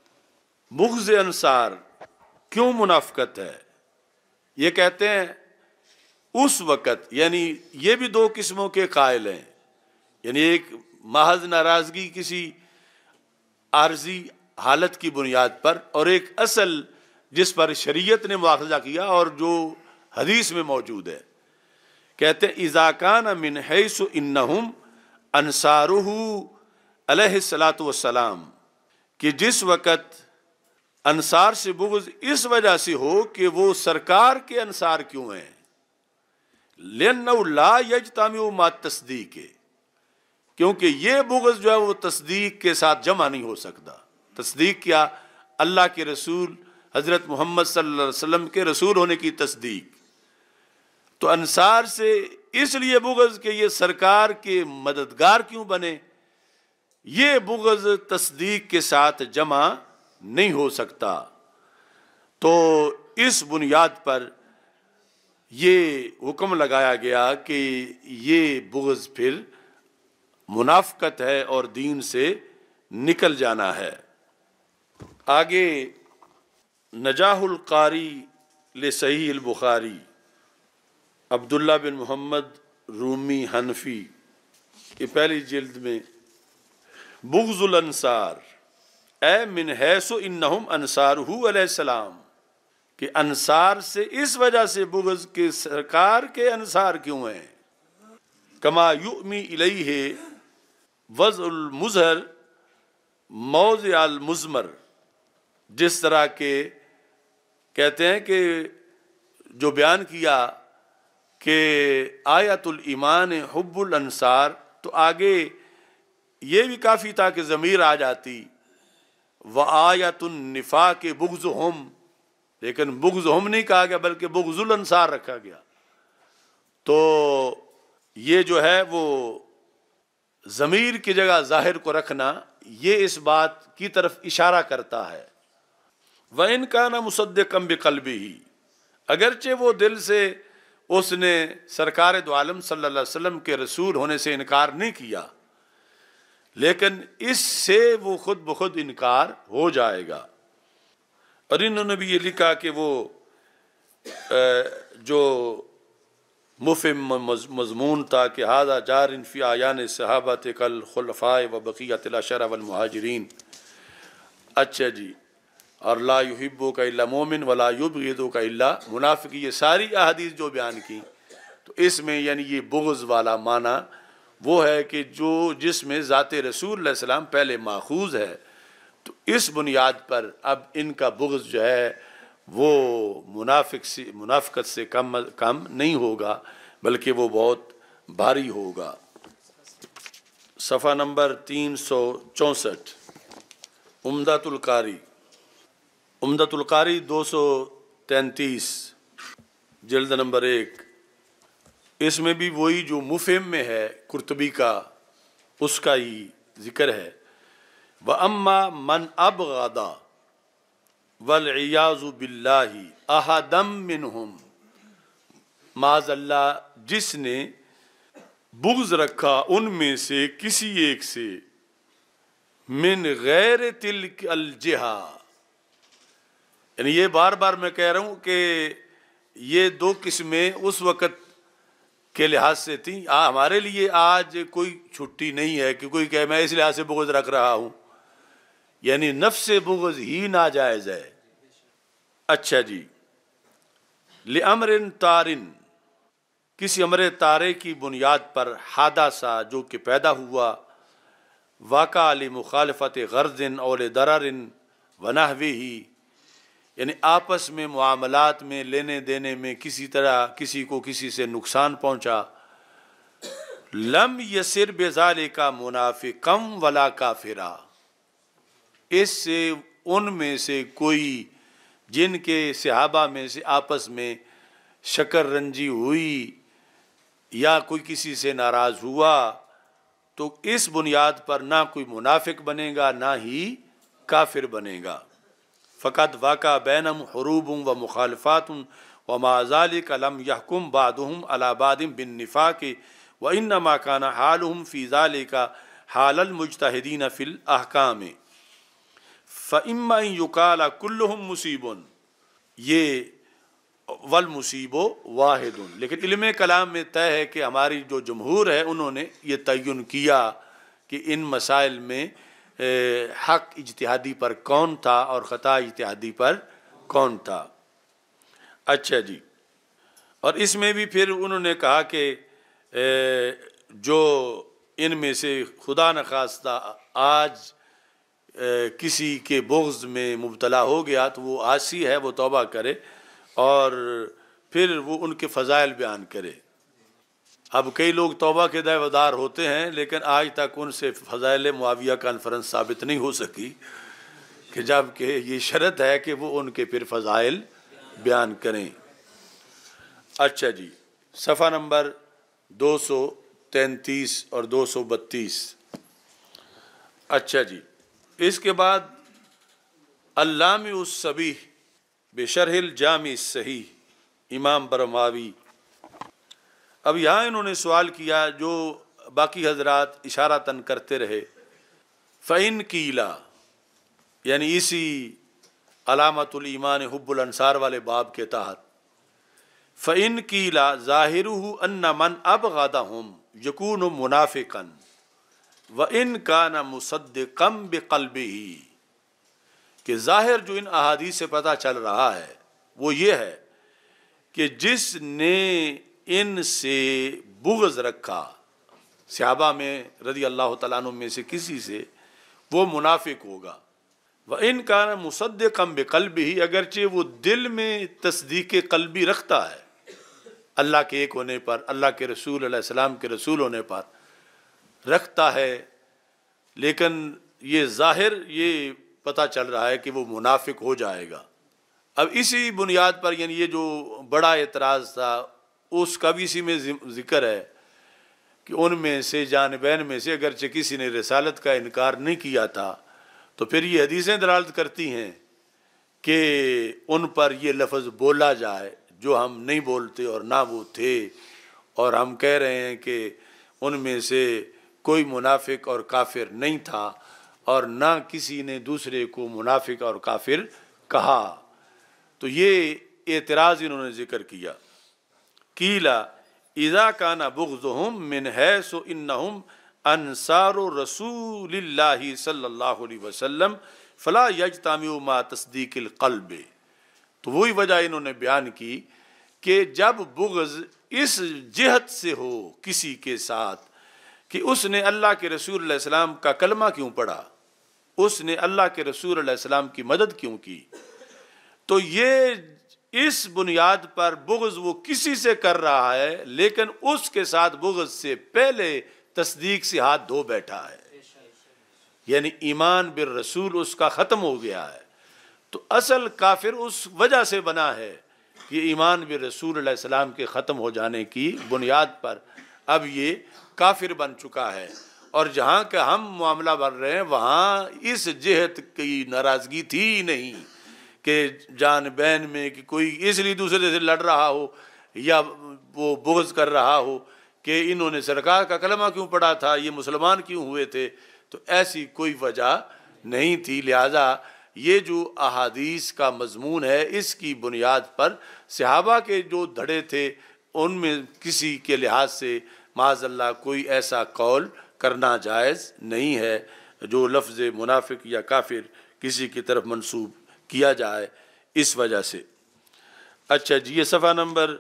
بغض انصار کیوں منافقت ہے؟ یہ کہتے ہیں اس وقت، یعنی یہ بھی دو قسموں کے قائل ہیں، یعنی ایک محض ناراضگی کسی عارضی حالت کی بنیاد پر، اور ایک اصل جس پر شریعت نے مواخذہ کیا اور جو حدیث میں موجود ہے. کہتے ہیں اذا کان من حیث انہم انصارہ علیہ الصلاۃ والسلام، کہ جس وقت انصار سے بغض اس وجہ سے ہو کہ وہ سرکار کے انصار کیوں ہیں، لأنہ لا یجتمع مع التصدیق، کیونکہ یہ بغض جو ہے وہ تصدیق کے ساتھ جمع نہیں ہو سکتا. تصدیق کیا؟ اللہ کے رسول حضرت محمد صلی اللہ علیہ وسلم کے رسول ہونے کی تصدیق. تو انصار سے اس لیے بغض کہ یہ سرکار کے مددگار کیوں بنے، یہ بغض تصدیق کے ساتھ جمع نہیں ہو سکتا. تو اس بنیاد پر یہ حکم لگایا گیا کہ یہ بغض پھر منافقت ہے اور دین سے نکل جانا ہے. آگے نجاح القاری لصحیح البخاری، عبداللہ بن محمد رومی حنفی، یہ پہلی جلد میں، بغض الانصار اے من حیث انہم انصارہ علیہ السلام، کہ انصار سے اس وجہ سے بغض کہ سرکار کے انصار کیوں ہیں. کما یؤمی الیہ وضع المظہر موضع المضمر، جس طرح کے کہتے ہیں کہ جو بیان کیا کہ آیت الایمان حب الانصار، تو آگے یہ بھی کافی تھا کہ ضمیر آ جاتی وآیت النفاق بغضہم، لیکن بغضہم نہیں کہا گیا بلکہ بغض الانصار رکھا گیا. تو یہ جو ہے وہ ضمیر کی جگہ ظاہر کو رکھنا، یہ اس بات کی طرف اشارہ کرتا ہے. وَإِنْ كَانَ مُصَدِّقًا بِقَلْبِهِ، اگرچہ وہ دل سے اس نے سرکار دو عالم صلی اللہ علیہ وسلم کے رسول ہونے سے انکار نہیں کیا، لیکن اس سے وہ خود بخود انکار ہو جائے گا. اور انہوں نے بھی یہ لکھا کہ وہ جو مفہم مضمون تھا کہ ھذا جار فی اعیان صحابۃ کالخلفاء و بقیۃ العشرہ والمہاجرین. اچھا جی، اور لا یحبک الا مومن ولا یبغضک الا منافق، یہ ساری احادیث جو بیان کی، تو اس میں یعنی یہ بغض والا معنی وہ ہے کہ جو جس میں ذات رسول علیہ السلام پہلے ماخوذ ہے، تو اس بنیاد پر اب ان کا بغض جو ہے وہ منافقت سے کم نہیں ہوگا بلکہ وہ بہت بھاری ہوگا. صفحہ نمبر 364، عمدۃ القاری، عمدۃ القاری 233 جلد نمبر 1. اس میں بھی وہی جو مفہم میں ہے قرطبی کا، اس کا ہی ذکر ہے. وَأَمَّا مَنْ أَبْغَضَ وَالْعِيَاذُ بِاللَّهِ أَحَدًا مِّنْهُمْ، معاذ اللہ جس نے بغض رکھا ان میں سے کسی ایک سے، من غیر تلک الجہا، یعنی یہ بار بار میں کہہ رہا ہوں کہ یہ دو قسمیں اس وقت کے لحاظ سے تھیں. ہمارے لیے آج کوئی چھٹی نہیں ہے کہ کوئی کہے میں اس لحاظ سے بغض رکھ رہا ہوں، یعنی نفس بغض ہی ناجائز ہے. اچھا جی، لأمر طارن، کسی امر طارئ کی بنیاد پر، حادثہ جو کہ پیدا ہوا، واقع لمخالفت غرض او لضرر ونحوہ، یعنی آپس میں معاملات میں لینے دینے میں کسی طرح کسی کو کسی سے نقصان پہنچا، لم یسر بذالک منافقا ولا کافرا، اس سے ان میں سے کوئی جن کے صحابہ میں سے آپس میں شکر رنجی ہوئی یا کوئی کسی سے ناراض ہوا، تو اس بنیاد پر نہ کوئی منافق بنے گا نہ ہی کافر بنے گا. فقط واقع بینہم حروب و مخالفات ومع ذلک لم یحکم بعضهم علی بعض بالنفاق وانما کان حالهم فی ذلک حال المجتہدین فی الاحکام فاما ان یقال کلہم مصیب، یہ والمصیب واحد، لیکن علم کلام میں طے ہے کہ ہماری جو جمہور ہے انہوں نے یہ تعین کیا کہ ان مسائل میں حق اجتہادی پر کون تھا اور خطا اجتہادی پر کون تھا۔ اچھا جی، اور اس میں بھی پھر انہوں نے کہا کہ جو ان میں سے خدا نخواستہ آج کسی کے بغض میں مبتلا ہو گیا تو وہ عاصی ہے، وہ توبہ کرے اور پھر وہ ان کے فضائل بیان کرے۔ اب کئی لوگ توبہ کے دعویدار ہوتے ہیں لیکن آج تک ان سے فضائل معاویہ کانفرنس ثابت نہیں ہو سکی، کہ جب کہ یہ شرط ہے کہ وہ ان کے پھر فضائل بیان کریں۔ اچھا جی، صفحہ نمبر 233 اور 232۔ اچھا جی، اس کے بعد اللامع الصبیح بشرح الجامع الصحیح امام برماوی۔ اب یہاں انہوں نے سوال کیا جو باقی حضرات اشارتاً کرتے رہے، فَإِن قِيلَ، یعنی اسی علامت الایمان حب الانصار والے باب کے تحت، فَإِن قِيلَ ظَاهِرُهُ أَنَّ مَنْ أَبْغَضَهُمْ يَكُونُ مُنَافِقًا وَإِن كَانَ مُصَدِّقًا بِقَلْبِهِ، کہ ظاہر جو ان احادیث سے پتہ چل رہا ہے وہ یہ ہے کہ جس نے ان سے بغض رکھا صحابہ میں رضی اللہ تعالیٰ عنہ میں سے کسی سے، وہ منافق ہوگا۔ وَإِن كَانَ مُصَدِّقًا بِقَلْبِهِ، اگرچہ وہ دل میں تصدیق قلبی رکھتا ہے اللہ کے ایک ہونے پر، اللہ کے رسول علیہ السلام کے رسول ہونے پر رکھتا ہے، لیکن یہ ظاہر یہ پتہ چل رہا ہے کہ وہ منافق ہو جائے گا۔ اب اسی بنیاد پر یعنی یہ جو بڑا اعتراض تھا اس کا بھی اسی میں ذکر ہے کہ ان میں سے جانبین میں سے اگرچہ کسی نے رسالت کا انکار نہیں کیا تھا تو پھر یہ حدیثیں دلالت کرتی ہیں کہ ان پر یہ لفظ بولا جائے جو ہم نہیں بولتے اور نہ وہ تھے، اور ہم کہہ رہے ہیں کہ ان میں سے کوئی منافق اور کافر نہیں تھا اور نہ کسی نے دوسرے کو منافق اور کافر کہا۔ تو یہ اعتراض انہوں نے ذکر کیا۔ قیل اذا کان بغضهم من حیث انہم انصار رسول اللہ صلی اللہ علیہ وسلم فلا یجتمع مع تصدیق القلب، تو وہی وجہ انہوں نے بیان کی کہ جب بغض اس جہت سے ہو کسی کے ساتھ کہ اس نے اللہ کے رسول علیہ السلام کا کلمہ کیوں پڑھا، اس نے اللہ کے رسول علیہ السلام کی مدد کیوں کی، تو یہ اس بنیاد پر بغض وہ کسی سے کر رہا ہے لیکن اس کے ساتھ بغض سے پہلے تصدیق سے ہاتھ دھو بیٹھا ہے، یعنی ایمان بالرسول اس کا ختم ہو گیا ہے۔ تو اصل کافر اس وجہ سے بنا ہے کہ ایمان بالرسول علیہ السلام کے ختم ہو جانے کی بنیاد پر اب یہ کافر بن چکا ہے، اور جہاں کا ہم معاملہ بن رہے ہیں وہاں اس جہت کی ناراضگی تھی ہی نہیں کہ جان بین میں کہ کوئی اس لیے دوسرے سے لڑ رہا ہو یا وہ بغض کر رہا ہو کہ انہوں نے سرکار کا کلمہ کیوں پڑھا تھا، یہ مسلمان کیوں ہوئے تھے، تو ایسی کوئی وجہ نہیں تھی۔ لہٰذا یہ جو احادیث کا مضمون ہے اس کی بنیاد پر صحابہ کے جو دھڑے تھے ان میں کسی کے لحاظ سے معاذ اللہ کوئی ایسا قول کرنا جائز نہیں ہے جو لفظ منافق یا کافر کسی کی طرف منسوب کیا جائے اس وجہ سے۔ اچھا جی، یہ صفحہ نمبر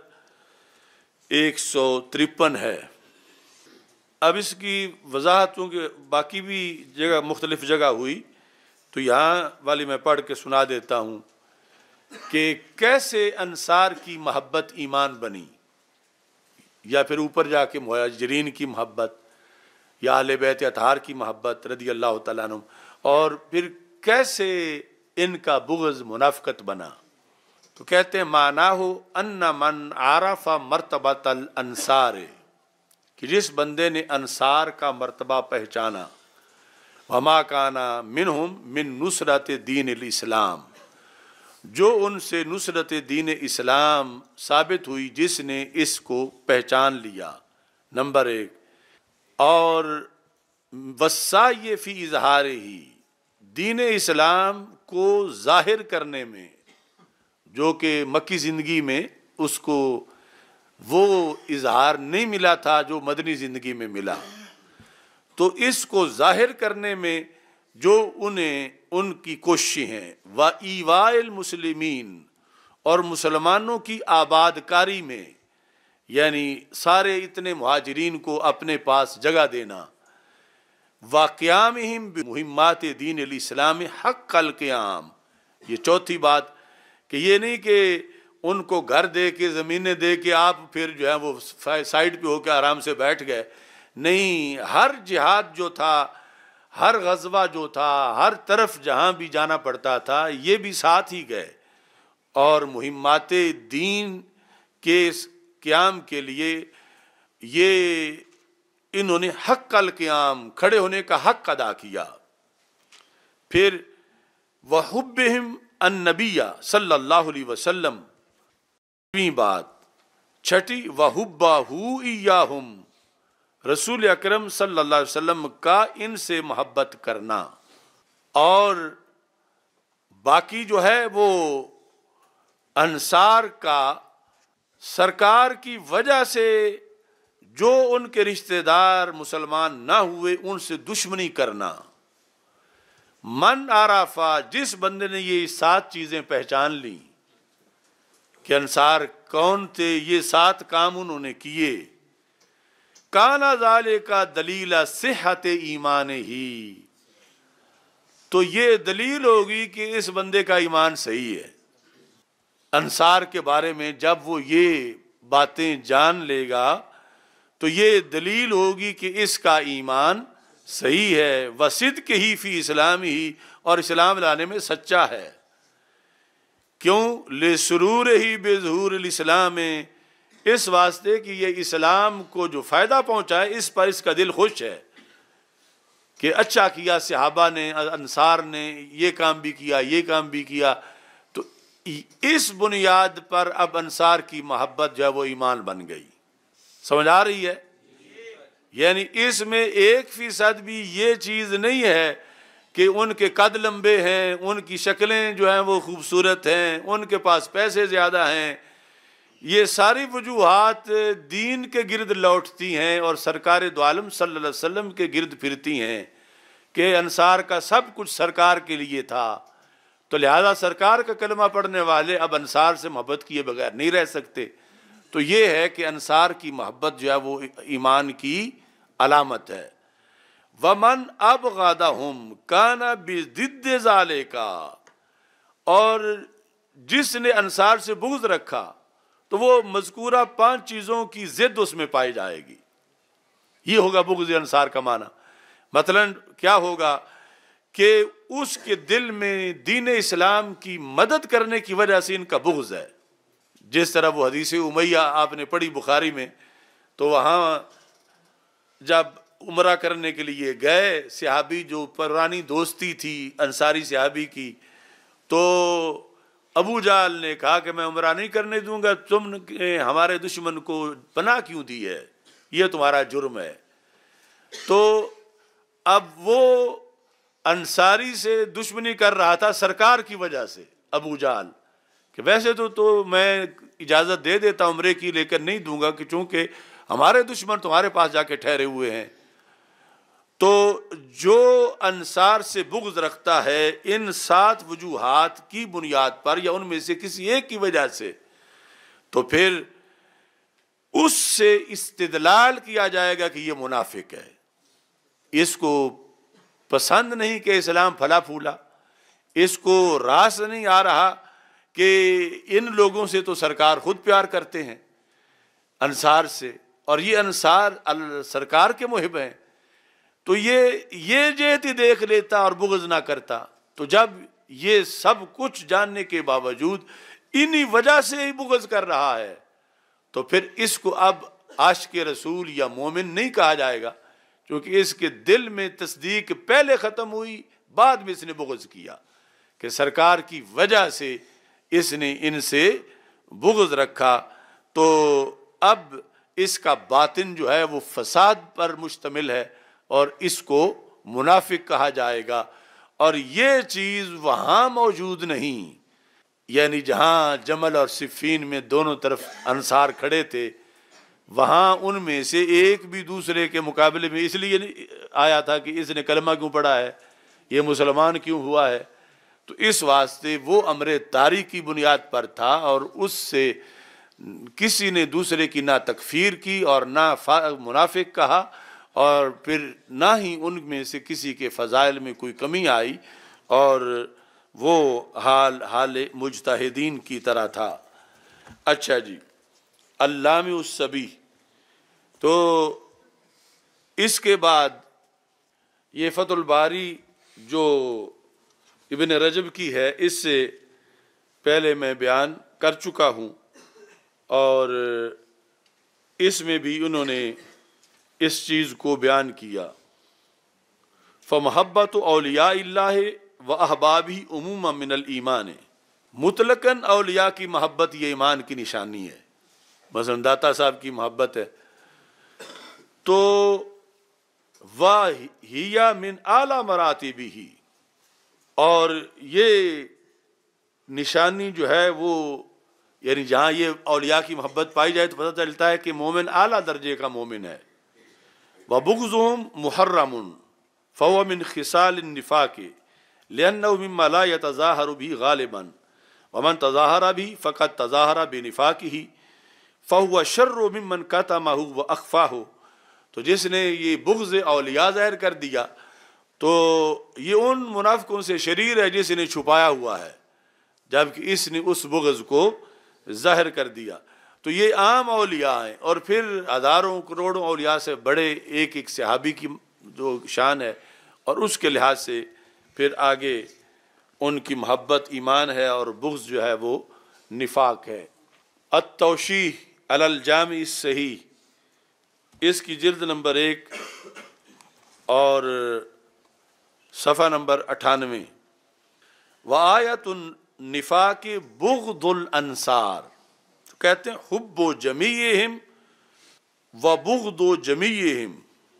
153 ہے۔ اب اس کی وضاحتوں کے باقی بھی جگہ مختلف جگہ ہوئی تو یہاں والی میں پڑھ کے سنا دیتا ہوں کہ کیسے انصار کی محبت ایمان بنی، یا پھر اوپر جا کے مہاجرین کی محبت یا اہل بیت اطہار کی محبت رضی اللہ تعالیٰ عنہ، اور پھر کیسے ان کا بغض منافقت بنا۔ تو کہتے ہیں معناہ ان من عرف مرتبۃ الانصار، کہ جس بندے نے انصار کا مرتبہ پہچانا، وما کانا منہم من نصرت دین الاسلام، جو ان سے نصرت دین اسلام ثابت ہوئی جس نے اس کو پہچان لیا، نمبر 1، اور وسعی فی اظہار ہی، دین اسلام کو ظاہر کرنے میں، جو کہ مکی زندگی میں اس کو وہ اظہار نہیں ملا تھا جو مدنی زندگی میں ملا، تو اس کو ظاہر کرنے میں جو انہیں ان کی کوششیں ہیں، وَإِيوَاءِ الْمُسْلِمِينَ، اور مسلمانوں کی آباد کاری میں، یعنی سارے اتنے مہاجرین کو اپنے پاس جگہ دینا، وَقِيَامِهِمْ بِمُهِمَّاتِ دین الاسلام حق القیام، یہ چوتھی بات، کہ یہ نہیں کہ ان کو گھر دے کے زمینیں دے کے آپ پھر جو ہے وہ سائڈ پہ ہو کے آرام سے بیٹھ گئے، نہیں، ہر جہاد جو تھا، ہر غزوہ جو تھا، ہر طرف جہاں بھی جانا پڑتا تھا، یہ بھی ساتھ ہی گئے، اور مہمات دین کے قیام کے لیے یہ انہوں نے حق القیام، کھڑے ہونے کا حق ادا کیا۔ پھر وَحُبِّهِمْ النَّبِيَّ صلی اللہ علیہ وسلم، بات چھٹی، وَحُبَّهُ إِيَّاهُمْ، رسول اکرم صلی اللہ علیہ وسلم کا ان سے محبت کرنا، اور باقی جو ہے وہ انصار کا سرکار کی وجہ سے جو ان کے رشتہ دار مسلمان نہ ہوئے ان سے دشمنی کرنا۔ من عرفہ، جس بندے نے یہ 7 چیزیں پہچان لی کہ انصار کون تھے، یہ 7 کام انہوں نے کیے، کانا ذالک دلیل صحت ایمان ہی، تو یہ دلیل ہوگی کہ اس بندے کا ایمان صحیح ہے۔ انصار کے بارے میں جب وہ یہ باتیں جان لے گا تو یہ دلیل ہوگی کہ اس کا ایمان صحیح ہے، وصدق ہی فی اسلام ہی، اور اسلام لانے میں سچا ہے۔ کیوں؟ لسرور ہی بظہور الاسلام، اس واسطے کہ یہ اسلام کو جو فائدہ پہنچائے اس پر اس کا دل خوش ہے کہ اچھا کیا صحابہ نے، انصار نے یہ کام بھی کیا، یہ کام بھی کیا، تو اس بنیاد پر اب انصار کی محبت جو ہے وہ ایمان بن گئی۔ سمجھ آ رہی ہے؟ یعنی اس میں 1% بھی یہ چیز نہیں ہے کہ ان کے قد لمبے ہیں، ان کی شکلیں جو ہیں وہ خوبصورت ہیں، ان کے پاس پیسے زیادہ ہیں، یہ ساری وجوہات دین کے گرد لوٹتی ہیں اور سرکار دو عالم صلی اللہ علیہ وسلم کے گرد پھرتی ہیں کہ انصار کا سب کچھ سرکار کے لیے تھا، تو لہذا سرکار کا کلمہ پڑھنے والے اب انصار سے محبت کیے بغیر نہیں رہ سکتے۔ تو یہ ہے کہ انصار کی محبت جو ہے وہ ایمان کی علامت ہے۔ وَمَنْ أَبْغَضَهُمْ كَانَ بِضِدِّ ذَلِكَ، اور جس نے انصار سے بغض رکھا تو وہ مذکورہ 5 چیزوں کی ضد اس میں پائی جائے گی۔ یہ ہوگا بغض انصار کا معنی۔ مثلا کیا ہوگا کہ اس کے دل میں دین اسلام کی مدد کرنے کی وجہ سے ان کا بغض ہے، جس طرح وہ حدیث امیہ آپ نے پڑھی بخاری میں، تو وہاں جب عمرہ کرنے کے لیے گئے صحابی، جو پرانی دوستی تھی انصاری صحابی کی، تو ابو جہل نے کہا کہ میں عمرہ نہیں کرنے دوں گا، تم نے ہمارے دشمن کو پناہ کیوں دی ہے، یہ تمہارا جرم ہے۔ تو اب وہ انصاری سے دشمنی کر رہا تھا سرکار کی وجہ سے، ابو جہل، کہ ویسے تو میں اجازت دے دیتا عمرے کی، لیکن نہیں دوں گا کہ چونکہ ہمارے دشمن تمہارے پاس جا کے ٹھہرے ہوئے ہیں۔ تو جو انصار سے بغض رکھتا ہے ان 7 وجوہات کی بنیاد پر یا ان میں سے کسی ایک کی وجہ سے، تو پھر اس سے استدلال کیا جائے گا کہ یہ منافق ہے، اس کو پسند نہیں کہ اسلام پھلا پھولا، اس کو راس نہیں آ رہا کہ ان لوگوں سے تو سرکار خود پیار کرتے ہیں انصار سے، اور یہ انصار سرکار کے محب ہیں، تو یہ جہتی دیکھ لیتا اور بغض نہ کرتا۔ تو جب یہ سب کچھ جاننے کے باوجود انہی وجہ سے ہی بغض کر رہا ہے، تو پھر اس کو اب عاشق رسول یا مومن نہیں کہا جائے گا، کیونکہ اس کے دل میں تصدیق پہلے ختم ہوئی، بعد میں اس نے بغض کیا کہ سرکار کی وجہ سے اس نے ان سے بغض رکھا، تو اب اس کا باطن جو ہے وہ فساد پر مشتمل ہے اور اس کو منافق کہا جائے گا۔ اور یہ چیز وہاں موجود نہیں، یعنی جہاں جمل اور صفین میں دونوں طرف انصار کھڑے تھے، وہاں ان میں سے ایک بھی دوسرے کے مقابلے میں اس لیے آیا تھا کہ اس نے کلمہ کیوں پڑھا ہے، یہ مسلمان کیوں ہوا ہے؟ تو اس واسطے وہ امر طاری کی بنیاد پر تھا، اور اس سے کسی نے دوسرے کی نہ تکفیر کی اور نہ منافق کہا، اور پھر نہ ہی ان میں سے کسی کے فضائل میں کوئی کمی آئی، اور وہ حال مجتہدین کی طرح تھا۔ اچھا جی، اللام الصبی، تو اس کے بعد یہ فتح الباری جو ابن رجب کی ہے، اس سے پہلے میں بیان کر چکا ہوں، اور اس میں بھی انہوں نے اس چیز کو بیان کیا۔ فمحبت اولیاء اللہ و احبابہ عموما من الایمان، مطلقاً اولیاء کی محبت یہ ایمان کی نشانی ہے۔ مثلا داتا صاحب کی محبت ہے تو وَهِيَ مِنْ اعلیٰ مراتبہ، اور یہ نشانی جو ہے وہ یعنی جہاں یہ اولیاء کی محبت پائی جائے تو پتہ چلتا ہے کہ مومن اعلیٰ درجے کا مومن ہے۔ وَبُغْضُهُمْ مُحَرَّمٌ فَهُوَ مِنْ خِصَالِ النِّفَاقِ لِأَنَّهُ مِمَّا لَا يَتَظَاهَرُ بِهِ غَالِبًا وَمَنْ تَظَاهَرَ بِهِ فَقَدْ تَظَاهَرَ بِنِفَاقِهِ فَهُوَ شَرٌّ مِمَّنْ كَتَمَهُ وَأَخْفَاهُ۔ تو جس نے یہ بغض اولیاء ظاہر کر دیا تو یہ ان منافقوں سے شریر ہے جس نے چھپایا ہوا ہے، جبکہ اس نے اس بغض کو ظاہر کر دیا۔ تو یہ عام اولیاء ہیں، اور پھر ہزاروں کروڑوں اولیاء سے بڑے ایک ایک صحابی کی جو شان ہے، اور اس کے لحاظ سے پھر آگے ان کی محبت ایمان ہے اور بغض جو ہے وہ نفاق ہے۔ التوشیح علی الجامع الصحیح، اس کی جلد نمبر 1 اور صفحہ نمبر 98۔ وآیت النفاق بغض الانصار، تو کہتے ہیں حب جمیعہم و بغض جمیعہم،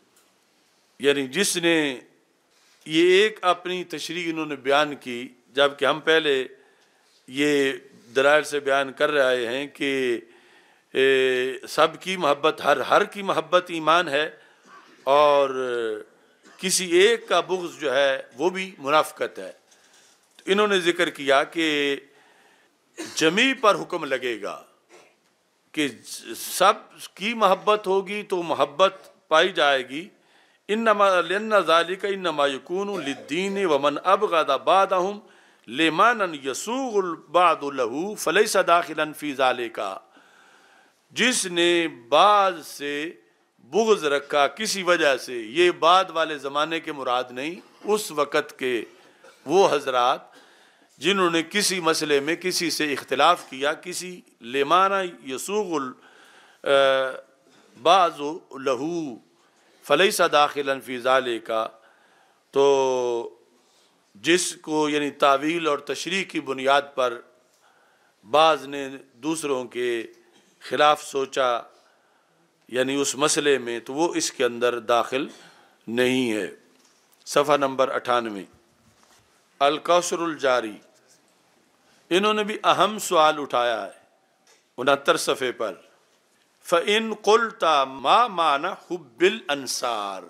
یعنی جس نے یہ ایک اپنی تشریح انہوں نے بیان کی، جبکہ ہم پہلے یہ دلائل سے بیان کر رہے ہیں کہ سب کی محبت، ہر کی محبت ایمان ہے، اور کسی ایک کا بغض جو ہے وہ بھی منافقت ہے۔ تو انہوں نے ذکر کیا کہ جمیع پر حکم لگے گا کہ سب کی محبت ہوگی تو محبت پائی جائے گی۔ انما لأن ذلك انما يكون للدين ومن ابغض بعضهم لمن يسوغ البعض له فليس داخلا في ذلك، جس نے بعض سے بغض رکھا کسی وجہ سے، یہ بعد والے زمانے کے مراد نہیں، اس وقت کے وہ حضرات جنہوں نے کسی مسئلے میں کسی سے اختلاف کیا، کسی لمانا یسوغ البعض لہو فلیس داخلا فی ذالک، تو جس کو یعنی تعویل اور تشریح کی بنیاد پر بعض نے دوسروں کے خلاف سوچا یعنی اس مسئلے میں، تو وہ اس کے اندر داخل نہیں ہے۔ صفحہ نمبر 98۔ الکوثر الجاری، انہوں نے بھی اہم سوال اٹھایا ہے 69 صفحے پر۔ فَإِن قُلْتَ مَا مَعْنَى حُبِّ الْأَنصَارِ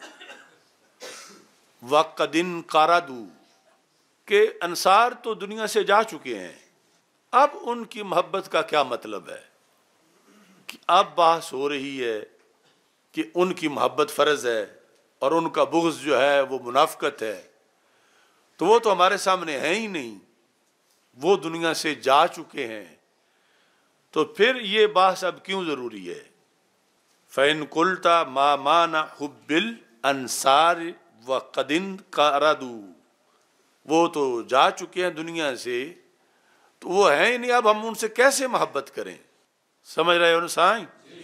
وَقَدْ انْقَرَضُوا، کہ انصار تو دنیا سے جا چکے ہیں، اب ان کی محبت کا کیا مطلب ہے؟ کہ اب بحث ہو رہی ہے کہ ان کی محبت فرض ہے اور ان کا بغض جو ہے وہ منافقت ہے، تو وہ تو ہمارے سامنے ہے ہی نہیں، وہ دنیا سے جا چکے ہیں، تو پھر یہ بحث اب کیوں ضروری ہے؟ فَإِن قُلْتَ مَا مَعْنَى حُبِّ الْأَنصَارِ وَقَدْ انْقَرَضُوا، وہ تو جا چکے ہیں دنیا سے، تو وہ ہیں ہی نہیں، اب ہم ان سے کیسے محبت کریں؟ سمجھ رہے ہو نا سائیں؟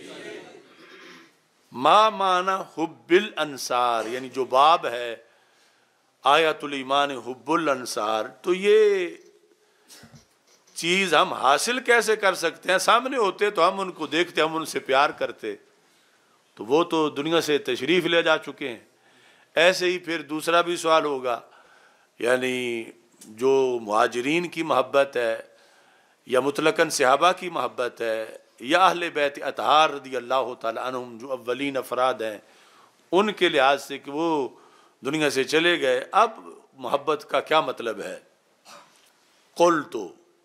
ما معنی حب الانصار، یعنی جو باب ہے آیت الایمان حب الانصار، تو یہ چیز ہم حاصل کیسے کر سکتے ہیں؟ سامنے ہوتے تو ہم ان کو دیکھتے، ہم ان سے پیار کرتے، تو وہ تو دنیا سے تشریف لے جا چکے ہیں۔ ایسے ہی پھر دوسرا بھی سوال ہوگا، یعنی جو مہاجرین کی محبت ہے یا مطلقاً صحابہ کی محبت ہے یا اہل بیت اطہار رضی اللہ تعالی عنہم جو اولین افراد ہیں، ان کے لحاظ سے کہ وہ دنیا سے چلے گئے، اب محبت کا کیا مطلب ہے؟ قلت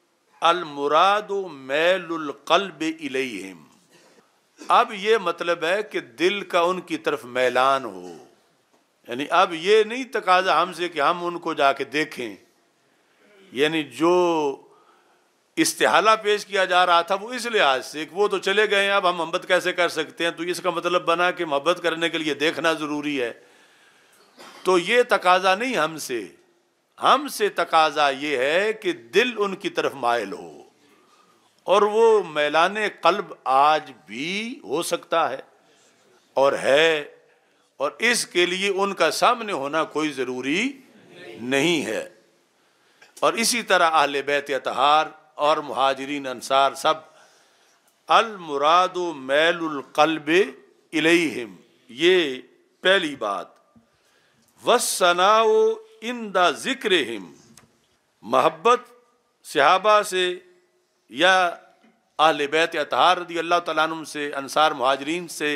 المراد میل القلب الیہم، اب یہ مطلب ہے کہ دل کا ان کی طرف میلان ہو، یعنی اب یہ نہیں تقاضا ہم سے کہ ہم ان کو جا کے دیکھیں، یعنی جو استحالہ پیش کیا جا رہا تھا وہ اس لحاظ سے کہ وہ تو چلے گئے ہیں، اب ہم محبت کیسے کر سکتے ہیں، تو اس کا مطلب بنا کہ محبت کرنے کے لیے دیکھنا ضروری ہے۔ تو یہ تقاضا نہیں ہم سے تقاضا یہ ہے کہ دل ان کی طرف مائل ہو، اور وہ میلان قلب آج بھی ہو سکتا ہے اور ہے، اور اس کے لیے ان کا سامنے ہونا کوئی ضروری نہیں ہے۔ اور اسی طرح اہل بیت اطہار اور مہاجرین انصار سب المراد میل القلب الیہم، یہ پہلی بات۔ والثناء عند ذکرہم، محبت صحابہ سے یا اہل بیت اطہار رضی اللہ تعالیٰ عنہم سے، انصار مہاجرین سے،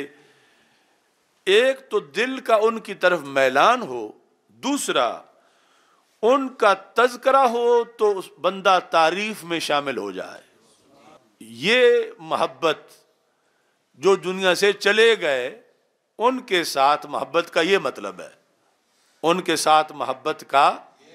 ایک تو دل کا ان کی طرف میلان ہو، دوسرا ان کا تذکرہ ہو تو بندہ تعریف میں شامل ہو جائے۔ یہ محبت جو دنیا سے چلے گئے ان کے ساتھ محبت کا یہ مطلب ہے، ان کے ساتھ محبت کا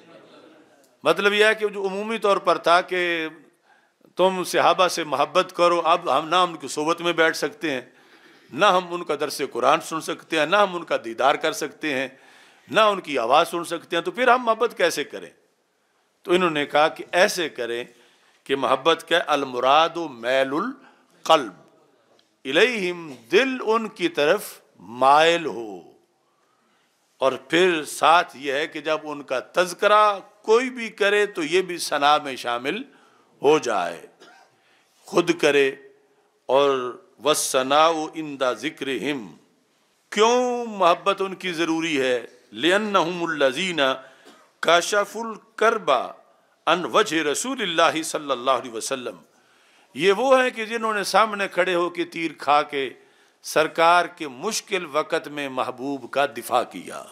مطلب یہ ہے کہ جو عمومی طور پر تھا کہ تم صحابہ سے محبت کرو، اب ہم نہ ان کی صحبت میں بیٹھ سکتے ہیں، نہ ہم ان کا درس قرآن سن سکتے ہیں، نہ ہم ان کا دیدار کر سکتے ہیں، نہ ان کی آواز سن سکتے ہیں، تو پھر ہم محبت کیسے کریں؟ تو انہوں نے کہا کہ ایسے کریں کہ محبت کا المراد میل القلب الیہم، دل ان کی طرف مائل ہو، اور پھر ساتھ یہ ہے کہ جب ان کا تذکرہ کوئی بھی کرے تو یہ بھی ثنا میں شامل ہو جائے، خود کرے۔ اور والثناء عند ذکرہم، کیوں محبت ان کی ضروری ہے؟ لأنہم الذین کشفوا الکرب عن وجہ رسول اللہ صلی اللہ علیہ وسلم، یہ وہ ہیں کہ جنہوں نے سامنے کھڑے ہو کے تیر کھا کے سرکار کے مشکل وقت میں محبوب کا دفاع کیا۔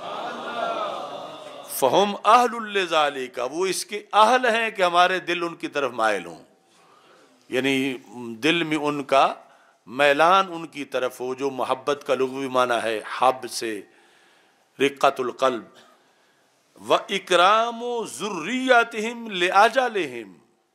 فہم اہل لذالک، وہ اس کے اہل ہیں کہ ہمارے دل ان کی طرف مائل ہوں، یعنی دل میں ان کا میلان ان کی طرف ہو، جو محبت کا لغوی معنی ہے حب سے رقت القلب۔ وَإِكْرَامُ ذُرِّيَّتِهِمْ لِأَجَلِهِمْ،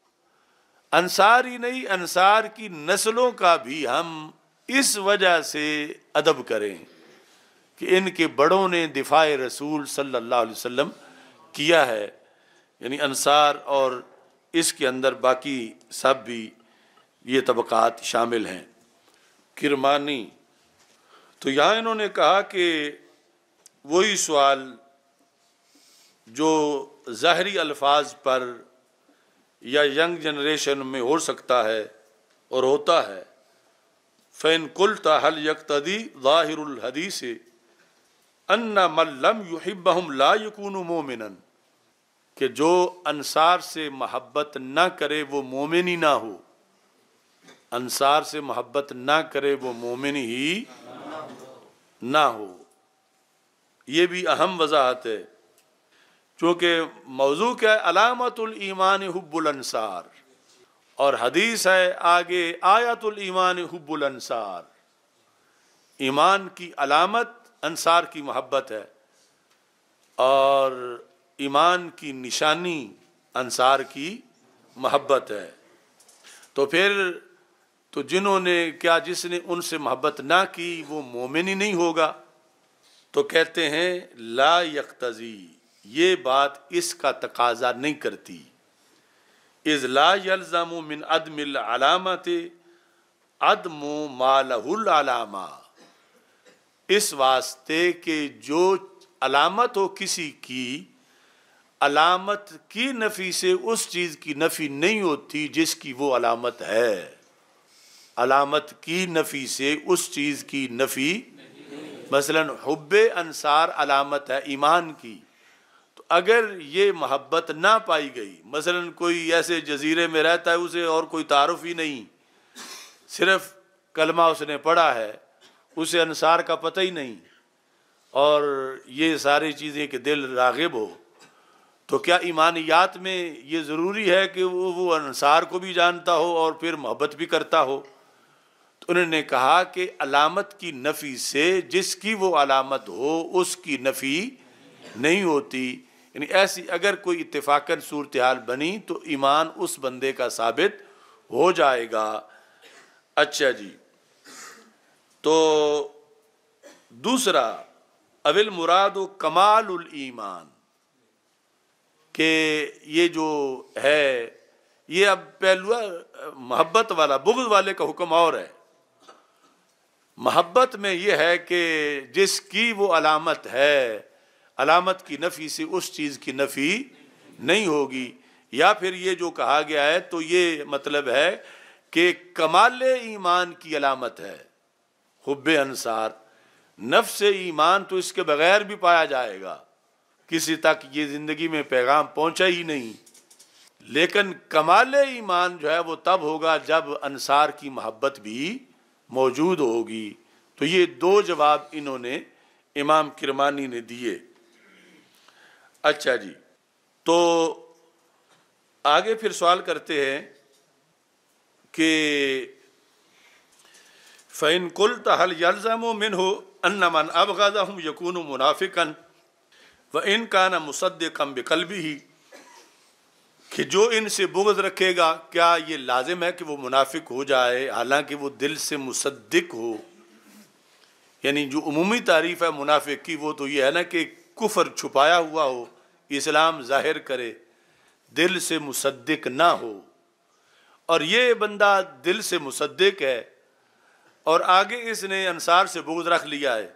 انصاری نہیں، انصار کی نسلوں کا بھی ہم اس وجہ سے ادب کریں کہ ان کے بڑوں نے دفاع رسول صلی اللہ علیہ وسلم کیا ہے، یعنی انصار اور اس کے اندر باقی سب بھی یہ طبقات شامل ہیں۔ کرمانی، تو یہاں انہوں نے کہا کہ وہی سوال جو ظاہری الفاظ پر یا ینگ جنریشن میں ہو سکتا ہے اور ہوتا ہے، فَإِن قُلْتَ هَلْ يَقْتَضِي ظَاهِرُ الْحَدِيثِ أَنَّ مَن لَّمْ يُحِبَّهُمْ لَا يَكُونُ مُؤْمِنًا، کہ جو انصار سے محبت نہ کرے وہ مومن ہی نہ ہو، انصار سے محبت نہ کرے وہ مومن ہی نہ ہو۔ یہ بھی اہم وضاحت ہے، چونکہ موضوع کیا ہے؟ علامت الایمان حب الانصار، اور حدیث ہے آگے آیت الایمان حب الانصار، ایمان کی علامت انصار کی محبت ہے، اور ایمان کی نشانی انصار کی محبت ہے۔ تو پھر تو جنہوں نے کیا، جس نے ان سے محبت نہ کی وہ مومن ہی نہیں ہوگا؟ تو کہتے ہیں لا یقتضی، یہ بات اس کا تقاضا نہیں کرتی، اذ لا یلزم من عدم العلامت عدم ما لہ العلامہ، اس واسطے کہ جو علامت ہو کسی کی، علامت کی نفی سے اس چیز کی نفی نہیں ہوتی جس کی وہ علامت ہے، علامت کی نفی سے اس چیز کی نفی، مثلا حب انصار علامت ہے ایمان کی، تو اگر یہ محبت نہ پائی گئی، مثلا کوئی ایسے جزیرے میں رہتا ہے اسے اور کوئی تعارف ہی نہیں، صرف کلمہ اس نے پڑھا ہے، اسے انصار کا پتہ ہی نہیں، اور یہ ساری چیزیں کہ دل راغب ہو، تو کیا ایمانیات میں یہ ضروری ہے کہ وہ انصار کو بھی جانتا ہو اور پھر محبت بھی کرتا ہو؟ تو انہوں نے کہا کہ علامت کی نفی سے جس کی وہ علامت ہو اس کی نفی نہیں ہوتی، یعنی ایسی اگر کوئی اتفاقاً صورتحال بنی تو ایمان اس بندے کا ثابت ہو جائے گا۔ اچھا جی، تو دوسرا اول مراد و کمال الایمان، کہ یہ جو ہے یہ اب پہلو محبت والا، بغض والے کا حکم اور ہے۔ محبت میں یہ ہے کہ جس کی وہ علامت ہے، علامت کی نفی سے اس چیز کی نفی نہیں ہوگی، یا پھر یہ جو کہا گیا ہے تو یہ مطلب ہے کہ کمال ایمان کی علامت ہے حب انصار۔ نفس ایمان تو اس کے بغیر بھی پایا جائے گا، کسی تک یہ زندگی میں پیغام پہنچا ہی نہیں، لیکن کمال ایمان جو ہے وہ تب ہوگا جب انصار کی محبت بھی موجود ہوگی۔ تو یہ دو جواب انہوں نے امام کرمانی نے دیے۔ اچھا جی، تو آگے پھر سوال کرتے ہیں کہ فَإِن قُلْتَ هَلْ يَلْزَمُ مِنْهُ أَنَّ مَنْ أَبْغَضَهُمْ يَكُونُ مُنَافِقًا وَإِنْ كَانَ مُصَدِّقًا بِقَلْبِهِ، کہ جو ان سے بغض رکھے گا کیا یہ لازم ہے کہ وہ منافق ہو جائے حالانکہ وہ دل سے مصدق ہو؟ یعنی جو عمومی تعریف ہے منافق کی وہ تو یہ ہے نا کہ کفر چھپایا ہوا ہو، اسلام ظاہر کرے، دل سے مصدق نہ ہو، اور یہ بندہ دل سے مصدق ہے اور آگے اس نے انصار سے بغض رکھ لیا ہے،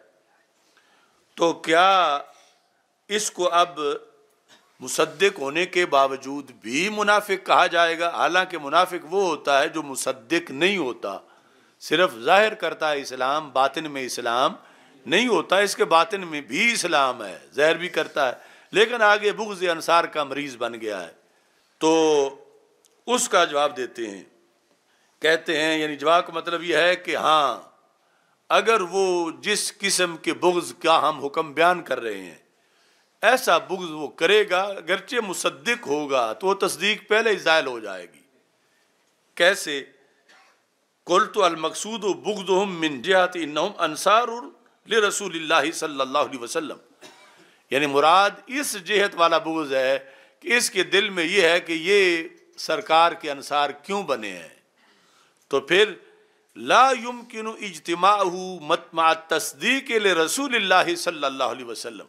تو کیا اس کو اب مصدق ہونے کے باوجود بھی منافق کہا جائے گا؟ حالانکہ منافق وہ ہوتا ہے جو مصدق نہیں ہوتا، صرف ظاہر کرتا ہے اسلام، باطن میں اسلام نہیں ہوتا، اس کے باطن میں بھی اسلام ہے، ظاہر بھی کرتا ہے لیکن آگے بغض انصار کا مریض بن گیا ہے۔ تو اس کا جواب دیتے ہیں، کہتے ہیں یعنی جواب کا مطلب یہ ہے کہ ہاں اگر وہ جس قسم کے بغض کا ہم حکم بیان کر رہے ہیں ایسا بغض وہ کرے گا، اگرچہ مصدق ہوگا تو وہ تصدیق پہلے ہی زائل ہو جائے گی۔ کیسے؟ قلت المقصود بغضهم من جہت انہم انصار لرسول اللہ صلی اللہ علیہ وسلم، یعنی مراد اس جہت والا بغض ہے کہ اس کے دل میں یہ ہے کہ یہ سرکار کے انصار کیوں بنے ہیں، تو پھر لا يمکن اجتماعہ مع التصدیق لرسول اللہ صلی اللہ علیہ وسلم،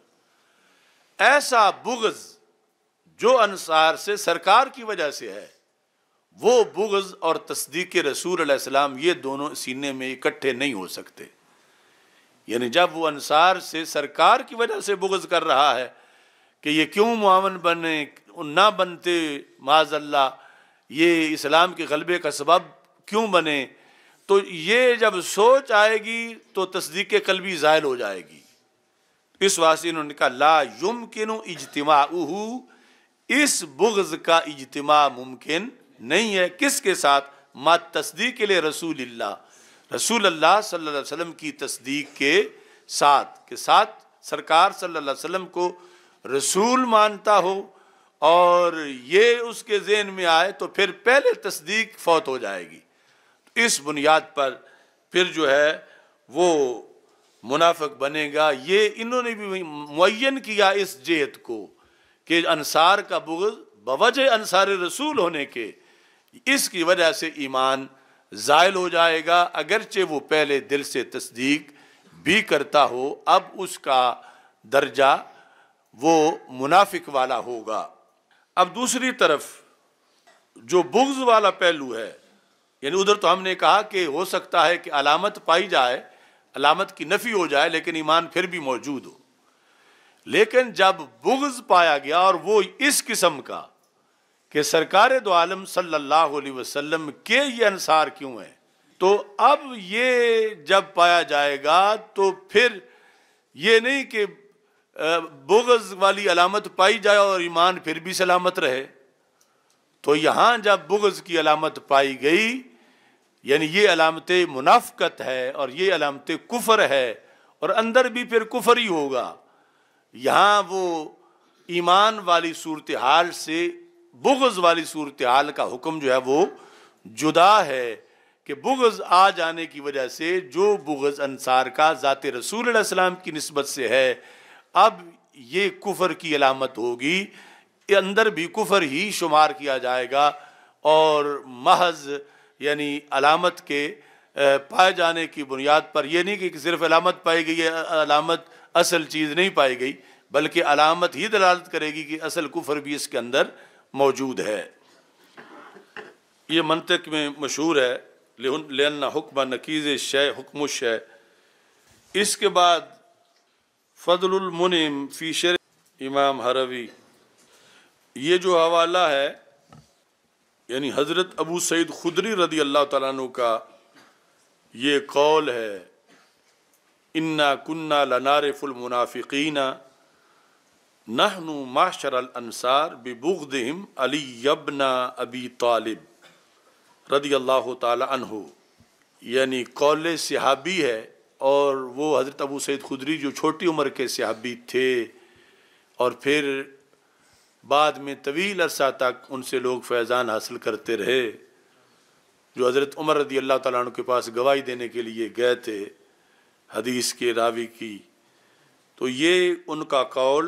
ایسا بغض جو انصار سے سرکار کی وجہ سے ہے وہ بغض اور تصدیق رسول علیہ السلام یہ دونوں سینے میں اکٹھے نہیں ہو سکتے۔ یعنی جب وہ انصار سے سرکار کی وجہ سے بغض کر رہا ہے کہ یہ کیوں معاون بنے، نہ بنتے معاذ اللہ، یہ اسلام کے غلبے کا سبب کیوں بنے، تو یہ جب سوچ آئے گی تو تصدیق قلبی زائل ہو جائے گی۔ اس واسطے انہوں نے کہا لا یمکن اجتماعہ، اس بغض کا اجتماع ممکن نہیں ہے، کس کے ساتھ؟ ما تصدیق رسول اللہ، رسول اللہ صلی اللہ علیہ وسلم کی تصدیق کے ساتھ، سرکار صلی اللہ علیہ وسلم کو رسول مانتا ہو اور یہ اس کے ذہن میں آئے تو پھر پہلے تصدیق فوت ہو جائے گی۔ اس بنیاد پر پھر جو ہے وہ منافق بنے گا۔ یہ انہوں نے بھی معین کیا اس جہت کو کہ انصار کا بغض بوجہ انصار رسول ہونے کے، اس کی وجہ سے ایمان زائل ہو جائے گا، اگرچہ وہ پہلے دل سے تصدیق بھی کرتا ہو، اب اس کا درجہ وہ منافق والا ہوگا۔ اب دوسری طرف جو بغض والا پہلو ہے، یعنی ادھر تو ہم نے کہا کہ ہو سکتا ہے کہ علامت پائی جائے، علامت کی نفی ہو جائے لیکن ایمان پھر بھی موجود ہو، لیکن جب بغض پایا گیا اور وہ اس قسم کا کہ سرکار دو عالم صلی اللہ علیہ وسلم کے یہ انصار کیوں ہیں، تو اب یہ جب پایا جائے گا تو پھر یہ نہیں کہ بغض والی علامت پائی جائے اور ایمان پھر بھی سلامت رہے۔ تو یہاں جب بغض کی علامت پائی گئی، یعنی یہ علامت منافقت ہے اور یہ علامت کفر ہے، اور اندر بھی پھر کفر ہی ہوگا، یہاں وہ ایمان والی صورتحال سے بغض والی صورتحال کا حکم جو ہے وہ جدا ہے، کہ بغض آ جانے کی وجہ سے جو بغض انصار کا ذات رسول اللہ علیہ السلام کی نسبت سے ہے، اب یہ کفر کی علامت ہوگی، یہ اندر بھی کفر ہی شمار کیا جائے گا، اور محض یعنی علامت کے پائے جانے کی بنیاد پر یہ نہیں کہ صرف علامت پائی گئی ہے، علامت اصل چیز نہیں پائی گئی، بلکہ علامت ہی دلالت کرے گی کہ اصل کفر بھی اس کے اندر موجود ہے۔ یہ منطق میں مشہور ہے، لِأَنَّ حُکْمَ نَقِیضِ الشَّیْءِ حُکْمُ الشَّیْءِ۔ اس کے بعد فضل المنعم فی شرح امام ہروی، یہ جو حوالہ ہے یعنی حضرت ابو سعید خدری رضی اللہ تعالیٰ عنہ کا یہ قول ہے، اِنَّا كُنَّا لَنَعْرِفُ الْمُنَافِقِينَ نَحْنُ مَعْشَرَ الْأَنصَارِ بِبُغْضِهِمْ عَلِيَّ بْنَ أَبِي طالب رضی اللہ تعالیٰ عنہ، یعنی قول صحابی ہے، اور وہ حضرت ابو سعید خدری جو چھوٹی عمر کے صحابی تھے، اور پھر بعد میں طویل عرصہ تک ان سے لوگ فیضان حاصل کرتے رہے، جو حضرت عمر رضی اللہ تعالیٰ عنہ کے پاس گواہی دینے کے لیے گئے تھے حدیث کے راوی کی، تو یہ ان کا قول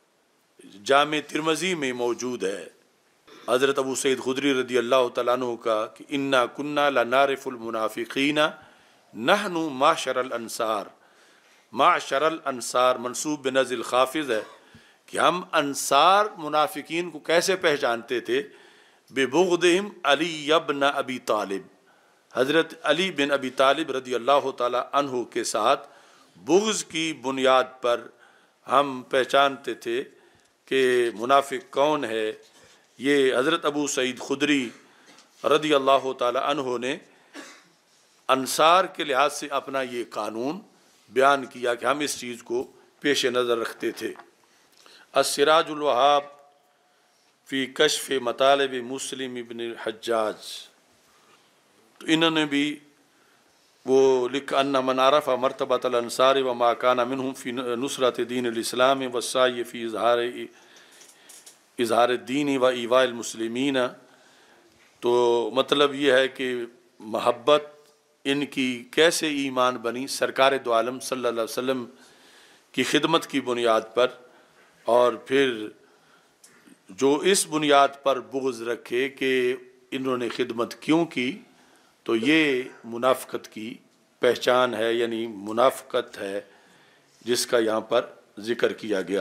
جامع ترمذی میں موجود ہے، حضرت ابو سعید خدری رضی اللہ تعالیٰ عنہ کا، کہ اِنَّا كُنَّا لَنَعْرِفُ الْمُنَافِقِينَ نَحْنُ مَعْشَرَ الْأَنصَارِ، معشر الانصار منصوب بنزل خافض ہے، کہ ہم انصار منافقین کو کیسے پہچانتے تھے؟ بِبُغْضِهِمْ عَلِيَّ بْنَ أَبِي طالب، حضرت علی بن ابی طالب رضی اللہ تعالیٰ عنہ کے ساتھ بغض کی بنیاد پر ہم پہچانتے تھے کہ منافق کون ہے۔ یہ حضرت ابو سعید خدری رضی اللہ تعالیٰ عنہ نے انصار کے لحاظ سے اپنا یہ قانون بیان کیا کہ ہم اس چیز کو پیش نظر رکھتے تھے۔ السراج الوہاب فی کشف مطالب مسلم ابن الحجاج، تو انہوں نے بھی وہ لکھا ان من عرف مرتبۃ الانصار وما کان منہم فی نصرت دین الاسلام والسعی فی اظہار الدین و ایواء المسلمین، تو مطلب یہ ہے کہ محبت ان کی کیسے ایمان بنی سرکار دو عالم صلی اللہ علیہ وسلم کی خدمت کی بنیاد پر، اور پھر جو اس بنیاد پر بغض رکھے کہ انہوں نے خدمت کیوں کی، تو یہ منافقت کی پہچان ہے، یعنی منافقت ہے جس کا یہاں پر ذکر کیا گیا۔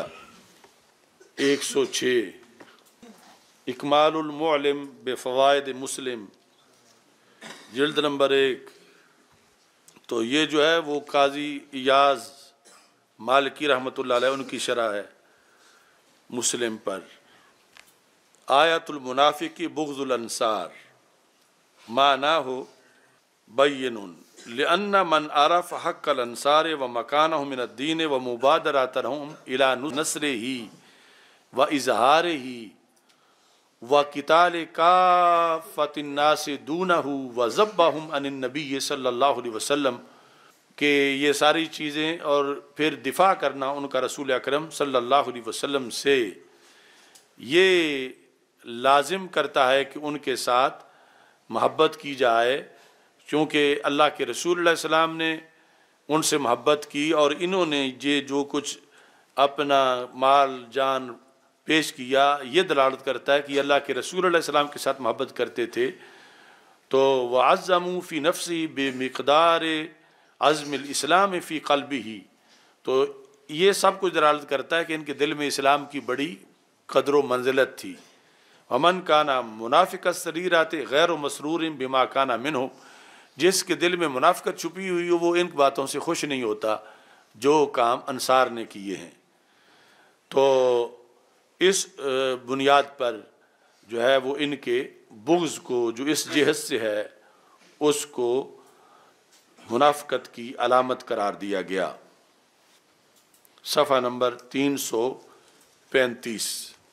106 اکمال المعلم بفوائد مسلم، جلد نمبر 1، تو یہ جو ہے وہ قاضی ایاز مالکی رحمۃ اللہ علیہ ان کی شرح ہے مسلم پر۔ آیت المنافق بغض الانصار معناہ بین لأن من عرف حق الانصار ومکانہ من الدین ومبادرتہم الی نصرہ واظہارہ وقتال کافۃ الناس دونہ وذبہم عن النبی صلی اللہ علیہ وسلم، کہ یہ ساری چیزیں اور پھر دفاع کرنا ان کا رسول اکرم صلی اللہ علیہ وسلم سے، یہ لازم کرتا ہے کہ ان کے ساتھ محبت کی جائے، چونکہ اللہ کے رسول علیہ السلام نے ان سے محبت کی، اور انہوں نے یہ جو کچھ اپنا مال جان پیش کیا، یہ دلالت کرتا ہے کہ یہ اللہ کے رسول علیہ السلام کے ساتھ محبت کرتے تھے۔ تو وَعَزَّمُوا فِي نَفْسِهِ بِمِقْدَارِ عزم الاسلام فی قلبہ، تو یہ سب کچھ دلالت کرتا ہے کہ ان کے دل میں اسلام کی بڑی قدر و منزلت تھی۔ ومن کان منافق السریرات غیر مسرور بما کان منہ، جس کے دل میں منافقت چھپی ہوئی ہو وہ ان باتوں سے خوش نہیں ہوتا جو کام انصار نے کیے ہیں۔ تو اس بنیاد پر جو ہے وہ ان کے بغض کو جو اس جہت سے ہے اس کو منافقت کی علامت قرار دیا گیا۔ صفحہ نمبر 335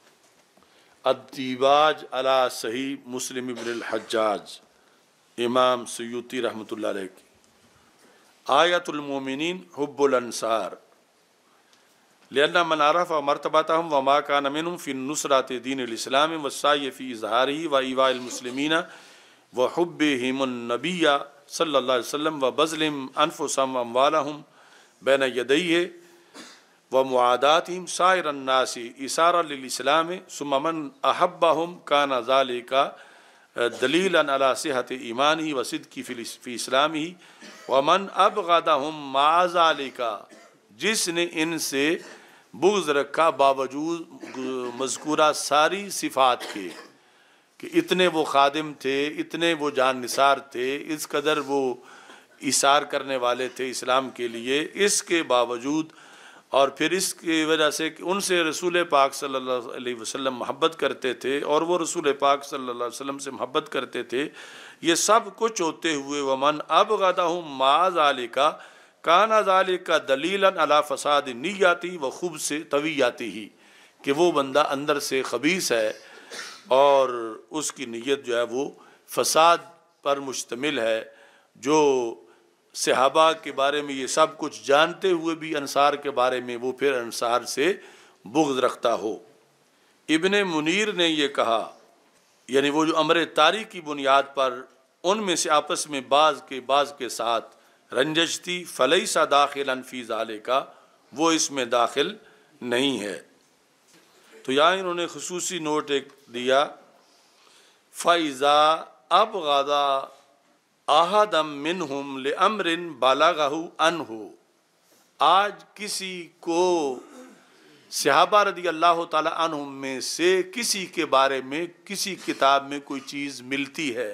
الدیباج علی صحیح مسلم ابن الحجاج، امام سیوطی رحمۃ اللہ علیہ کی۔ آیت المومنین حب الانصار لأن من عرف مرتبتهم وما كان منهم في نصرة دين الإسلام والسعي في إظهاره وإيواء المسلمين وحبهم النبي صلى الله عليه وسلم وبذلهم أنفسهم وأموالهم بين يديه ومعاداتهم سائر الناس إثارة للإسلام ثم من أحبهم كان ذلك دلیلا علی صحت ایمانہ و صدق فی اسلامہ ومن ابغضهم مع ذلک، جس نے ان سے بغض رکھا باوجود مذکورہ ساری صفات کے کہ اتنے وہ خادم تھے، اتنے وہ جان نثار تھے، اس قدر وہ ایثار کرنے والے تھے اسلام کے لیے، اس کے باوجود اور پھر اس کی وجہ سے کہ ان سے رسول پاک صلی اللہ علیہ وسلم محبت کرتے تھے اور وہ رسول پاک صلی اللہ علیہ وسلم سے محبت کرتے تھے، یہ سب کچھ ہوتے ہوئے ومن ابغضهم مع ذالک کان ذالک دلیلا علی فساد نیاتی و خبث طویاتی، کہ وہ بندہ اندر سے خبیث ہے اور اس کی نیت جو ہے وہ فساد پر مشتمل ہے، جو صحابہ کے بارے میں یہ سب کچھ جانتے ہوئے بھی انصار کے بارے میں وہ پھر انصار سے بغض رکھتا ہو۔ ابن منیر نے یہ کہا، یعنی وہ جو امر طاری کی بنیاد پر ان میں سے آپس میں بعض کے ساتھ رنجش تھی، فلیس داخلا فی ذالک، وہ اس میں داخل نہیں ہے۔ تو یہاں انہوں نے خصوصی نوٹ ایک دیا، فَإِذَا أَبْغَضَ أَحَدًا مِّنْهُمْ لِأَمْرٍ بَلَغَهُ عَنْهُ، آج کسی کو صحابہ رضی اللہ تعالی عنہم میں سے کسی کے بارے میں کسی کتاب میں کوئی چیز ملتی ہے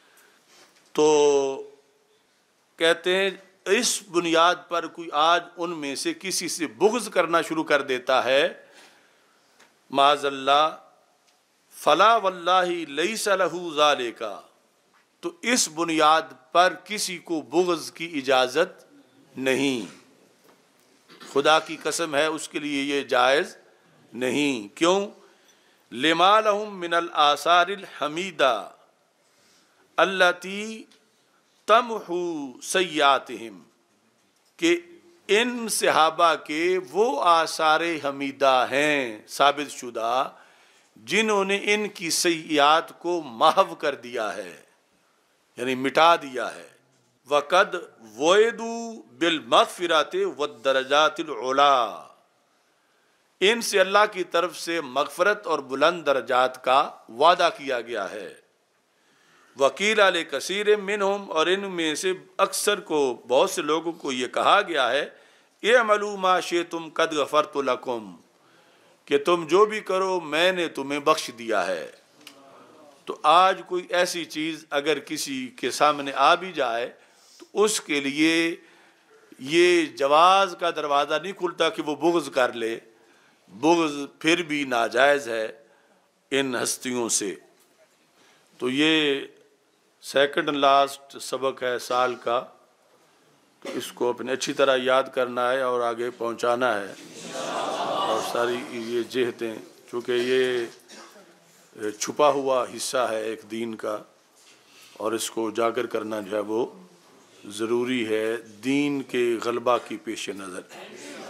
تو کہتے ہیں اس بنیاد پر کوئی آج ان میں سے کسی سے بغض کرنا شروع کر دیتا ہے، معاذ اللہ، فلا واللہ لیس لہ ذالک، تو اس بنیاد پر کسی کو بغض کی اجازت نہیں، خدا کی قسم ہے اس کے لیے یہ جائز نہیں۔ کیوں؟ لما لہم من الآثار الحمیدہ التی تمحو سیئاتہم، کہ ان صحابہ کے وہ آثار حمیدہ ہیں ثابت شدہ جنہوں نے ان کی سیئات کو محو کر دیا ہے، یعنی مٹا دیا ہے۔ وقد وعدوا بالمغفرات والدرجات العلا، ان سے اللہ کی طرف سے مغفرت اور بلند درجات کا وعدہ کیا گیا ہے۔ وقیل لکثیر منہم، اور ان میں سے اکثر کو، بہت سے لوگوں کو یہ کہا گیا ہے، اعملوا ما شئتم قد غفرت لکم، کہ تم جو بھی کرو میں نے تمہیں بخش دیا ہے۔ تو آج کوئی ایسی چیز اگر کسی کے سامنے آ بھی جائے تو اس کے لیے یہ جواز کا دروازہ نہیں کھلتا کہ وہ بغض کر لے، بغض پھر بھی ناجائز ہے ان ہستیوں سے۔ تو یہ سیکنڈ لاسٹ سبق ہے سال کا، تو اس کو اپنے اچھی طرح یاد کرنا ہے اور آگے پہنچانا ہے، اور ساری یہ جہتیں، چونکہ یہ چھپا ہوا حصہ ہے ایک دین کا، اور اس کو اجاگر کرنا جو ہے وہ ضروری ہے دین کے غلبہ کی پیش نظر۔